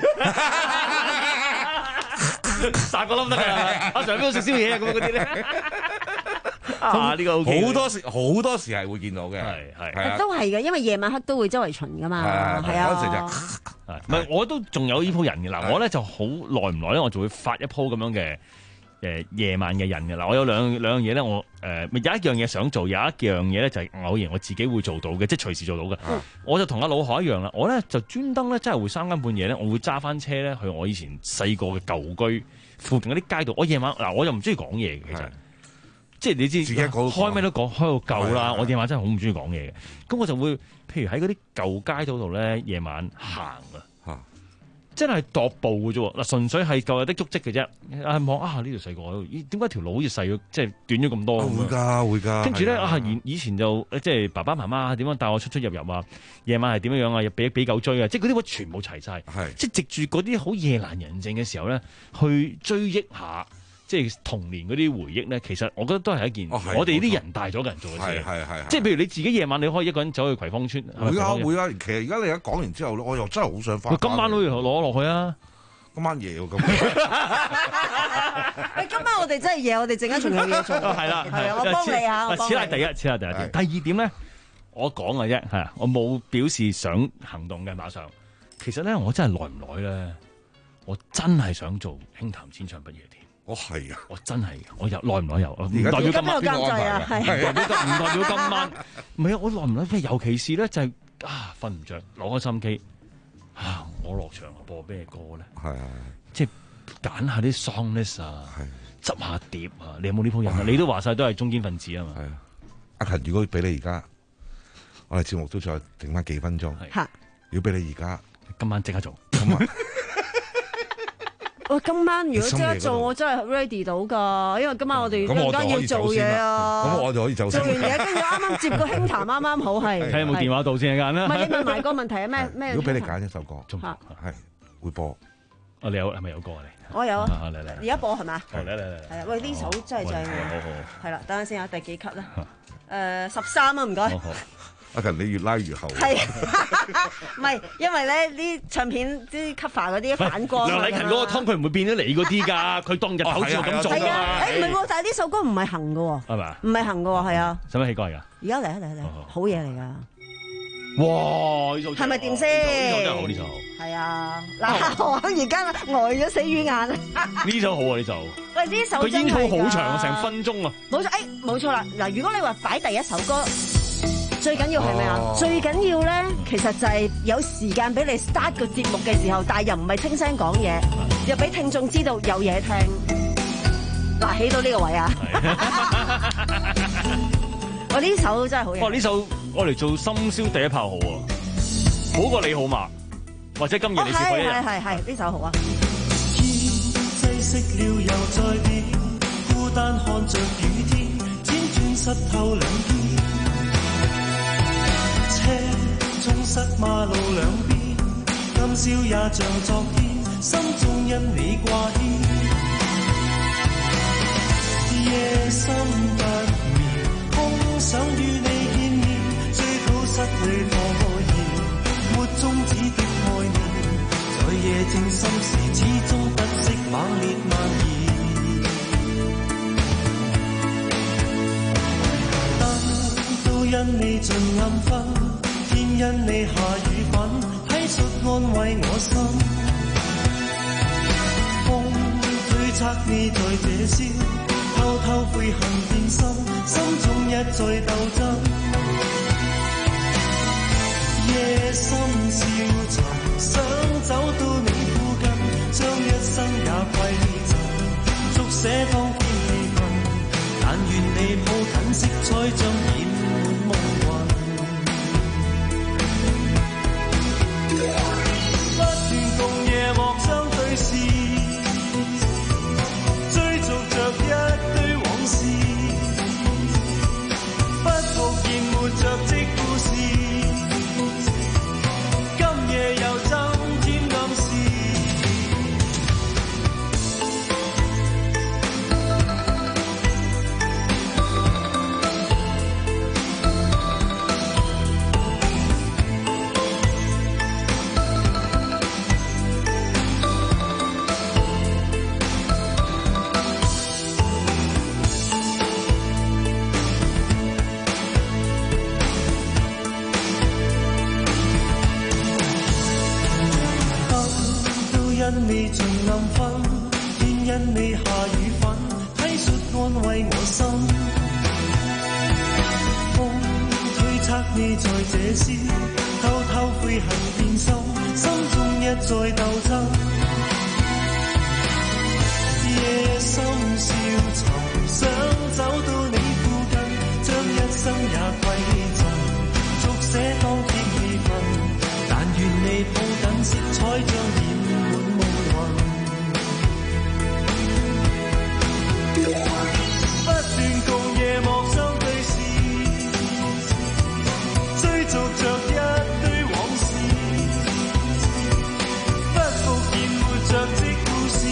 殺個冧得㗎，阿 Sir 邊度食宵夜啊？咁嗰啲咧。啊！呢個好多時好多時係會見到嘅，係係都係嘅，因為夜晚黑都會周圍巡㗎嘛，係啊。 嗰陣時就唔係，我都仲有呢鋪人嘅嗱，我咧就好耐唔耐咧，我就會發一鋪咁樣嘅。誒夜晚嘅人嘅嗱，我有兩兩樣嘢咧，我誒、呃、有一樣嘢想做，有一樣嘢咧就係偶然我自己會做到嘅，即係隨時做到嘅。嗯、我就同阿老何一樣啦，我咧就專登咧真係會三更半夜咧，我會揸翻車咧去我以前細個嘅舊居附近嗰啲街道。我夜晚嗱，我又唔中意講嘢嘅，其實是即係你知自己開咩都講，開到夠啦。我夜晚真係好唔中意講嘢嘅，咁我就會譬如喺嗰啲舊街道度咧，夜晚行啊。真係踱步嘅啫，嗱純粹係舊日的足跡嘅啫。啊望啊呢條細個，咦點解條路好似細咗，即係短咗咁多？ 會㗎會㗎。 跟住咧啊，以以前就即係爸爸媽媽點樣帶我出出入入啊，夜晚係點樣樣啊，又俾俾狗追啊，即係嗰啲位全部齊晒。係即係藉住嗰啲好夜闌人靜嘅時候咧，去追憶下即係童年嗰啲回憶咧。其實我覺得都係一件我哋啲人大咗嘅人做嘅事。係係即係譬如你自己夜晚你可以一個人走去葵芳村。 會啊會啊，其實而家你一講完之後我又真係好想翻。 今晚都要攞落去啊！ 今晚夜喎咁。 喂，今晚我哋真係夜，我哋陣間仲有嘢做。係啦， 係啊，我幫你啊，我幫你。 此係第一，此係第一點。第二點咧，我講嘅啫，係啊，我冇表示想行動嘅，馬上。其實咧，我真係耐唔耐咧，我真係想做輕談千場不夜天。 我係啊， 我真係，我有耐唔耐有，唔代表今晚。 邊個監製啊？係。 唔代表今晚。唔係啊，我耐唔耐？尤其是咧，就係啊，瞓唔着，攞開心機。啊！我落場播咩歌咧？係啊，即係揀下啲 song list 啊，執下碟啊。你有冇呢鋪人啊？你都話晒都係中堅分子啊嘛。係啊， 阿勤，如果俾你而家，我哋節目都再剩翻幾分鐘。 係， 如果俾你而家， 今晚即刻做。 咁啊！ 喂，今晚如果即刻做，我真係 ready 到㗎，因為今晚我哋陣間要做嘢啊。 咁我就可以走先。 做完嘢，跟住啱啱接個輕談，啱啱好係。 睇下有冇電話到先間啦。 唔係你問埋個問題係咩咩？ 如果俾你揀一首歌， 係會播。 哦，你有係咪有歌啊？你我有啊。 嚟嚟， 而家播係咪？ 嚟嚟嚟嚟。 係啊，喂，呢首真係正喎。 好好。 係啦，等陣先啊，第幾級咧？誒，十三啊，唔該。 阿勤，你越拉越後。 係，唔係因為咧啲唱片啲 cover 嗰啲反光。 梁禮勤嗰個湯佢唔會變咗你嗰啲㗎，佢當日頭先咁做㗎嘛。 誒唔係喎，但係呢首歌唔係行嘅喎。 係咪？ 唔係行嘅喎，係啊。 使乜起歌嚟㗎？ 而家嚟啊嚟啊嚟！好嘢嚟㗎。 哇！呢首係咪掂先？ 呢首真係好，呢首。 係啊，嗱，我而家呆咗死魚眼啊！ 呢首好啊，呢首。 喂，呢首個煙草好長啊，成分鐘啊！ 冇錯，誒冇錯啦。嗱，如果你話擺第一首歌，最緊要係咩啊？最緊要咧，其實就係有時間俾你 start 個節目嘅時候，但係又唔係清聲講嘢，又俾聽眾知道有嘢聽。嗱，起到呢個位啊！我呢首真係好嘢。哇！ 呢首我嚟做深宵第一炮好啊，好過你好嘛？或者今夜你是否一人？ 係係係呢首好啊！ 天擠熄了又再變，孤單看着雨天，輾轉濕透兩邊，車中塞馬路兩邊，今宵也像昨天，心中因你掛牽，夜深不眠，空想與你見面，追討失去火焰，沒終止的愛念，在夜靜心時，始終不息猛烈蔓延。燈都因你盡暗昏，天因你下雨粉，體恤安慰我心。風推測你在這宵，偷偷悔恨變心，心中一再鬥爭。夜深消沉，想走到你附近，將一生也揮贈，續寫當天氣氛。但願你抱緊色彩，將染滿夢魂。不斷共夜幕相對視，追逐着一堆往事，不復現沒着的故事。今夜又增添暗示。因你盡暗昏，天因你下雨粉，體恤安慰我心。風推測你在這宵，偷偷悔恨變心，心中一再鬥爭。夜深消沉，想走到你附近，將一生也歸贈，續寫當天氣氛。但願你抱緊色彩，將染滿夢魂。不斷共夜幕相對視，追逐着一堆往事，不復現沒着的故事。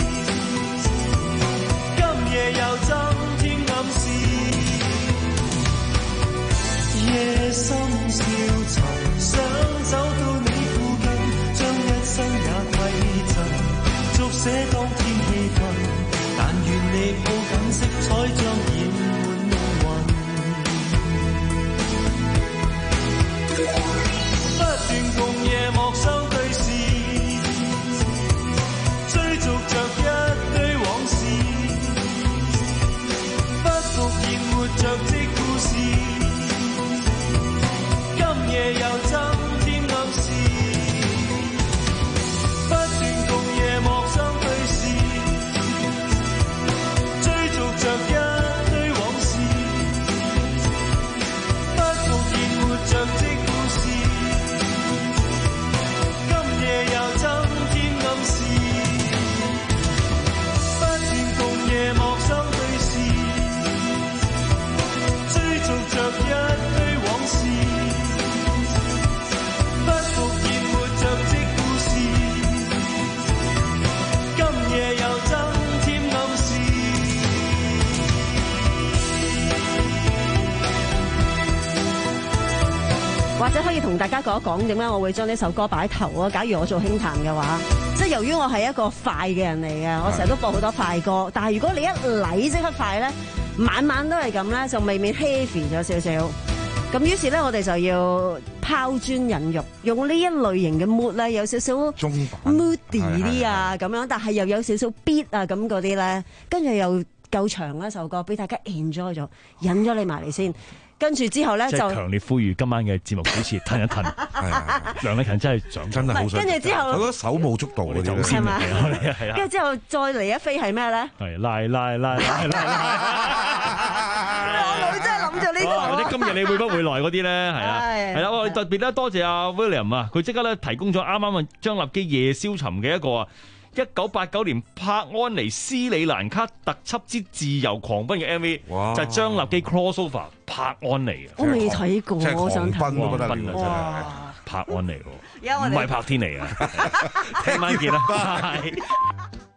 今夜又增添暗示，夜深消沉，想走到你附近，將一生也歸贈，續寫當天氣氛。但願你抱緊色彩，將染滿夢魂。不斷共夜幕相對視，追逐着一堆往事，不復現沒着的故事。今夜又增添暗示，不斷共夜幕相對視。 同大家講一講點解我會將呢首歌擺頭啊。假如我做輕彈嘅話，即係由於我係一個快嘅人嚟嘅，我成日都播好多快歌。但係如果你一嚟即刻快咧，晚晚都係咁咧，就未免 heavy 咗少少。咁於是咧，我哋就要拋磚引玉，用呢一類型嘅 mood 咧，有少少 moody 啲啊咁樣，但係又有少少 beat 啊咁嗰啲咧，跟住又夠長一首歌，俾大家 enjoy 咗，引咗你埋嚟先。跟住之後咧就強烈呼籲今晚嘅節目主持褪一褪，梁禮勤真係想真係好想。 跟住之後， 我覺得手舞足蹈嘅走先係嘛？ 係啊， 跟住之後再嚟一飛係咩咧？ 係拉拉拉拉拉。 我真係諗住呢個。 或者今日你會不會來嗰啲咧？係啊，係啦，我哋特別咧多謝阿 William 啊，佢即刻咧提供咗啱啱啊張立基夜消沉嘅一個啊。一九八九年柏安妮斯里蘭卡特輯之自由狂奔嘅 M V， 就係張立基 crossover 柏安妮嘅。 我未睇過，我想睇。 狂奔啊，真係柏安妮喎，唔係柏天尼啊！聽晚見啦，拜。